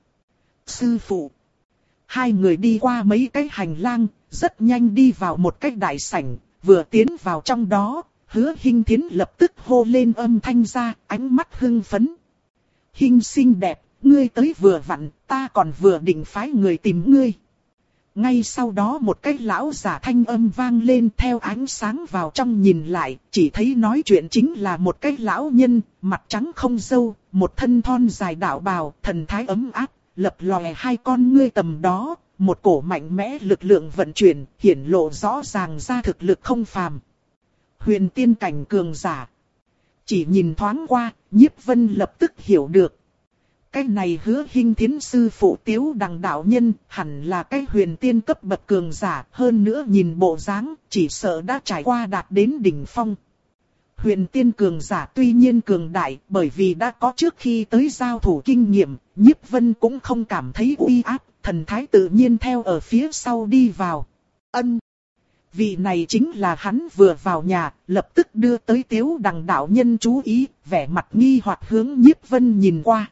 Sư phụ. Hai người đi qua mấy cái hành lang, rất nhanh đi vào một cái đại sảnh, vừa tiến vào trong đó. Hứa Hinh Thiến lập tức hô lên âm thanh ra, ánh mắt hưng phấn. Hinh xinh đẹp, ngươi tới vừa vặn, ta còn vừa định phái người tìm ngươi. Ngay sau đó một cái lão giả thanh âm vang lên theo ánh sáng vào trong nhìn lại, chỉ thấy nói chuyện chính là một cái lão nhân, mặt trắng không râu, một thân thon dài đạo bào, thần thái ấm áp, lập lòe hai con ngươi tầm đó, một cổ mạnh mẽ lực lượng vận chuyển, hiển lộ rõ ràng ra thực lực không phàm. Huyền tiên cảnh cường giả. Chỉ nhìn thoáng qua, Nhiếp Vân lập tức hiểu được. Cái này Hứa Hinh Thiến sư phụ Tiếu Đằng đạo nhân, hẳn là cái huyền tiên cấp bậc cường giả, hơn nữa nhìn bộ dáng, chỉ sợ đã trải qua đạt đến đỉnh phong. Huyền tiên cường giả tuy nhiên cường đại, bởi vì đã có trước khi tới giao thủ kinh nghiệm, Nhiếp Vân cũng không cảm thấy uy áp, thần thái tự nhiên theo ở phía sau đi vào. Ân. Vị này chính là hắn vừa vào nhà, lập tức đưa tới Tiếu Đằng đạo nhân chú ý, vẻ mặt nghi hoặc hướng Nhiếp Vân nhìn qua.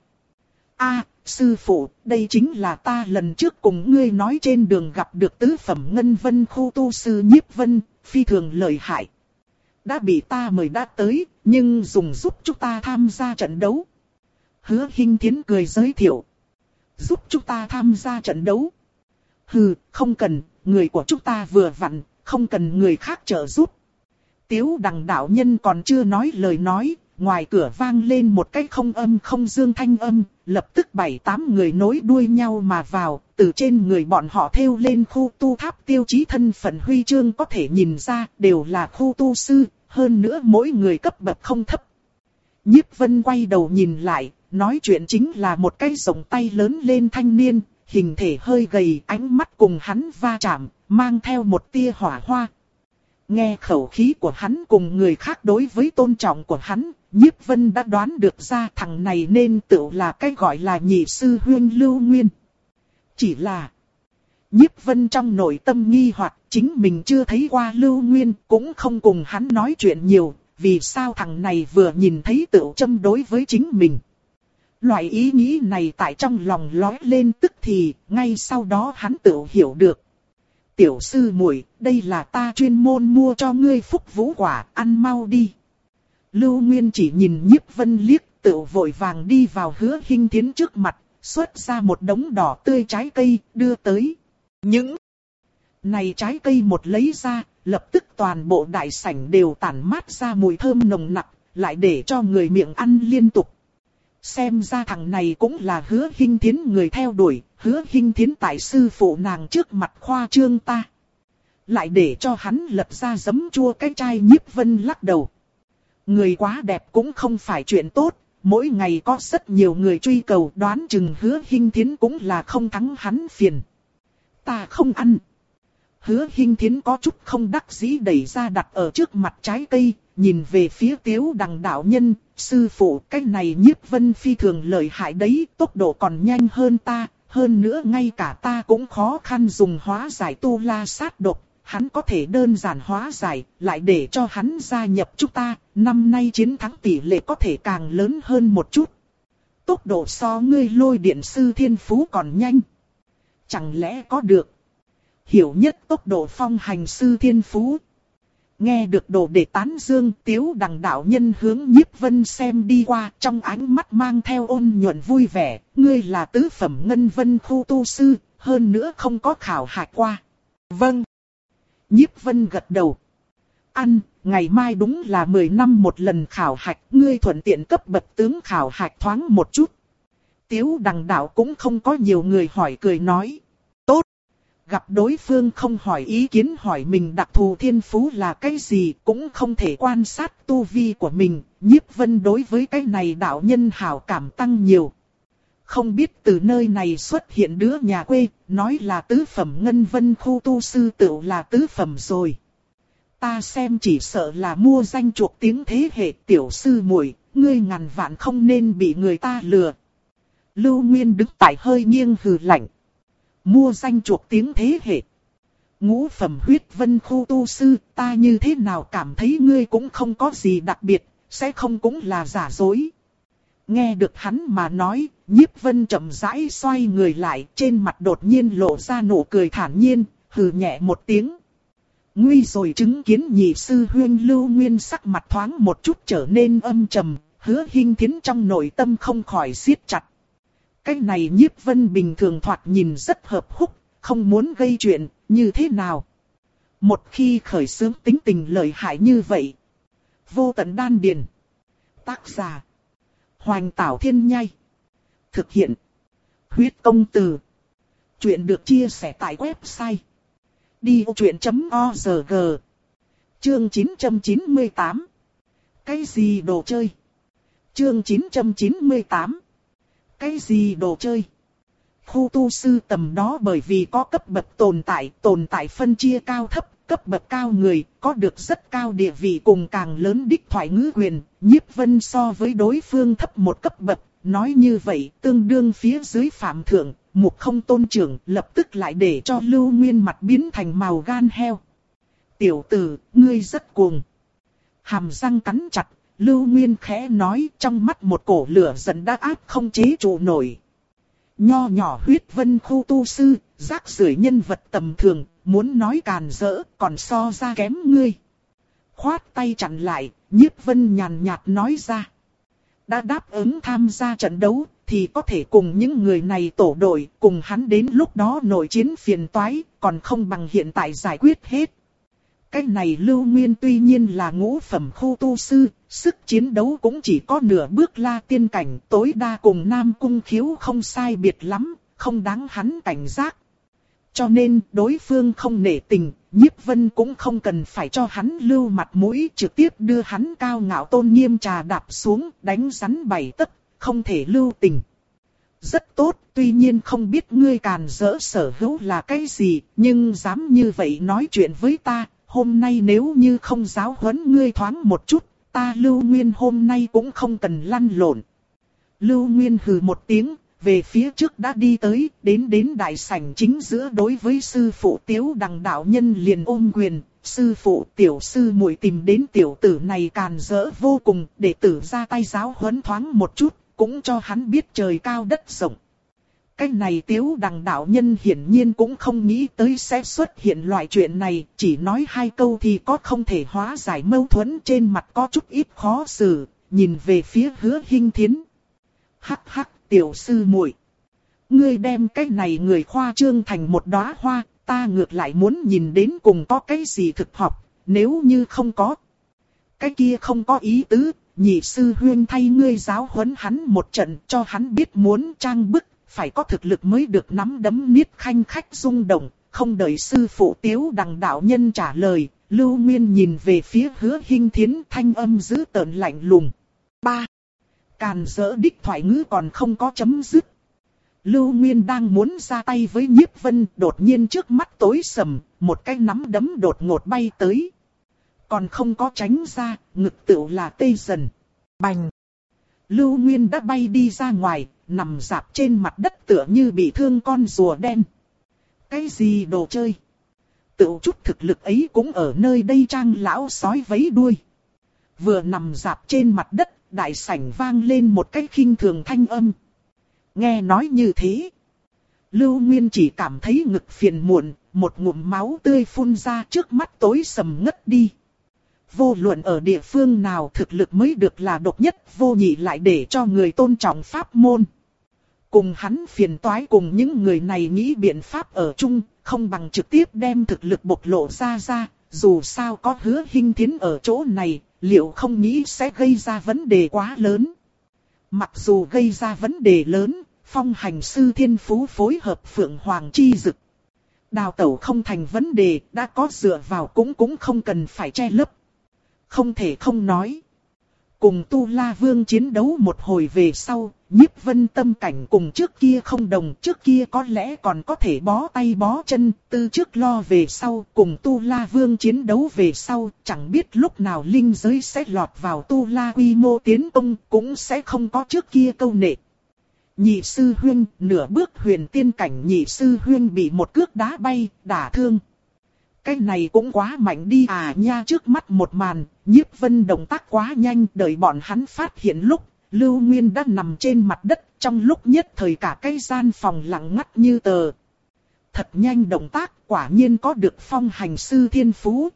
A, sư phụ, đây chính là ta lần trước cùng ngươi nói trên đường gặp được tứ phẩm ngân vân khu tu sư Nhiếp Vân, phi thường lợi hại. Đã bị ta mời đã tới, nhưng dùng giúp chúng ta tham gia trận đấu. Hứa Hinh Thiến cười giới thiệu. Giúp chúng ta tham gia trận đấu. Hừ, không cần, người của chúng ta vừa vặn, không cần người khác trợ giúp. Tiếu Đằng đạo nhân còn chưa nói lời nói, ngoài cửa vang lên một cái không âm không dương thanh âm, lập tức bảy tám người nối đuôi nhau mà vào, từ trên người bọn họ thêu lên khu tu tháp tiêu chí thân phận huy chương có thể nhìn ra đều là khu tu sư, hơn nữa mỗi người cấp bậc không thấp. Nhiếp Vân quay đầu nhìn lại, nói chuyện chính là một cái rộng tay lớn lên thanh niên, hình thể hơi gầy, ánh mắt cùng hắn va chạm, mang theo một tia hỏa hoa. Nghe khẩu khí của hắn cùng người khác đối với tôn trọng của hắn, Nhiếp Vân đã đoán được ra thằng này nên tự là cái gọi là nhị sư huynh Lưu Nguyên. Chỉ là Nhiếp Vân trong nội tâm nghi hoặc chính mình chưa thấy qua Lưu Nguyên, cũng không cùng hắn nói chuyện nhiều, vì sao thằng này vừa nhìn thấy tự châm đối với chính mình. Loại ý nghĩ này tại trong lòng lóe lên tức thì, ngay sau đó hắn tự hiểu được. Tiểu sư muội, đây là ta chuyên môn mua cho ngươi phúc vũ quả, ăn mau đi. Lưu Nguyên chỉ nhìn Nhiếp Vân liếc, tự vội vàng đi vào Hứa Hinh Thiến trước mặt, xuất ra một đống đỏ tươi trái cây, đưa tới. Những này trái cây một lấy ra, lập tức toàn bộ đại sảnh đều tản mát ra mùi thơm nồng nặc, lại để cho người miệng ăn liên tục. Xem ra thằng này cũng là Hứa Hinh Thiến người theo đuổi, Hứa Hinh Thiến tại sư phụ nàng trước mặt khoa trương ta. Lại để cho hắn lật ra giấm chua cái chai. Nhiếp Vân lắc đầu. Người quá đẹp cũng không phải chuyện tốt, mỗi ngày có rất nhiều người truy cầu, đoán chừng Hứa Hinh Thiến cũng là không thắng hắn phiền. Ta không ăn. Hứa Hinh Thiến có chút không đắc dĩ đẩy ra đặt ở trước mặt trái cây, nhìn về phía Tiếu Đằng đạo nhân, sư phụ cái này Nhiếp Vân phi thường lợi hại đấy, tốc độ còn nhanh hơn ta, hơn nữa ngay cả ta cũng khó khăn dùng hóa giải tu la sát độc, hắn có thể đơn giản hóa giải, lại để cho hắn gia nhập chúng ta, năm nay chiến thắng tỷ lệ có thể càng lớn hơn một chút. Tốc độ so ngươi Lôi Điện sư thiên phú còn nhanh. Chẳng lẽ có được? Hiểu nhất tốc độ phong hành sư thiên phú. Nghe được đồ để tán dương, Tiếu Đằng đạo nhân hướng Nhiếp Vân xem đi qua, trong ánh mắt mang theo ôn nhuận vui vẻ, ngươi là tứ phẩm ngân vân khu tu sư, hơn nữa không có khảo hạch qua. Vâng. Nhiếp Vân gật đầu. Ăn, ngày mai đúng là mười năm một lần khảo hạch, ngươi thuận tiện cấp bậc tướng khảo hạch thoáng một chút. Tiếu Đằng đạo cũng không có nhiều người hỏi cười nói. Tốt. Gặp đối phương không hỏi ý kiến hỏi mình đặc thù thiên phú là cái gì, cũng không thể quan sát tu vi của mình, Nhiếp Vân đối với cái này đạo nhân hảo cảm tăng nhiều. Không biết từ nơi này xuất hiện đứa nhà quê, nói là tứ phẩm ngân vân khu tu sư tự là tứ phẩm rồi. Ta xem chỉ sợ là mua danh chuộc tiếng thế hệ. Tiểu sư muội, ngươi ngàn vạn không nên bị người ta lừa. Lưu Nguyên đứng tại hơi nghiêng hừ lạnh. Mua danh chuộc tiếng thế hệ. Ngũ phẩm huyết vân khu tu sư, ta như thế nào cảm thấy ngươi cũng không có gì đặc biệt, sẽ không cũng là giả dối. Nghe được hắn mà nói, Nhiếp Vân chậm rãi xoay người lại, trên mặt đột nhiên lộ ra nụ cười thản nhiên, hừ nhẹ một tiếng. Nguy rồi chứng kiến nhị sư huynh Lưu Nguyên sắc mặt thoáng một chút trở nên âm trầm, Hứa Hinh Thiến trong nội tâm không khỏi siết chặt. Cái này Nhiếp Vân bình thường thoạt nhìn rất hợp húc, không muốn gây chuyện, như thế nào? Một khi khởi xướng tính tình lợi hại như vậy. Vô tận đan điền. Tác giả. Hoành Tảo Thiên Nhai. Thực hiện. Huyết Công Từ. Chuyện được chia sẻ tại website. đi vô chuyện chấm org. Chương chín trăm chín mươi tám. Cái gì đồ chơi? Chương chín trăm chín mươi tám. Cái gì đồ chơi? Khu tu sư tầm đó bởi vì có cấp bậc tồn tại, tồn tại phân chia cao thấp, cấp bậc cao người, có được rất cao địa vị cùng càng lớn đích thoại ngữ quyền, Nhiếp Vân so với đối phương thấp một cấp bậc, nói như vậy tương đương phía dưới phạm thượng, Mục Không tôn trưởng lập tức lại để cho Lưu Nguyên mặt biến thành màu gan heo. Tiểu tử, ngươi rất cuồng. Hàm răng cắn chặt, Lưu Nguyên khẽ nói, trong mắt một cổ lửa giận đã áp không chế trụ nổi. Nho nhỏ huyết vân khu tu sư, rác rưởi nhân vật tầm thường, muốn nói càn rỡ, còn so ra kém ngươi. Khoát tay chặn lại, Nhiếp Vân nhàn nhạt nói ra. Đã đáp ứng tham gia trận đấu, thì có thể cùng những người này tổ đội, cùng hắn đến lúc đó nội chiến phiền toái, còn không bằng hiện tại giải quyết hết. Cái này Lưu Nguyên tuy nhiên là ngũ phẩm khu tu sư, sức chiến đấu cũng chỉ có nửa bước la tiên cảnh, tối đa cùng Nam Cung Khiếu không sai biệt lắm, không đáng hắn cảnh giác. Cho nên đối phương không nể tình, Nhiếp Vân cũng không cần phải cho hắn lưu mặt mũi, trực tiếp đưa hắn cao ngạo tôn nghiêm trà đạp xuống, đánh rắn bảy tấc, không thể lưu tình. Rất tốt, tuy nhiên không biết ngươi càn rỡ sở hữu là cái gì, nhưng dám như vậy nói chuyện với ta, hôm nay nếu như không giáo huấn ngươi thoáng một chút, ta Lưu Nguyên hôm nay cũng không cần lăn lộn. Lưu Nguyên hừ một tiếng, về phía trước đã đi tới, đến đến đại sảnh chính giữa đối với sư phụ Tiếu Đằng đạo nhân liền ôm quyền, sư phụ tiểu sư muội tìm đến tiểu tử này càn rỡ vô cùng, đệ tử ra tay giáo huấn thoáng một chút, cũng cho hắn biết trời cao đất rộng. Cái này Tiếu Đằng đạo nhân hiển nhiên cũng không nghĩ tới sẽ xuất hiện loại chuyện này, chỉ nói hai câu thì có không thể hóa giải mâu thuẫn, trên mặt có chút ít khó xử, nhìn về phía Hứa Hinh Thiến. Hắc hắc, tiểu sư muội, ngươi đem cái này người khoa trương thành một đóa hoa, ta ngược lại muốn nhìn đến cùng có cái gì thực học, nếu như không có. Cái kia không có ý tứ, nhị sư huyên thay ngươi giáo huấn hắn một trận, cho hắn biết muốn trang bức, phải có thực lực mới được nắm đấm niết khanh khách rung động. Không đợi sư phụ Tiếu Đằng đạo nhân trả lời, Lưu Nguyên nhìn về phía Hứa Hinh Thiến, thanh âm dữ tợn lạnh lùng. Ba. Càn rỡ đích thoại ngữ còn không có chấm dứt. Lưu Nguyên đang muốn ra tay với Nhiếp Vân, đột nhiên trước mắt tối sầm, một cái nắm đấm đột ngột bay tới. Còn không có tránh ra, ngực tựu là tê dần. Bành! Lưu Nguyên đã bay đi ra ngoài, nằm rạp trên mặt đất tựa như bị thương con rùa đen. Cái gì đồ chơi? Tựu chút thực lực ấy cũng ở nơi đây trang lão sói vấy đuôi. Vừa nằm rạp trên mặt đất, đại sảnh vang lên một cái khinh thường thanh âm. Nghe nói như thế, Lưu Nguyên chỉ cảm thấy ngực phiền muộn, một ngụm máu tươi phun ra, trước mắt tối sầm ngất đi. Vô luận ở địa phương nào thực lực mới được là độc nhất vô nhị, lại để cho người tôn trọng pháp môn. Cùng hắn phiền toái cùng những người này nghĩ biện pháp ở chung, không bằng trực tiếp đem thực lực bộc lộ ra ra, dù sao có Hứa Hinh Thiến ở chỗ này, liệu không nghĩ sẽ gây ra vấn đề quá lớn. Mặc dù gây ra vấn đề lớn, Phong Hành sư thiên phú phối hợp Phượng Hoàng chi dực, đào tẩu không thành vấn đề, đã có dựa vào cũng cũng không cần phải che lấp. Không thể không nói, cùng Tu La Vương chiến đấu một hồi về sau, Nhiếp Vân tâm cảnh cùng trước kia không đồng, trước kia có lẽ còn có thể bó tay bó chân, từ trước lo về sau, cùng Tu La Vương chiến đấu về sau, chẳng biết lúc nào linh giới sẽ lọt vào Tu La quy mô tiến công, cũng sẽ không có trước kia câu nệ. Nhị sư huynh, nửa bước huyền tiên cảnh nhị sư huynh bị một cước đá bay, đả thương. Cái này cũng quá mạnh đi à nha, trước mắt một màn, Nhiếp Vân động tác quá nhanh, đợi bọn hắn phát hiện lúc, Lưu Nguyên đã nằm trên mặt đất, trong lúc nhất thời cả cái gian phòng lặng ngắt như tờ. Thật nhanh động tác, quả nhiên có được Phong Hành sư thiên phú.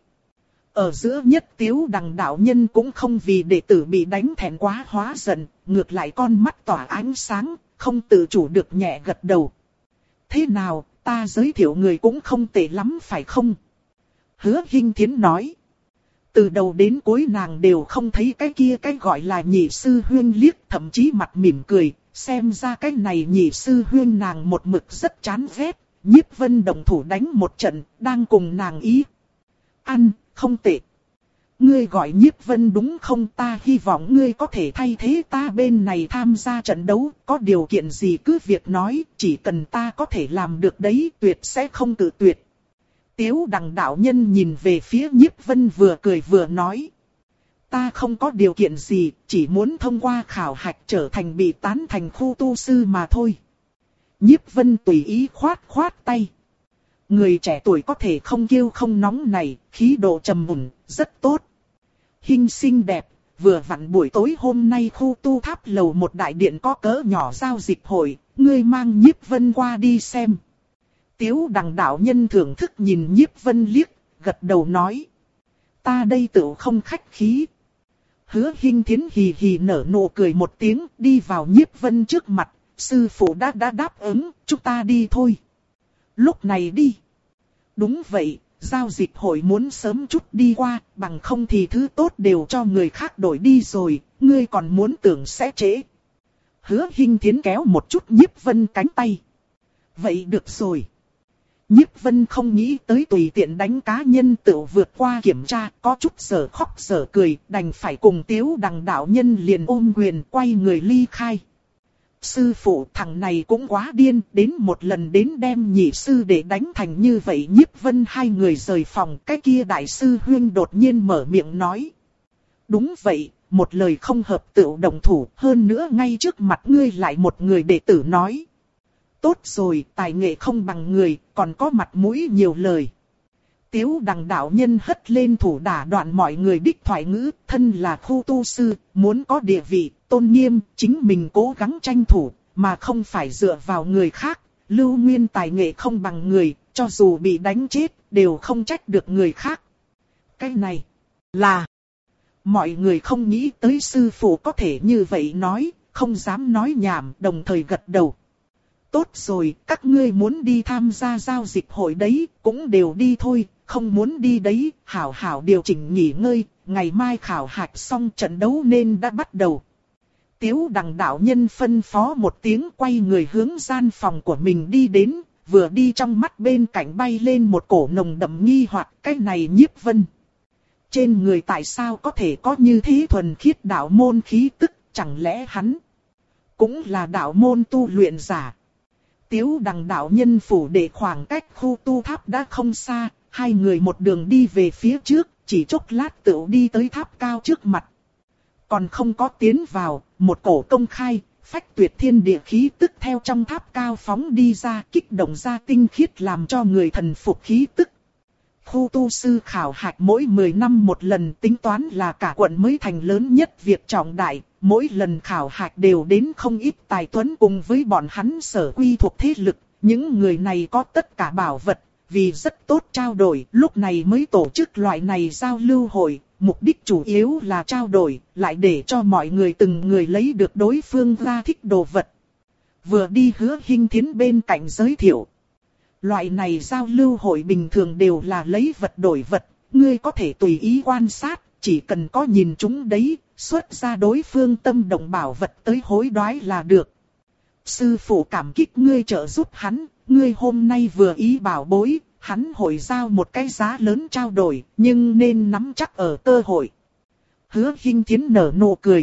Ở giữa nhất Tiếu Đằng đạo nhân cũng không vì đệ tử bị đánh thẹn quá hóa giận, ngược lại con mắt tỏa ánh sáng, không tự chủ được nhẹ gật đầu. Thế nào, ta giới thiệu người cũng không tệ lắm phải không? Hứa Hinh Thiến nói. Từ đầu đến cuối nàng đều không thấy cái kia cái gọi là nhị sư huyên liếc, thậm chí mặt mỉm cười, xem ra cái này nhị sư huyên nàng một mực rất chán ghét. Nhiếp Vân đồng thủ đánh một trận, đang cùng nàng ý. Ăn, không tệ. ngươi gọi Nhiếp Vân đúng không? Ta hy vọng ngươi có thể thay thế ta bên này tham gia trận đấu, có điều kiện gì cứ việc nói, chỉ cần ta có thể làm được đấy, tuyệt sẽ không cự tuyệt. Tiếu Đằng đạo nhân nhìn về phía Nhiếp Vân vừa cười vừa nói. Ta không có điều kiện gì, chỉ muốn thông qua khảo hạch trở thành bị tán thành khu tu sư mà thôi. Nhiếp Vân tùy ý khoát khoát tay. Người trẻ tuổi có thể không kiêu không nóng này, khí độ trầm mùn, rất tốt. Hình xinh đẹp, vừa vặn buổi tối hôm nay khu tu tháp lầu một đại điện có cỡ nhỏ giao dịch hội, ngươi mang Nhiếp Vân qua đi xem. Tiếu Đằng đạo nhân thưởng thức nhìn Nhiếp Vân liếc, gật đầu nói. Ta đây tự không khách khí. Hứa Hinh Thiến hì hì nở nụ cười một tiếng, đi vào Nhiếp Vân trước mặt, sư phụ đã đã đáp ứng, chúng ta đi thôi. Lúc này đi. Đúng vậy, giao dịch hội muốn sớm chút đi qua, bằng không thì thứ tốt đều cho người khác đổi đi rồi, ngươi còn muốn tưởng sẽ trễ. Hứa Hinh Thiến kéo một chút Nhiếp Vân cánh tay. Vậy được rồi. Nhiếp Vân không nghĩ tới tùy tiện đánh cá nhân tự vượt qua kiểm tra, có chút sở khóc sở cười, đành phải cùng Tiếu Đằng đạo nhân liền ôm quyền quay người ly khai. Sư phụ, thằng này cũng quá điên, đến một lần đến đem nhị sư để đánh thành như vậy. Nhiếp Vân hai người rời phòng, cái kia đại sư huyên đột nhiên mở miệng nói. Đúng vậy, một lời không hợp tựu đồng thủ, hơn nữa ngay trước mặt ngươi lại một người đệ tử nói. Tốt rồi, tài nghệ không bằng người, còn có mặt mũi nhiều lời. Tiếu Đằng đạo nhân hất lên thủ đả đoạn mọi người đích thoại ngữ, thân là khu tu sư, muốn có địa vị, tôn nghiêm, chính mình cố gắng tranh thủ, mà không phải dựa vào người khác. Lưu Nguyên tài nghệ không bằng người, cho dù bị đánh chết, đều không trách được người khác. Cái này là... Mọi người không nghĩ tới sư phụ có thể như vậy nói, không dám nói nhảm, đồng thời gật đầu. Tốt rồi, các ngươi muốn đi tham gia giao dịch hội đấy, cũng đều đi thôi, không muốn đi đấy, hảo hảo điều chỉnh nghỉ ngơi, ngày mai khảo hạch xong trận đấu nên đã bắt đầu. Tiếu Đằng đạo nhân phân phó một tiếng quay người hướng gian phòng của mình đi đến, vừa đi trong mắt bên cạnh bay lên một cổ nồng đậm nghi hoặc, cái này Nhiếp Vân. Trên người tại sao có thể có như thế thuần khiết đạo môn khí tức, chẳng lẽ hắn cũng là đạo môn tu luyện giả. Tiếu Đằng đạo nhân phủ để khoảng cách khu tu tháp đã không xa, hai người một đường đi về phía trước, chỉ chốc lát tựu đi tới tháp cao trước mặt. Còn không có tiến vào, một cổ công khai, phách tuyệt thiên địa khí tức theo trong tháp cao phóng đi ra, kích động ra tinh khiết làm cho người thần phục khí tức. Khu tu sư khảo hạch mỗi mười năm một lần, tính toán là cả quận mới thành lớn nhất việc trọng đại, mỗi lần khảo hạch đều đến không ít tài tuấn cùng với bọn hắn sở quy thuộc thế lực, những người này có tất cả bảo vật, vì rất tốt trao đổi, lúc này mới tổ chức loại này giao lưu hội, mục đích chủ yếu là trao đổi, lại để cho mọi người từng người lấy được đối phương ra thích đồ vật. Vừa đi Hứa Hinh Thiến bên cạnh giới thiệu. Loại này giao lưu hội bình thường đều là lấy vật đổi vật, ngươi có thể tùy ý quan sát, chỉ cần có nhìn chúng đấy, xuất ra đối phương tâm động bảo vật tới hối đoái là được. Sư phụ cảm kích ngươi trợ giúp hắn, ngươi hôm nay vừa ý bảo bối, hắn hội giao một cái giá lớn trao đổi, nhưng nên nắm chắc ở cơ hội. Hứa Hinh Thiến nở nụ cười.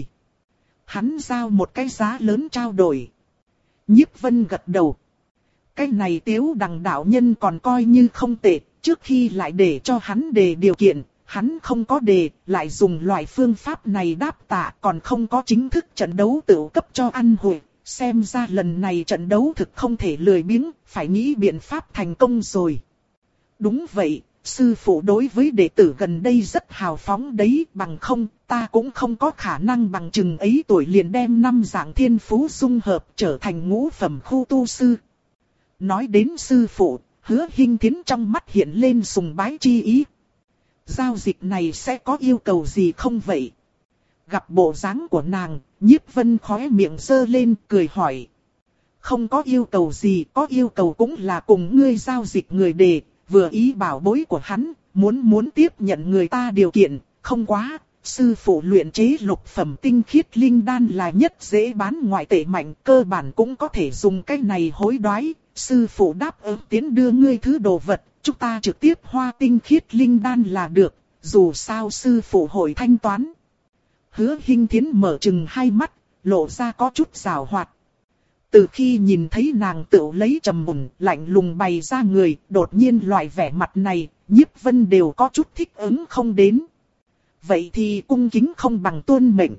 Hắn giao một cái giá lớn trao đổi. Nhiếp Vân gật đầu. Cái này Tiếu Đằng đạo nhân còn coi như không tệ, trước khi lại để cho hắn đề điều kiện, hắn không có đề, lại dùng loại phương pháp này đáp tạ, còn không có chính thức trận đấu tự cấp cho ăn hủi. Xem ra lần này trận đấu thực không thể lười biếng, phải nghĩ biện pháp thành công rồi. Đúng vậy, sư phụ đối với đệ tử gần đây rất hào phóng đấy, bằng không, ta cũng không có khả năng bằng chừng ấy tuổi liền đem năm dạng thiên phú dung hợp trở thành ngũ phẩm khu tu sư. Nói đến sư phụ, Hứa Hinh Thiến trong mắt hiện lên sùng bái chi ý. Giao dịch này sẽ có yêu cầu gì không vậy? Gặp bộ dáng của nàng, Nhiếp Vân khóe miệng giơ lên cười hỏi. Không có yêu cầu gì, có yêu cầu cũng là cùng ngươi giao dịch người đề, vừa ý bảo bối của hắn, muốn muốn tiếp nhận người ta điều kiện, không quá. Sư phụ luyện chế lục phẩm tinh khiết linh đan là nhất dễ bán ngoại tệ mạnh, cơ bản cũng có thể dùng cái này hối đoái. Sư phụ đáp ứng tiến đưa ngươi thứ đồ vật, chúng ta trực tiếp hoa tinh khiết linh đan là được, dù sao sư phụ hội thanh toán. Hứa Hinh Thiến mở chừng hai mắt, lộ ra có chút giảo hoạt. Từ khi nhìn thấy nàng tự lấy trầm mùn, lạnh lùng bày ra người, đột nhiên loại vẻ mặt này, Nhiếp Vân đều có chút thích ứng không đến. Vậy thì cung kính không bằng tuân mệnh.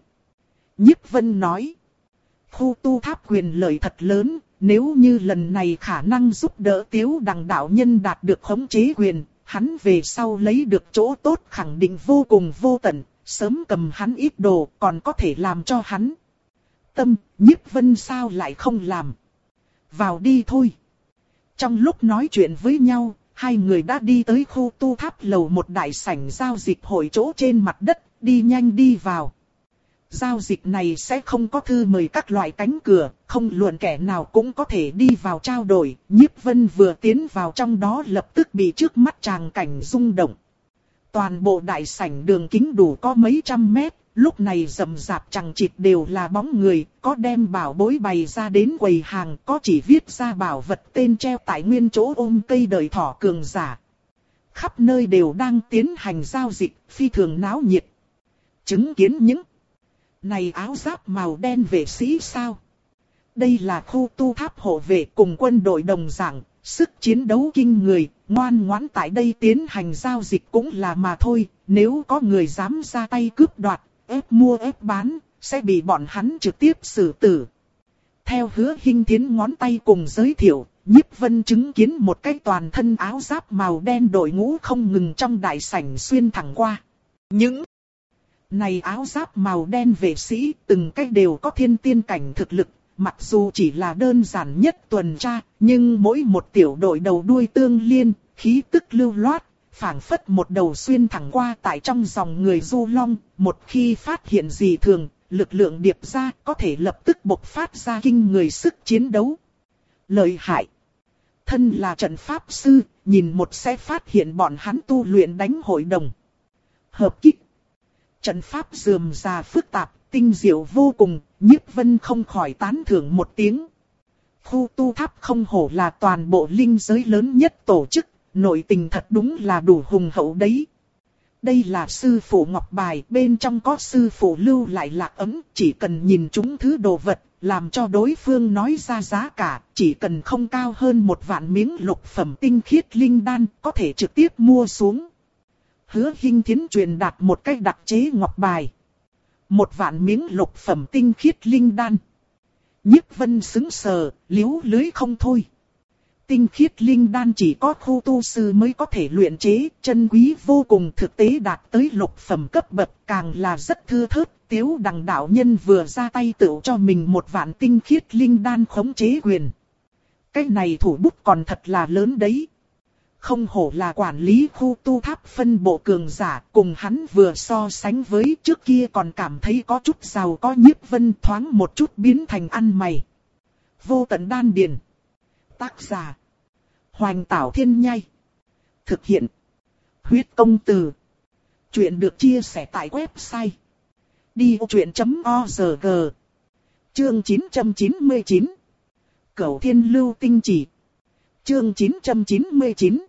Nhiếp Vân nói. Khu tu tháp quyền lợi thật lớn, nếu như lần này khả năng giúp đỡ Tiếu Đằng đạo nhân đạt được khống chế quyền, hắn về sau lấy được chỗ tốt khẳng định vô cùng vô tận, sớm cầm hắn ít đồ còn có thể làm cho hắn. Tâm, Nhiếp Vân sao lại không làm? Vào đi thôi. Trong lúc nói chuyện với nhau, hai người đã đi tới khu tu tháp lầu một đại sảnh giao dịch hội chỗ trên mặt đất, đi nhanh đi vào. Giao dịch này sẽ không có thư mời các loại cánh cửa, không luận kẻ nào cũng có thể đi vào trao đổi. Nhiếp Vân vừa tiến vào trong đó lập tức bị trước mắt tràng cảnh rung động. Toàn bộ đại sảnh đường kính đủ có mấy trăm mét, lúc này rậm rạp chằng chịt đều là bóng người, có đem bảo bối bày ra đến quầy hàng, có chỉ viết ra bảo vật tên treo tại nguyên chỗ ôm cây đời thỏ cường giả. Khắp nơi đều đang tiến hành giao dịch, phi thường náo nhiệt. Chứng kiến những này áo giáp màu đen vệ sĩ sao? Đây là khu tu tháp hộ vệ cùng quân đội đồng dạng, sức chiến đấu kinh người, ngoan ngoãn tại đây tiến hành giao dịch cũng là mà thôi. Nếu có người dám ra tay cướp đoạt, ép mua ép bán, sẽ bị bọn hắn trực tiếp xử tử. Theo Hứa Hinh Thiến ngón tay cùng giới thiệu, Nhiếp Vân chứng kiến một cái toàn thân áo giáp màu đen đội ngũ không ngừng trong đại sảnh xuyên thẳng qua. Những này áo giáp màu đen vệ sĩ từng cái đều có thiên tiên cảnh thực lực, mặc dù chỉ là đơn giản nhất tuần tra, nhưng mỗi một tiểu đội đầu đuôi tương liên, khí tức lưu loát, phảng phất một đầu xuyên thẳng qua tại trong dòng người du long, một khi phát hiện gì thường, lực lượng điệp ra có thể lập tức bộc phát ra kinh người sức chiến đấu. Lợi hại. Thân là trận pháp sư, nhìn một sẽ phát hiện bọn hắn tu luyện đánh hội đồng. Hợp kích. Trận pháp rườm rà phức tạp, tinh diệu vô cùng, Nhiếp Vân không khỏi tán thưởng một tiếng. Khu tu tháp không hổ là toàn bộ linh giới lớn nhất tổ chức, nội tình thật đúng là đủ hùng hậu đấy. Đây là sư phụ ngọc bài, bên trong có sư phụ lưu lại lạc ấn, chỉ cần nhìn chúng thứ đồ vật, làm cho đối phương nói ra giá cả, chỉ cần không cao hơn một vạn miếng lục phẩm tinh khiết linh đan, có thể trực tiếp mua xuống. Hứa Hinh Thiến truyền đạt một cách đặc chế ngọc bài. Một vạn miếng lục phẩm tinh khiết linh đan. Nhiếp Vân sững sờ, liếu lưới không thôi. Tinh khiết linh đan chỉ có khu tu sư mới có thể luyện chế, chân quý vô cùng, thực tế đạt tới lục phẩm cấp bậc, càng là rất thưa thớt. Tiếu Đằng đạo nhân vừa ra tay tựu cho mình một vạn tinh khiết linh đan khống chế quyền. Cái này thủ bút còn thật là lớn đấy. Không hổ là quản lý khu tu tháp phân bộ cường giả, cùng hắn vừa so sánh với trước kia còn cảm thấy có chút giàu có. Nhiếp Vân thoáng một chút biến thành ăn mày. Vô tận đan điền. Tác giả Hoành Tảo Thiên Nhai. Thực hiện Huyết Công Từ. Chuyện được chia sẻ tại website đi ô chuyện chấm org. Chương chín trăm chín mươi chín. Cửu Thiên Lưu Tinh Chỉ. Chương chín trăm chín mươi chín.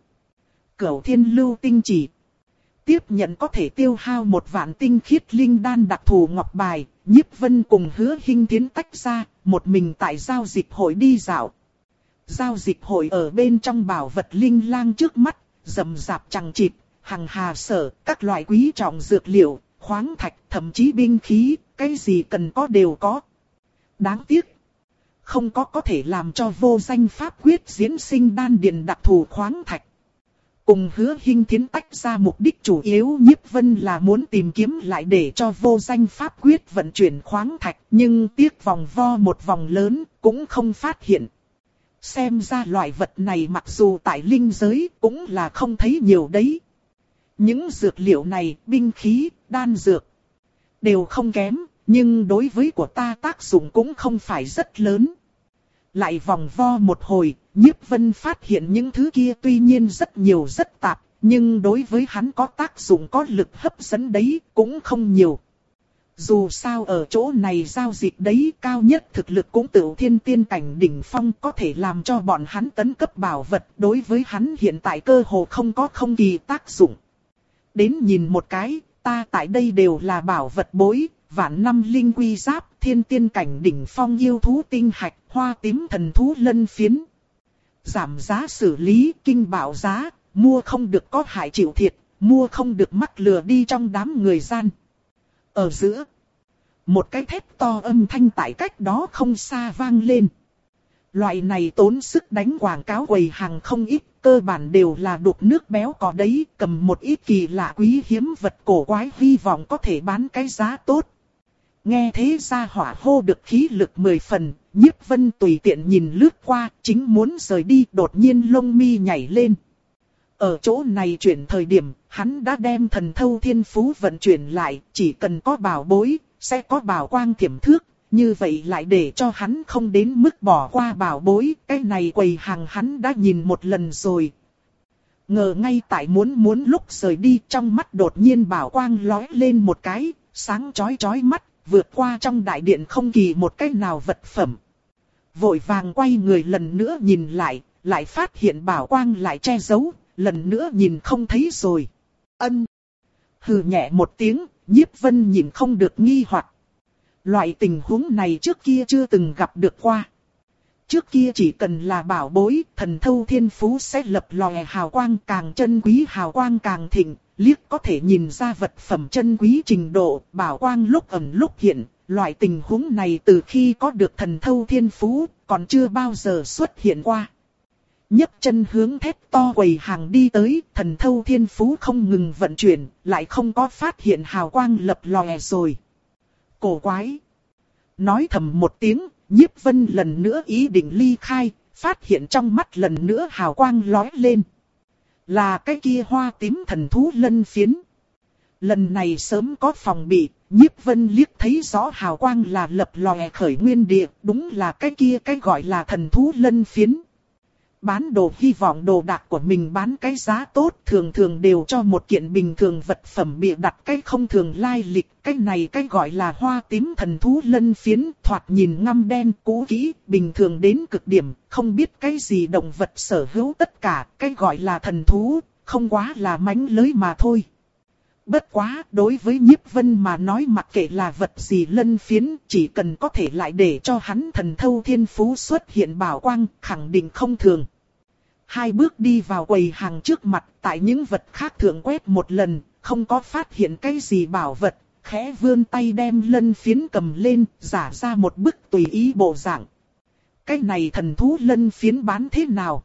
Cửu Thiên Lưu Tinh Chỉ. Tiếp nhận có thể tiêu hao một vạn tinh khiết linh đan đặc thù ngọc bài, Nhiếp Vân cùng Hứa Hinh Thiến tách ra, một mình tại giao dịch hội đi dạo. Giao dịch hội ở bên trong bảo vật linh lang trước mắt, rậm rạp chằng chịt, hằng hà sở, các loại quý trọng dược liệu, khoáng thạch, thậm chí binh khí, cái gì cần có đều có. Đáng tiếc, không có có thể làm cho vô danh pháp quyết diễn sinh đan điền đặc thù khoáng thạch. Cùng Hứa Hinh Thiến tách ra, mục đích chủ yếu Nhiếp Vân là muốn tìm kiếm lại để cho vô danh pháp quyết vận chuyển khoáng thạch, nhưng tiếc vòng vo một vòng lớn, cũng không phát hiện. Xem ra loại vật này mặc dù tại linh giới cũng là không thấy nhiều đấy. Những dược liệu này, binh khí, đan dược, đều không kém, nhưng đối với của ta tác dụng cũng không phải rất lớn. Lại vòng vo một hồi, Nhiếp Vân phát hiện những thứ kia tuy nhiên rất nhiều rất tạp, nhưng đối với hắn có tác dụng có lực hấp dẫn đấy, cũng không nhiều. Dù sao ở chỗ này giao dịch đấy, cao nhất thực lực cũng tự thiên tiên cảnh đỉnh phong, có thể làm cho bọn hắn tấn cấp bảo vật, đối với hắn hiện tại cơ hồ không có không kỳ tác dụng. Đến nhìn một cái, ta tại đây đều là bảo vật bối, vạn năm linh quy giáp, thiên tiên cảnh đỉnh phong yêu thú tinh hạch, hoa tím thần thú lân phiến. Giảm giá xử lý, kinh bảo giá, mua không được có hại chịu thiệt, mua không được mắc lừa đi trong đám người gian. Ở giữa, một cái thét to âm thanh tại cách đó không xa vang lên. Loại này tốn sức đánh quảng cáo quầy hàng không ít, cơ bản đều là đục nước béo cò đấy, cầm một ít kỳ lạ quý hiếm vật cổ quái hy vọng có thể bán cái giá tốt. Nghe thế gia hỏa hô được khí lực mười phần, Nhiếp Vân tùy tiện nhìn lướt qua, chính muốn rời đi, đột nhiên lông mi nhảy lên. Ở chỗ này chuyển thời điểm, hắn đã đem thần thâu thiên phú vận chuyển lại, chỉ cần có bảo bối, sẽ có bảo quang thiểm thước, như vậy lại để cho hắn không đến mức bỏ qua bảo bối, cái này quầy hàng hắn đã nhìn một lần rồi. Ngờ ngay tại muốn muốn lúc rời đi, trong mắt đột nhiên bảo quang lóe lên một cái, sáng chói chói mắt, vượt qua trong đại điện không kỳ một cái nào vật phẩm. Vội vàng quay người lần nữa nhìn lại, lại phát hiện bảo quang lại che giấu, lần nữa nhìn không thấy rồi. Ân. Hừ nhẹ một tiếng, Nhiếp Vân nhìn không được nghi hoặc. Loại tình huống này trước kia chưa từng gặp được qua. Trước kia chỉ cần là bảo bối, thần thâu thiên phú sẽ lập lòe hào quang, càng chân quý hào quang càng thịnh, liếc có thể nhìn ra vật phẩm chân quý trình độ, bảo quang lúc ẩn lúc hiện. Loại tình huống này từ khi có được thần thâu thiên phú, còn chưa bao giờ xuất hiện qua. Nhấc chân hướng thét to quầy hàng đi tới, thần thâu thiên phú không ngừng vận chuyển, lại không có phát hiện hào quang lập lòe rồi. Cổ quái! Nói thầm một tiếng, Nhiếp Vân lần nữa ý định ly khai, phát hiện trong mắt lần nữa hào quang lóe lên. Là cái kia hoa tím thần thú lân phiến. Lần này sớm có phòng bị, Nhiếp Vân liếc thấy rõ hào quang là lập lòe khởi nguyên địa, đúng là cái kia cái gọi là thần thú lân phiến. Bán đồ hy vọng đồ đạc của mình bán cái giá tốt, thường thường đều cho một kiện bình thường vật phẩm bịa đặt cái không thường lai lịch. Cái này cái gọi là hoa tím thần thú lân phiến, thoạt nhìn ngăm đen cũ kỹ, bình thường đến cực điểm, không biết cái gì động vật sở hữu tất cả, cái gọi là thần thú, không quá là mánh lới mà thôi. Bất quá, đối với Nhiếp Vân mà nói mặc kệ là vật gì lân phiến, chỉ cần có thể lại để cho hắn thần thâu thiên phú xuất hiện bảo quang, khẳng định không thường. Hai bước đi vào quầy hàng trước mặt, tại những vật khác thượng quét một lần, không có phát hiện cái gì bảo vật, khẽ vươn tay đem lân phiến cầm lên, giả ra một bức tùy ý bộ dạng. Cái này thần thú lân phiến bán thế nào?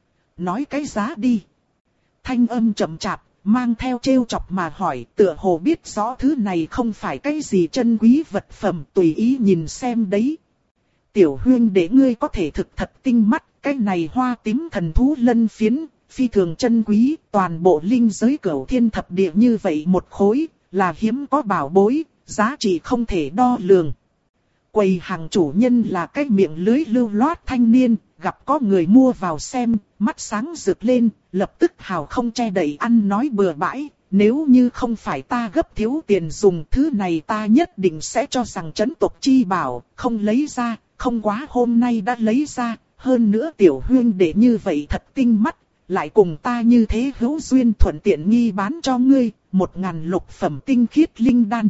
Nói cái giá đi. Thanh âm chậm chạp, mang theo trêu chọc mà hỏi, tựa hồ biết rõ thứ này không phải cái gì chân quý vật phẩm, tùy ý nhìn xem đấy. Tiểu huyên để ngươi có thể thực thật tinh mắt, cái này hoa tím thần thú lân phiến, phi thường chân quý, toàn bộ linh giới cửu thiên thập địa như vậy một khối, là hiếm có bảo bối, giá trị không thể đo lường. Quầy hàng chủ nhân là cái miệng lưới lưu loát thanh niên, gặp có người mua vào xem, mắt sáng rực lên, lập tức hào không che đậy ăn nói bừa bãi, nếu như không phải ta gấp thiếu tiền dùng thứ này ta nhất định sẽ cho rằng trấn tộc chi bảo, không lấy ra, không quá hôm nay đã lấy ra, hơn nữa tiểu huyên để như vậy thật tinh mắt, lại cùng ta như thế hữu duyên thuận tiện nghi bán cho ngươi, một ngàn lục phẩm tinh khiết linh đan.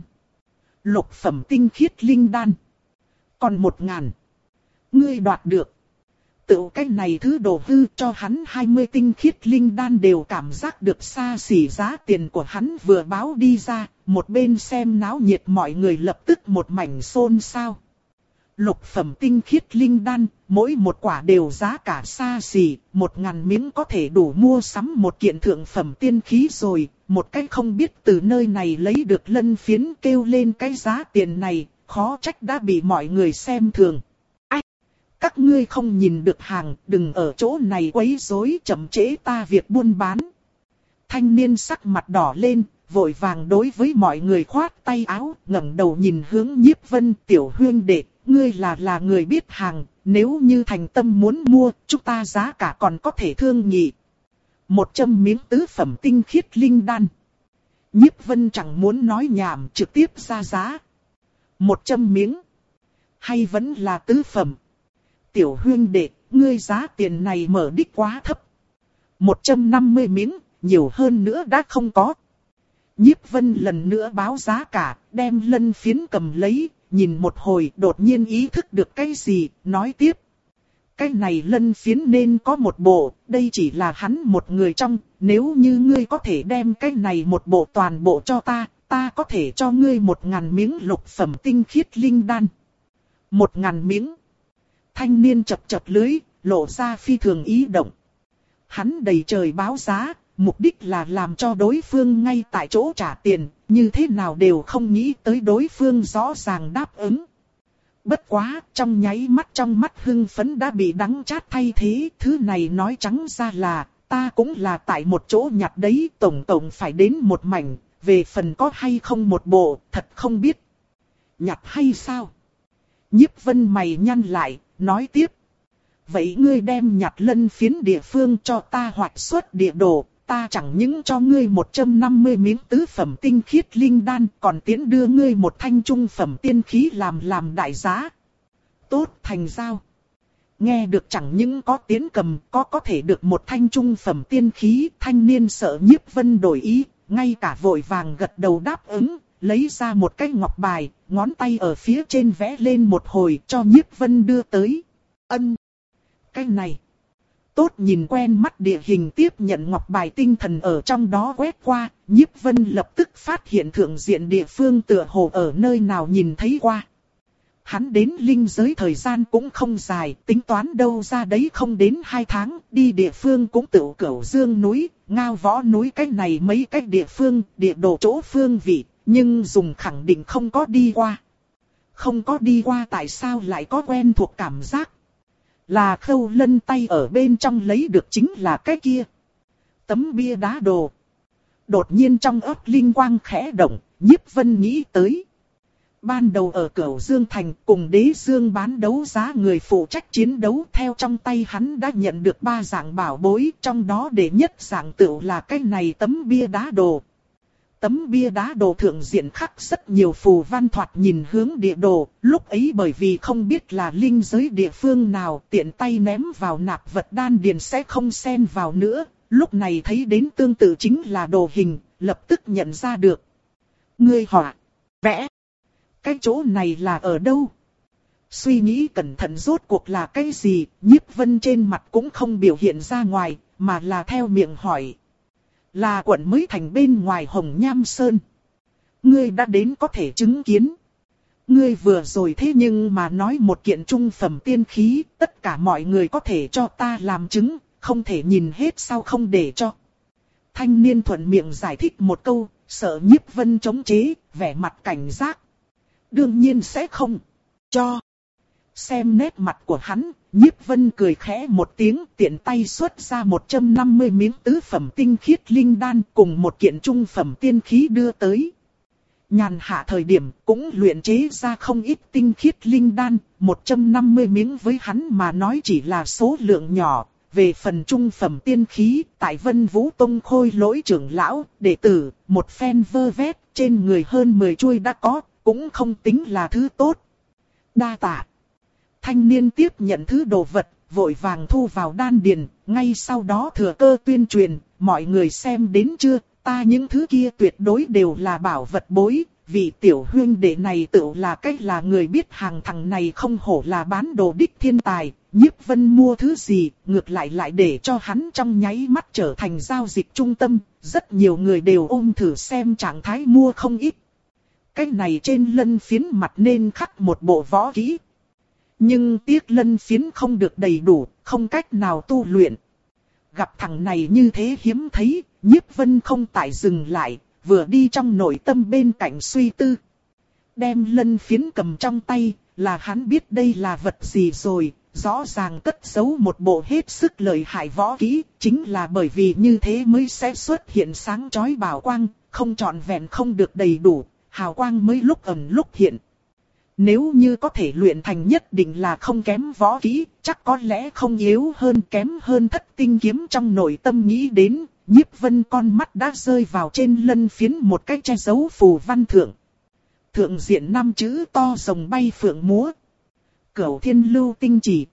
Lục phẩm tinh khiết linh đan. Còn một ngàn. Ngươi đoạt được. Tự cái này thứ đồ hư cho hắn hai mươi tinh khiết linh đan đều cảm giác được xa xỉ giá tiền của hắn vừa báo đi ra, một bên xem náo nhiệt mọi người lập tức một mảnh xôn xao. Lục phẩm tinh khiết linh đan, mỗi một quả đều giá cả xa xỉ, một ngàn miếng có thể đủ mua sắm một kiện thượng phẩm tiên khí rồi, một cái không biết từ nơi này lấy được lân phiến kêu lên cái giá tiền này, khó trách đã bị mọi người xem thường. Ai? Các ngươi không nhìn được hàng, đừng ở chỗ này quấy rối chậm trễ ta việc buôn bán. Thanh niên sắc mặt đỏ lên, vội vàng đối với mọi người khoát tay áo, ngẩng đầu nhìn hướng Nhiếp Vân, tiểu huyên đệ. Ngươi là là người biết hàng, nếu như thành tâm muốn mua, chúng ta giá cả còn có thể thương nghị. Một trăm miếng tứ phẩm tinh khiết linh đan. Nhiếp Vân chẳng muốn nói nhảm, trực tiếp ra giá. Một trăm miếng. Hay vẫn là tứ phẩm. Tiểu huyên đệ, ngươi giá tiền này mở đích quá thấp. Một trăm năm mươi miếng, nhiều hơn nữa đã không có. Nhiếp Vân lần nữa báo giá cả, đem lân phiến cầm lấy, nhìn một hồi đột nhiên ý thức được cái gì, nói tiếp. Cái này lân phiến nên có một bộ, đây chỉ là hắn một người trong, nếu như ngươi có thể đem cái này một bộ toàn bộ cho ta, ta có thể cho ngươi một ngàn miếng lục phẩm tinh khiết linh đan. Một ngàn miếng. Thanh niên chập chập lưới, lộ ra phi thường ý động. Hắn đầy trời báo giá, mục đích là làm cho đối phương ngay tại chỗ trả tiền, như thế nào đều không nghĩ tới đối phương rõ ràng đáp ứng. Bất quá, trong nháy mắt trong mắt hưng phấn đã bị đắng chát thay thế, thứ này nói trắng ra là, ta cũng là tại một chỗ nhặt đấy, tổng tổng phải đến một mảnh, về phần có hay không một bộ, thật không biết. Nhặt hay sao? Nhiếp Vân mày nhăn lại, nói tiếp. Vậy ngươi đem nhặt lân phiến địa phương cho ta hoạch xuất địa đồ, ta chẳng những cho ngươi một trăm năm mươi miếng tứ phẩm tinh khiết linh đan, còn tiễn đưa ngươi một thanh trung phẩm tiên khí làm làm đại giá. Tốt, thành giao. Nghe được chẳng những có tiến cầm, có có thể được một thanh trung phẩm tiên khí, thanh niên sợ Nhiếp Vân đổi ý, ngay cả vội vàng gật đầu đáp ứng, lấy ra một cái ngọc bài, ngón tay ở phía trên vẽ lên một hồi cho Nhiếp Vân đưa tới. Ân. Cái này. Tốt, nhìn quen mắt địa hình tiếp nhận ngọc bài tinh thần ở trong đó quét qua, Nhiếp Vân lập tức phát hiện thượng diện địa phương tựa hồ ở nơi nào nhìn thấy qua. Hắn đến linh giới thời gian cũng không dài, tính toán đâu ra đấy không đến hai tháng, đi địa phương cũng tự Cửu Dương núi, Ngao Võ núi, cái này mấy cái địa phương, địa đồ chỗ phương vị, nhưng dùng khẳng định không có đi qua. Không có đi qua tại sao lại có quen thuộc cảm giác? Là Khâu Lân tay ở bên trong lấy được chính là cái kia. Tấm bia đá đồ. Đột nhiên trong ấp linh quang khẽ động, Nhiếp Vân nghĩ tới. Ban đầu ở Cửu Dương Thành cùng Đế Dương bán đấu giá người phụ trách chiến đấu, theo trong tay hắn đã nhận được ba dạng bảo bối, trong đó đệ nhất dạng tựu là cái này tấm bia đá đồ. Tấm bia đá đồ thượng diện khắc rất nhiều phù văn, thoạt nhìn hướng địa đồ, lúc ấy bởi vì không biết là linh giới địa phương nào, tiện tay ném vào nạp vật đan điền sẽ không xen vào nữa, lúc này thấy đến tương tự chính là đồ hình, lập tức nhận ra được. Ngươi họa, vẽ, cái chỗ này là ở đâu? Suy nghĩ cẩn thận rốt cuộc là cái gì, Nhiếp Vân trên mặt cũng không biểu hiện ra ngoài, mà là theo miệng hỏi. Là quận mới thành bên ngoài Hồng Nham Sơn. Ngươi đã đến có thể chứng kiến. Ngươi vừa rồi thế nhưng mà nói một kiện trung phẩm tiên khí, tất cả mọi người có thể cho ta làm chứng, không thể nhìn hết sao không để cho. Thanh niên thuận miệng giải thích một câu, sợ Nhiếp Vân chống chế, vẻ mặt cảnh giác. Đương nhiên sẽ không cho. Xem nét mặt của hắn, Nhiếp Vân cười khẽ một tiếng, tiện tay xuất ra một trăm năm mươi miếng tứ phẩm tinh khiết linh đan cùng một kiện trung phẩm tiên khí đưa tới. Nhàn hạ thời điểm cũng luyện chế ra không ít tinh khiết linh đan, một trăm năm mươi miếng với hắn mà nói chỉ là số lượng nhỏ. Về phần trung phẩm tiên khí, tại Vân Vũ Tông Khôi Lỗi trưởng lão, đệ tử, một phen vơ vét, trên người hơn mười chuôi đã có, cũng không tính là thứ tốt. Đa tạ. Thanh niên tiếp nhận thứ đồ vật, vội vàng thu vào đan điền, ngay sau đó thừa cơ tuyên truyền, mọi người xem đến chưa, ta những thứ kia tuyệt đối đều là bảo vật bối, vị tiểu huynh đệ này tự là cách là người biết hàng, thằng này không hổ là bán đồ đích thiên tài, Nhiếp Vân mua thứ gì, ngược lại lại để cho hắn trong nháy mắt trở thành giao dịch trung tâm, rất nhiều người đều ôm thử xem trạng thái mua không ít. Cái này trên lân phiến mặt nên khắc một bộ võ kỹ. Nhưng tiếc lân phiến không được đầy đủ, không cách nào tu luyện. Gặp thằng này như thế hiếm thấy, Nhiếp Vân không tại dừng lại, vừa đi trong nội tâm bên cạnh suy tư. Đem lân phiến cầm trong tay, là hắn biết đây là vật gì rồi, rõ ràng cất giấu một bộ hết sức lợi hại võ kỹ, chính là bởi vì như thế mới sẽ xuất hiện sáng chói bảo quang, không trọn vẹn không được đầy đủ, hào quang mới lúc ẩn lúc hiện. Nếu như có thể luyện thành nhất định là không kém võ kỹ, chắc có lẽ không yếu hơn kém hơn thất tinh kiếm. Trong nội tâm nghĩ đến, Nhiếp Vân con mắt đã rơi vào trên lân phiến một cái che giấu phù văn thượng. Thượng diện năm chữ to rồng bay phượng múa. Cửu Thiên Lưu Tinh Chỉ.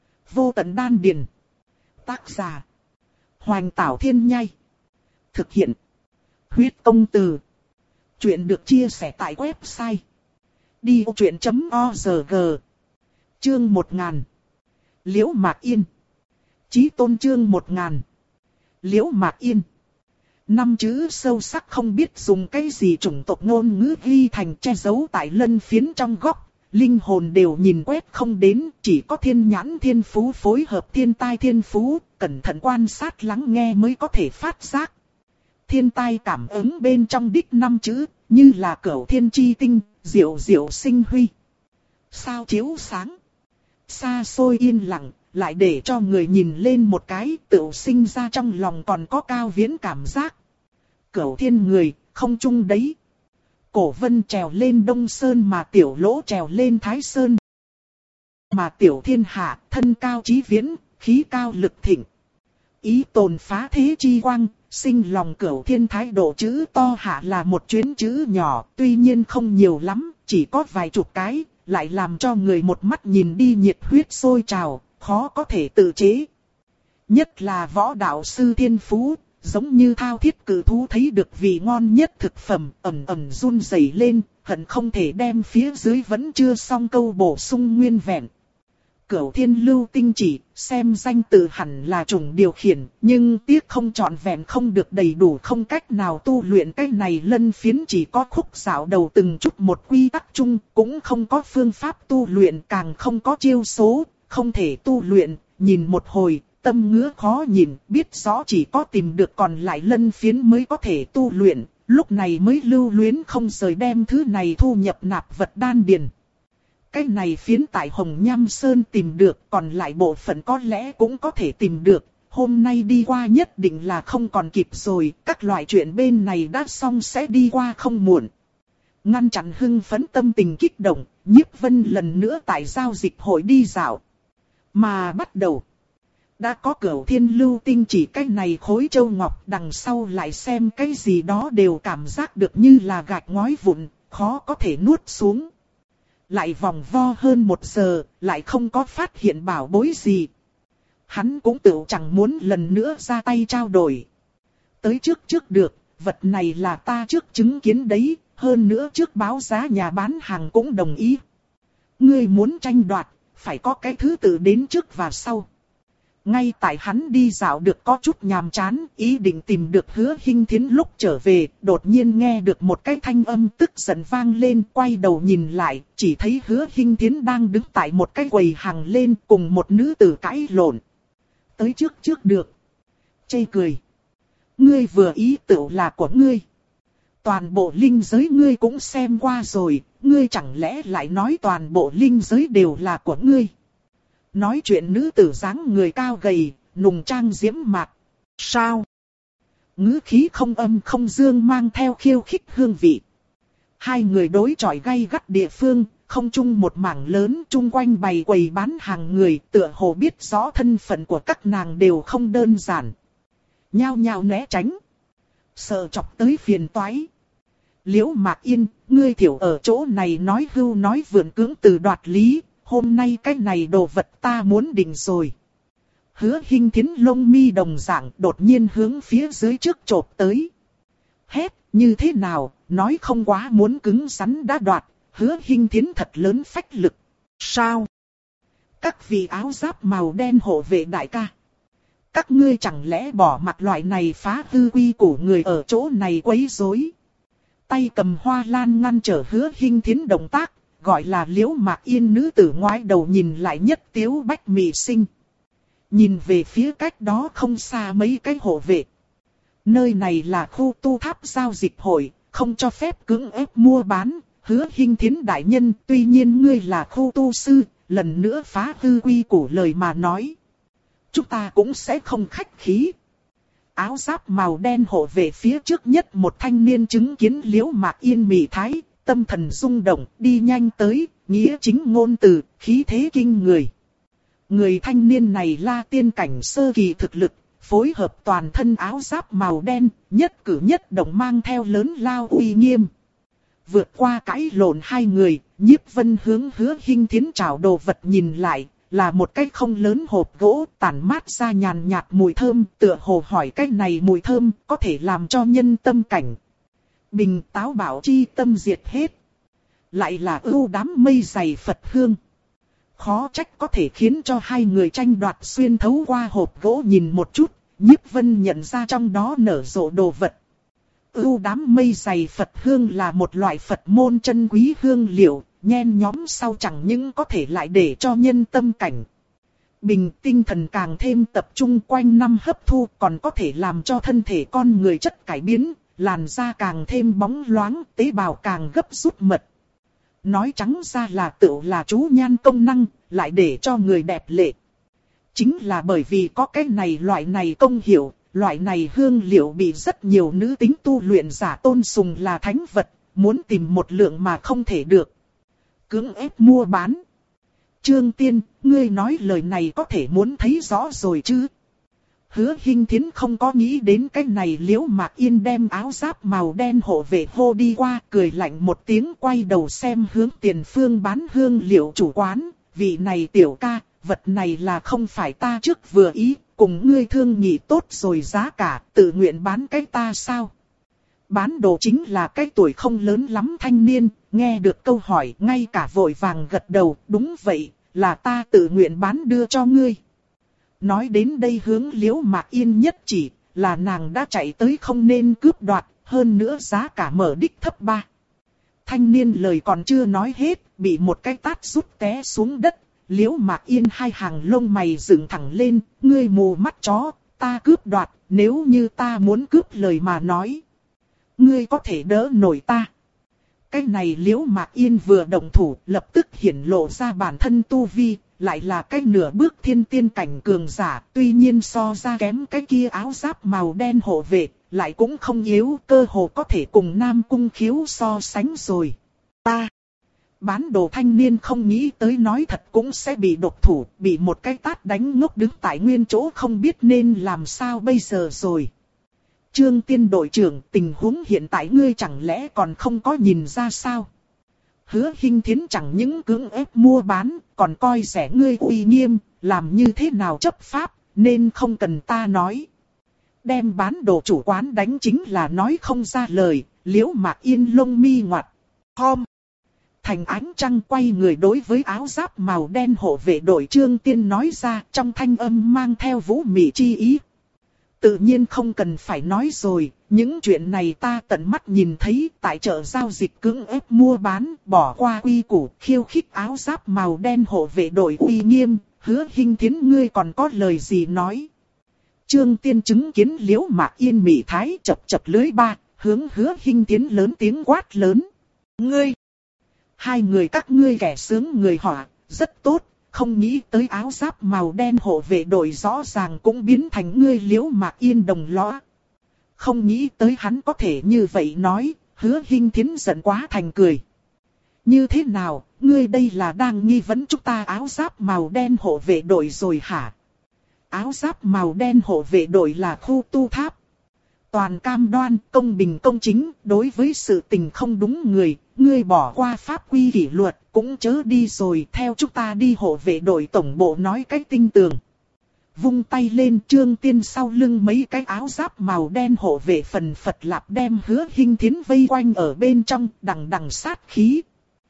Vô Tận Đan Điền. Tác giả: Hoành Tảo Thiên Nhai. Thực hiện: Huyết Công Từ. Chuyện được chia sẻ tại website đi ô chuyện chấm org. Chương một nghìn. Liễu Mạc Yên. Chí tôn chương một nghìn. Liễu Mạc Yên. Năm chữ sâu sắc không biết dùng cái gì chủng tộc ngôn ngữ ghi thành che giấu tại lân phiến trong góc. Linh hồn đều nhìn quét không đến, chỉ có thiên nhãn thiên phú phối hợp thiên tai thiên phú, cẩn thận quan sát lắng nghe mới có thể phát giác. Thiên tai cảm ứng bên trong đích năm chữ, như là cửu thiên chi tinh, diệu diệu sinh huy. Sao chiếu sáng, xa xôi yên lặng, lại để cho người nhìn lên một cái tự sinh ra trong lòng còn có cao viễn cảm giác. Cửu thiên người, không chung đấy. Cổ vân trèo lên Đông Sơn mà tiểu lỗ trèo lên Thái Sơn. Mà tiểu thiên hạ, thân cao chí viễn, khí cao lực thịnh. Ý tồn phá thế chi quang, sinh lòng cửu thiên thái độ chữ to hạ là một chuyến chữ nhỏ, tuy nhiên không nhiều lắm, chỉ có vài chục cái, lại làm cho người một mắt nhìn đi nhiệt huyết sôi trào, khó có thể tự chế. Nhất là võ đạo sư thiên phú, giống như thao thiết cử thú thấy được vị ngon nhất thực phẩm, ẩm ẩm run rẩy lên, hận không thể đem phía dưới vẫn chưa xong câu bổ sung nguyên vẹn. Cửu thiên lưu tinh chỉ, xem danh từ hẳn là chủng điều khiển, nhưng tiếc không trọn vẹn không được đầy đủ, không cách nào tu luyện cái này lân phiến, chỉ có khúc dạo đầu từng chút một quy tắc chung, cũng không có phương pháp tu luyện, càng không có chiêu số, không thể tu luyện, nhìn một hồi, tâm ngứa khó nhìn, biết rõ chỉ có tìm được còn lại lân phiến mới có thể tu luyện, lúc này mới lưu luyến không rời đem thứ này thu nhập nạp vật đan điền. Cái này phiến tại Hồng Nham Sơn tìm được, còn lại bộ phận có lẽ cũng có thể tìm được. Hôm nay đi qua nhất định là không còn kịp rồi, các loại chuyện bên này đã xong sẽ đi qua không muộn. Ngăn chặn hưng phấn tâm tình kích động, Nhiếp Vân lần nữa tại giao dịch hội đi dạo. Mà bắt đầu, đã có cửu thiên lưu tinh chỉ cái này khối châu ngọc, đằng sau lại xem cái gì đó đều cảm giác được như là gạch ngói vụn, khó có thể nuốt xuống. Lại vòng vo hơn một giờ, lại không có phát hiện bảo bối gì. Hắn cũng tự chẳng muốn lần nữa ra tay trao đổi. Tới trước trước được, vật này là ta trước chứng kiến đấy, hơn nữa trước báo giá nhà bán hàng cũng đồng ý. Ngươi muốn tranh đoạt, phải có cái thứ tự đến trước và sau. Ngay tại hắn đi dạo được có chút nhàm chán, ý định tìm được Hứa Hinh Thiến lúc trở về, đột nhiên nghe được một cái thanh âm tức giận vang lên, quay đầu nhìn lại, chỉ thấy Hứa Hinh Thiến đang đứng tại một cái quầy hàng lên cùng một nữ tử cãi lộn. Tới trước trước được. Chê cười. Ngươi vừa ý tựu là của ngươi. Toàn bộ linh giới ngươi cũng xem qua rồi, ngươi chẳng lẽ lại nói toàn bộ linh giới đều là của ngươi. Nói chuyện nữ tử dáng người cao gầy, nùng trang diễm mạc. Sao? Ngữ khí không âm không dương mang theo khiêu khích hương vị. Hai người đối chọi gay gắt địa phương, không chung một mảng lớn chung quanh bày quầy bán hàng người, tựa hồ biết rõ thân phận của các nàng đều không đơn giản. Nhao nhao né tránh. Sợ chọc tới phiền toái. Liễu Mạc Yên, ngươi thiểu ở chỗ này nói hưu nói vượn cưỡng từ đoạt lý. Hôm nay cái này đồ vật ta muốn định rồi. Hứa Hinh Thiến lông mi đồng dạng đột nhiên hướng phía dưới trước chộp tới. Hét, như thế nào, nói không quá muốn cứng rắn đã đoạt, Hứa Hinh Thiến thật lớn phách lực. Sao? Các vị áo giáp màu đen hộ vệ đại ca. Các ngươi chẳng lẽ bỏ mặc loại này phá hư quy của người ở chỗ này quấy rối? Tay cầm hoa lan ngăn trở Hứa Hinh Thiến động tác. Gọi là Liễu Mạc Yên nữ tử ngoái đầu nhìn lại nhất tiếu bách mị sinh. Nhìn về phía cách đó không xa mấy cái hộ vệ. Nơi này là khu tu tháp giao dịch hội, không cho phép cưỡng ép mua bán. Hứa Hinh Thiến đại nhân, tuy nhiên ngươi là khu tu sư, lần nữa phá hư quy củ lời mà nói. Chúng ta cũng sẽ không khách khí. Áo giáp màu đen hộ vệ phía trước nhất một thanh niên chứng kiến Liễu Mạc Yên mị thái. Tâm thần rung động, đi nhanh tới, nghĩa chính ngôn từ, khí thế kinh người. Người thanh niên này là tiên cảnh sơ kỳ thực lực, phối hợp toàn thân áo giáp màu đen, nhất cử nhất động mang theo lớn lao uy nghiêm. Vượt qua cãi lộn hai người, Nhiếp Vân hướng Hứa Hinh Thiến chào đồ vật nhìn lại, là một cái không lớn hộp gỗ tản mát ra nhàn nhạt mùi thơm, tựa hồ hỏi cái này mùi thơm có thể làm cho nhân tâm cảnh. Bình táo bảo chi tâm diệt hết. Lại là ưu đám mây dày Phật hương. Khó trách có thể khiến cho hai người tranh đoạt xuyên thấu qua hộp gỗ nhìn một chút, Nhiếp Vân nhận ra trong đó nở rộ đồ vật. Ưu đám mây dày Phật hương là một loại Phật môn chân quý hương liệu, nhen nhóm sau chẳng những có thể lại để cho nhân tâm cảnh bình, tinh thần càng thêm tập trung quanh năm hấp thu, còn có thể làm cho thân thể con người chất cải biến, làn da càng thêm bóng loáng, tế bào càng gấp rút mật. Nói trắng ra là tựu là chú nhan công năng, lại để cho người đẹp lệ. Chính là bởi vì có cái này loại này công hiệu, loại này hương liệu bị rất nhiều nữ tính tu luyện giả tôn sùng là thánh vật, muốn tìm một lượng mà không thể được. Cưỡng ép mua bán. Trương Tiên, ngươi nói lời này có thể muốn thấy rõ rồi chứ? Hứa Hinh Thiến không có nghĩ đến cái này, Liễu Mạc Yên đem áo giáp màu đen hộ vệ hô đi qua, cười lạnh một tiếng quay đầu xem hướng tiền phương bán hương liệu chủ quán. Vị này tiểu ca, vật này là không phải ta trước vừa ý, cùng ngươi thương nghị tốt rồi giá cả, tự nguyện bán cái ta sao? Bán đồ chính là cái tuổi không lớn lắm thanh niên, nghe được câu hỏi ngay cả vội vàng gật đầu, đúng vậy, là ta tự nguyện bán đưa cho ngươi. Nói đến đây hướng Liễu Mạc Yên nhất chỉ, là nàng đã chạy tới không nên cướp đoạt, hơn nữa giá cả mở đích thấp ba. Thanh niên lời còn chưa nói hết, bị một cái tát rút té xuống đất. Liễu Mạc Yên hai hàng lông mày dựng thẳng lên, ngươi mù mắt chó, ta cướp đoạt, nếu như ta muốn cướp lời mà nói, ngươi có thể đỡ nổi ta. Cái này Liễu Mạc Yên vừa động thủ, lập tức hiển lộ ra bản thân tu vi, lại là cái nửa bước thiên tiên cảnh cường giả, tuy nhiên so ra kém cái kia áo giáp màu đen hộ vệ, lại cũng không yếu, cơ hồ có thể cùng Nam Cung Khiếu so sánh rồi. Ta, bán đồ thanh niên không nghĩ tới nói thật cũng sẽ bị độc thủ, bị một cái tát đánh ngốc đứng tại nguyên chỗ không biết nên làm sao bây giờ rồi. Trương Tiên đội trưởng, tình huống hiện tại ngươi chẳng lẽ còn không có nhìn ra sao? Hứa Hinh Thiến chẳng những cưỡng ép mua bán, còn coi rẻ ngươi uy nghiêm, làm như thế nào chấp pháp, nên không cần ta nói. Đem bán đồ chủ quán đánh chính là nói không ra lời, Liễu Mạc Yên lông mi ngoặt. Hôm, Thành Ánh Trăng quay người đối với áo giáp màu đen hộ vệ đội Trương Tiên nói ra, trong thanh âm mang theo vũ mị chi ý. Tự nhiên không cần phải nói rồi, những chuyện này ta tận mắt nhìn thấy, tại chợ giao dịch cưỡng ép mua bán, bỏ qua quy củ, khiêu khích áo giáp màu đen hộ vệ đội uy nghiêm, Hứa Hinh Thiến ngươi còn có lời gì nói. Trương Tiên chứng kiến Liễu Mạc Yên mị thái chập chập lưới ba, hướng Hứa Hinh Thiến lớn tiếng quát lớn. Ngươi! Hai người các ngươi kẻ sướng người họa, rất tốt. Không nghĩ tới áo giáp màu đen hộ vệ đội rõ ràng cũng biến thành ngươi Liễu Mạc Yên đồng lõa. Không nghĩ tới hắn có thể như vậy nói, Hứa Hinh Thiến giận quá thành cười. Như thế nào, ngươi đây là đang nghi vấn chúng ta áo giáp màu đen hộ vệ đội rồi hả? Áo giáp màu đen hộ vệ đội là khu tu tháp. Toàn cam đoan, công bình công chính, đối với sự tình không đúng người, ngươi bỏ qua pháp quy kỷ luật, cũng chớ đi rồi, theo chúng ta đi hộ vệ đội tổng bộ nói cách tinh tường. Vung tay lên, Trương Tiên sau lưng mấy cái áo giáp màu đen hộ vệ phần phật lạp đem Hứa Hinh Thiến vây quanh ở bên trong, đằng đằng sát khí.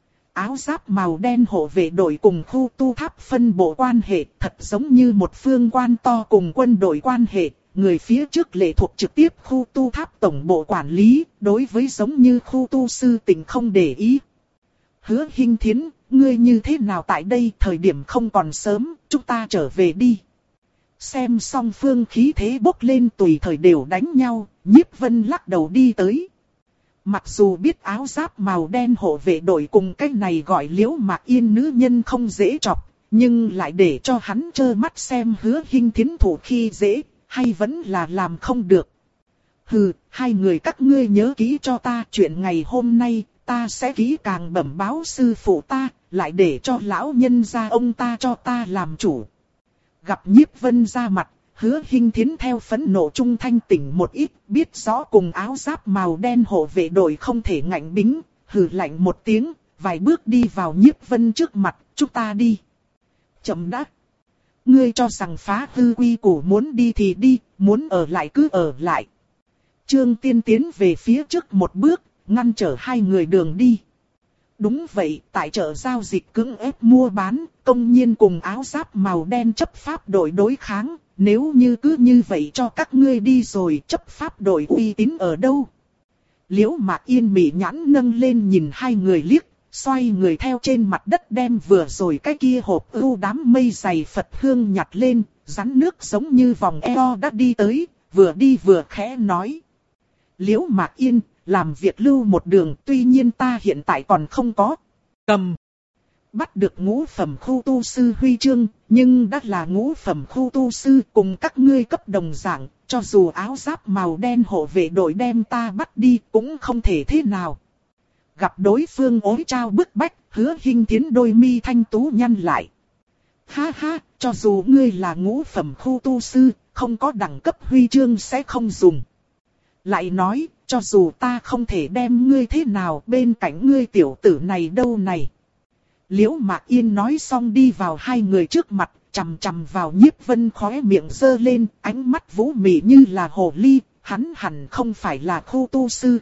Áo giáp màu đen hộ vệ đội cùng khu tu tháp phân bộ quan hệ thật giống như một phương quan to cùng quân đội quan hệ. Người phía trước lệ thuộc trực tiếp khu tu tháp tổng bộ quản lý, đối với giống như khu tu sư tình không để ý. Hứa Hinh Thiến, ngươi như thế nào tại đây, thời điểm không còn sớm, chúng ta trở về đi. Xem song phương khí thế bốc lên tùy thời đều đánh nhau, Nhiếp Vân lắc đầu đi tới. Mặc dù biết áo giáp màu đen hộ vệ đội cùng cái này gọi Liễu Mạc Yên nữ nhân không dễ chọc, nhưng lại để cho hắn trơ mắt xem Hứa Hinh Thiến thủ khi dễ. Hay vẫn là làm không được. Hừ, hai người các ngươi nhớ kỹ cho ta, chuyện ngày hôm nay, ta sẽ kỹ càng bẩm báo sư phụ ta, lại để cho lão nhân gia ông ta cho ta làm chủ. Gặp Nhiếp Vân ra mặt, Hứa Hinh Thiến theo phẫn nộ trung thanh tỉnh một ít, biết rõ cùng áo giáp màu đen hộ vệ đội không thể ngạnh bính, hừ lạnh một tiếng, vài bước đi vào Nhiếp Vân trước mặt, chúng ta đi. Chậm đã. Ngươi cho rằng phá hư quy củ muốn đi thì đi, muốn ở lại cứ ở lại. Trương Tiên tiến về phía trước một bước, ngăn trở hai người đường đi. Đúng vậy, tại chợ giao dịch cưỡng ép mua bán, công nhiên cùng áo giáp màu đen chấp pháp đội đối kháng. Nếu như cứ như vậy cho các ngươi đi rồi, chấp pháp đội uy tín ở đâu? Liễu Mạc Yên mị nhãn nâng lên nhìn hai người liếc, xoay người theo trên mặt đất đem vừa rồi cái kia hộp ưu đám mây dày Phật hương nhặt lên, rắn nước giống như vòng eo đã đi tới, vừa đi vừa khẽ nói. Liễu Mạc Yên, làm việc lưu một đường, tuy nhiên ta hiện tại còn không có. Cầm. Bắt được ngũ phẩm khu tu sư huy chương, nhưng đã là ngũ phẩm khu tu sư cùng các ngươi cấp đồng dạng, cho dù áo giáp màu đen hộ vệ đội đem ta bắt đi cũng không thể thế nào. Gặp đối phương ối trao bức bách, Hứa Hinh Thiến đôi mi thanh tú nhăn lại. Ha ha, cho dù ngươi là ngũ phẩm khu tu sư, không có đẳng cấp huy chương sẽ không dùng. Lại nói, cho dù ta không thể đem ngươi thế nào, bên cạnh ngươi tiểu tử này đâu này. Liễu Mạc Yên nói xong đi vào hai người trước mặt, chằm chằm vào Nhiếp Vân, khóe miệng giơ lên, ánh mắt vũ mị như là hồ ly, hắn hẳn không phải là khu tu sư.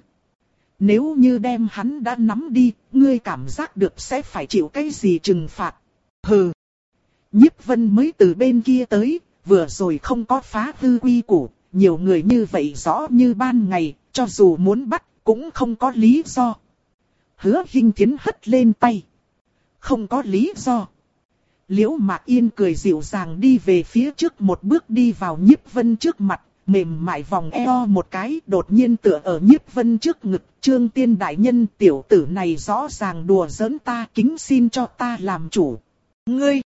Nếu như đem hắn đã nắm đi, ngươi cảm giác được sẽ phải chịu cái gì trừng phạt? Hừ. Nhiếp Vân mới từ bên kia tới, vừa rồi không có phá hư quy củ, nhiều người như vậy rõ như ban ngày, cho dù muốn bắt, cũng không có lý do. Hứa Hinh Thiến hất lên tay. Không có lý do. Liễu Mạc Yên cười dịu dàng đi về phía trước một bước đi vào Nhiếp Vân trước mặt, mềm mại vòng eo một cái, đột nhiên tựa ở Nhiếp Vân trước ngực. Trương Tiên đại nhân, tiểu tử này rõ ràng đùa giỡn ta, kính xin cho ta làm chủ. Ngươi!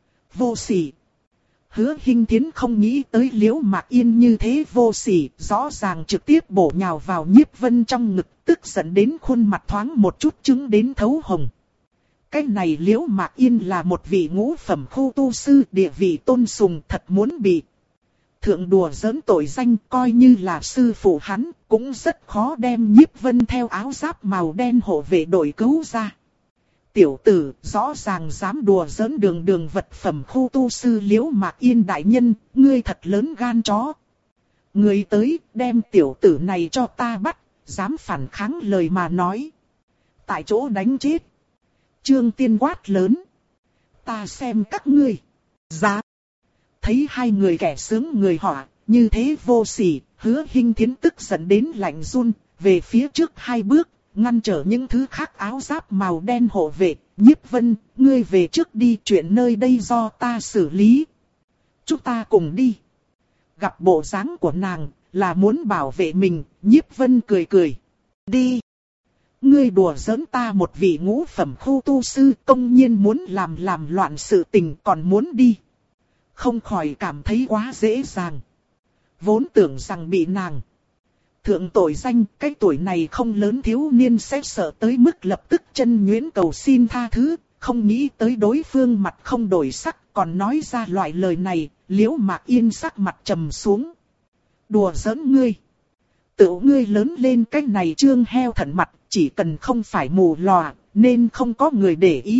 Vô sỉ! Hứa Hinh Thiến không nghĩ tới Liễu Mạc Yên như thế vô sỉ, rõ ràng trực tiếp bổ nhào vào Nhiếp Vân trong ngực, tức giận đến khuôn mặt thoáng một chút chứng đến thấu hồng. Cái này Liễu Mạc Yên là một vị ngũ phẩm khu tu sư, địa vị tôn sùng, thật muốn bị thượng đùa giỡn tội danh, coi như là sư phụ hắn, cũng rất khó đem Nhiếp Vân theo áo giáp màu đen hộ vệ đội cứu ra. Tiểu tử, rõ ràng dám đùa giỡn đường đường vật phẩm khu tu sư Liễu Mạc Yên đại nhân, ngươi thật lớn gan chó. Ngươi tới, đem tiểu tử này cho ta bắt, dám phản kháng lời mà nói. Tại chỗ đánh chết. Trương Tiên quát lớn. Ta xem các ngươi. Giá. Thấy hai người kẻ sướng người họa, như thế vô sỉ, Hứa Hinh Thiến tức giận đến lạnh run, về phía trước hai bước, ngăn trở những thứ khác áo giáp màu đen hộ vệ. Nhiếp Vân, ngươi về trước đi, chuyện nơi đây do ta xử lý. Chúng ta cùng đi. Gặp bộ dáng của nàng, là muốn bảo vệ mình, Nhiếp Vân cười cười. Đi. Ngươi đùa giỡn ta một vị ngũ phẩm khu tu sư, công nhiên muốn làm làm loạn sự tình, còn muốn đi. Không khỏi cảm thấy quá dễ dàng. Vốn tưởng rằng bị nàng thượng tội danh, cái tuổi này không lớn thiếu niên sẽ sợ tới mức lập tức chân nhuyễn cầu xin tha thứ, không nghĩ tới đối phương mặt không đổi sắc, còn nói ra loại lời này. Liễu Mạc Yên sắc mặt trầm xuống. Đùa giỡn ngươi. Tự ngươi lớn lên cái này trương heo thận mặt, chỉ cần không phải mù lòa, nên không có người để ý.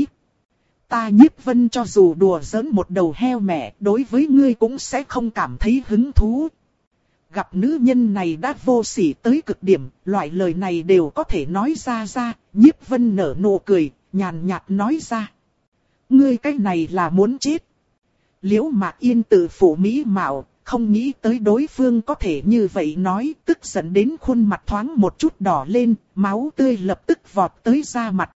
Ta Nhiếp Vân cho dù đùa giỡn một đầu heo mẹ, đối với ngươi cũng sẽ không cảm thấy hứng thú. Gặp nữ nhân này đã vô sỉ tới cực điểm, loại lời này đều có thể nói ra ra. Nhiếp Vân nở nụ cười, nhàn nhạt nói ra. Ngươi cái này là muốn chết. Liễu Mạc Yên tự phụ mỹ mạo, không nghĩ tới đối phương có thể như vậy nói, tức giận đến khuôn mặt thoáng một chút đỏ lên, máu tươi lập tức vọt tới da mặt.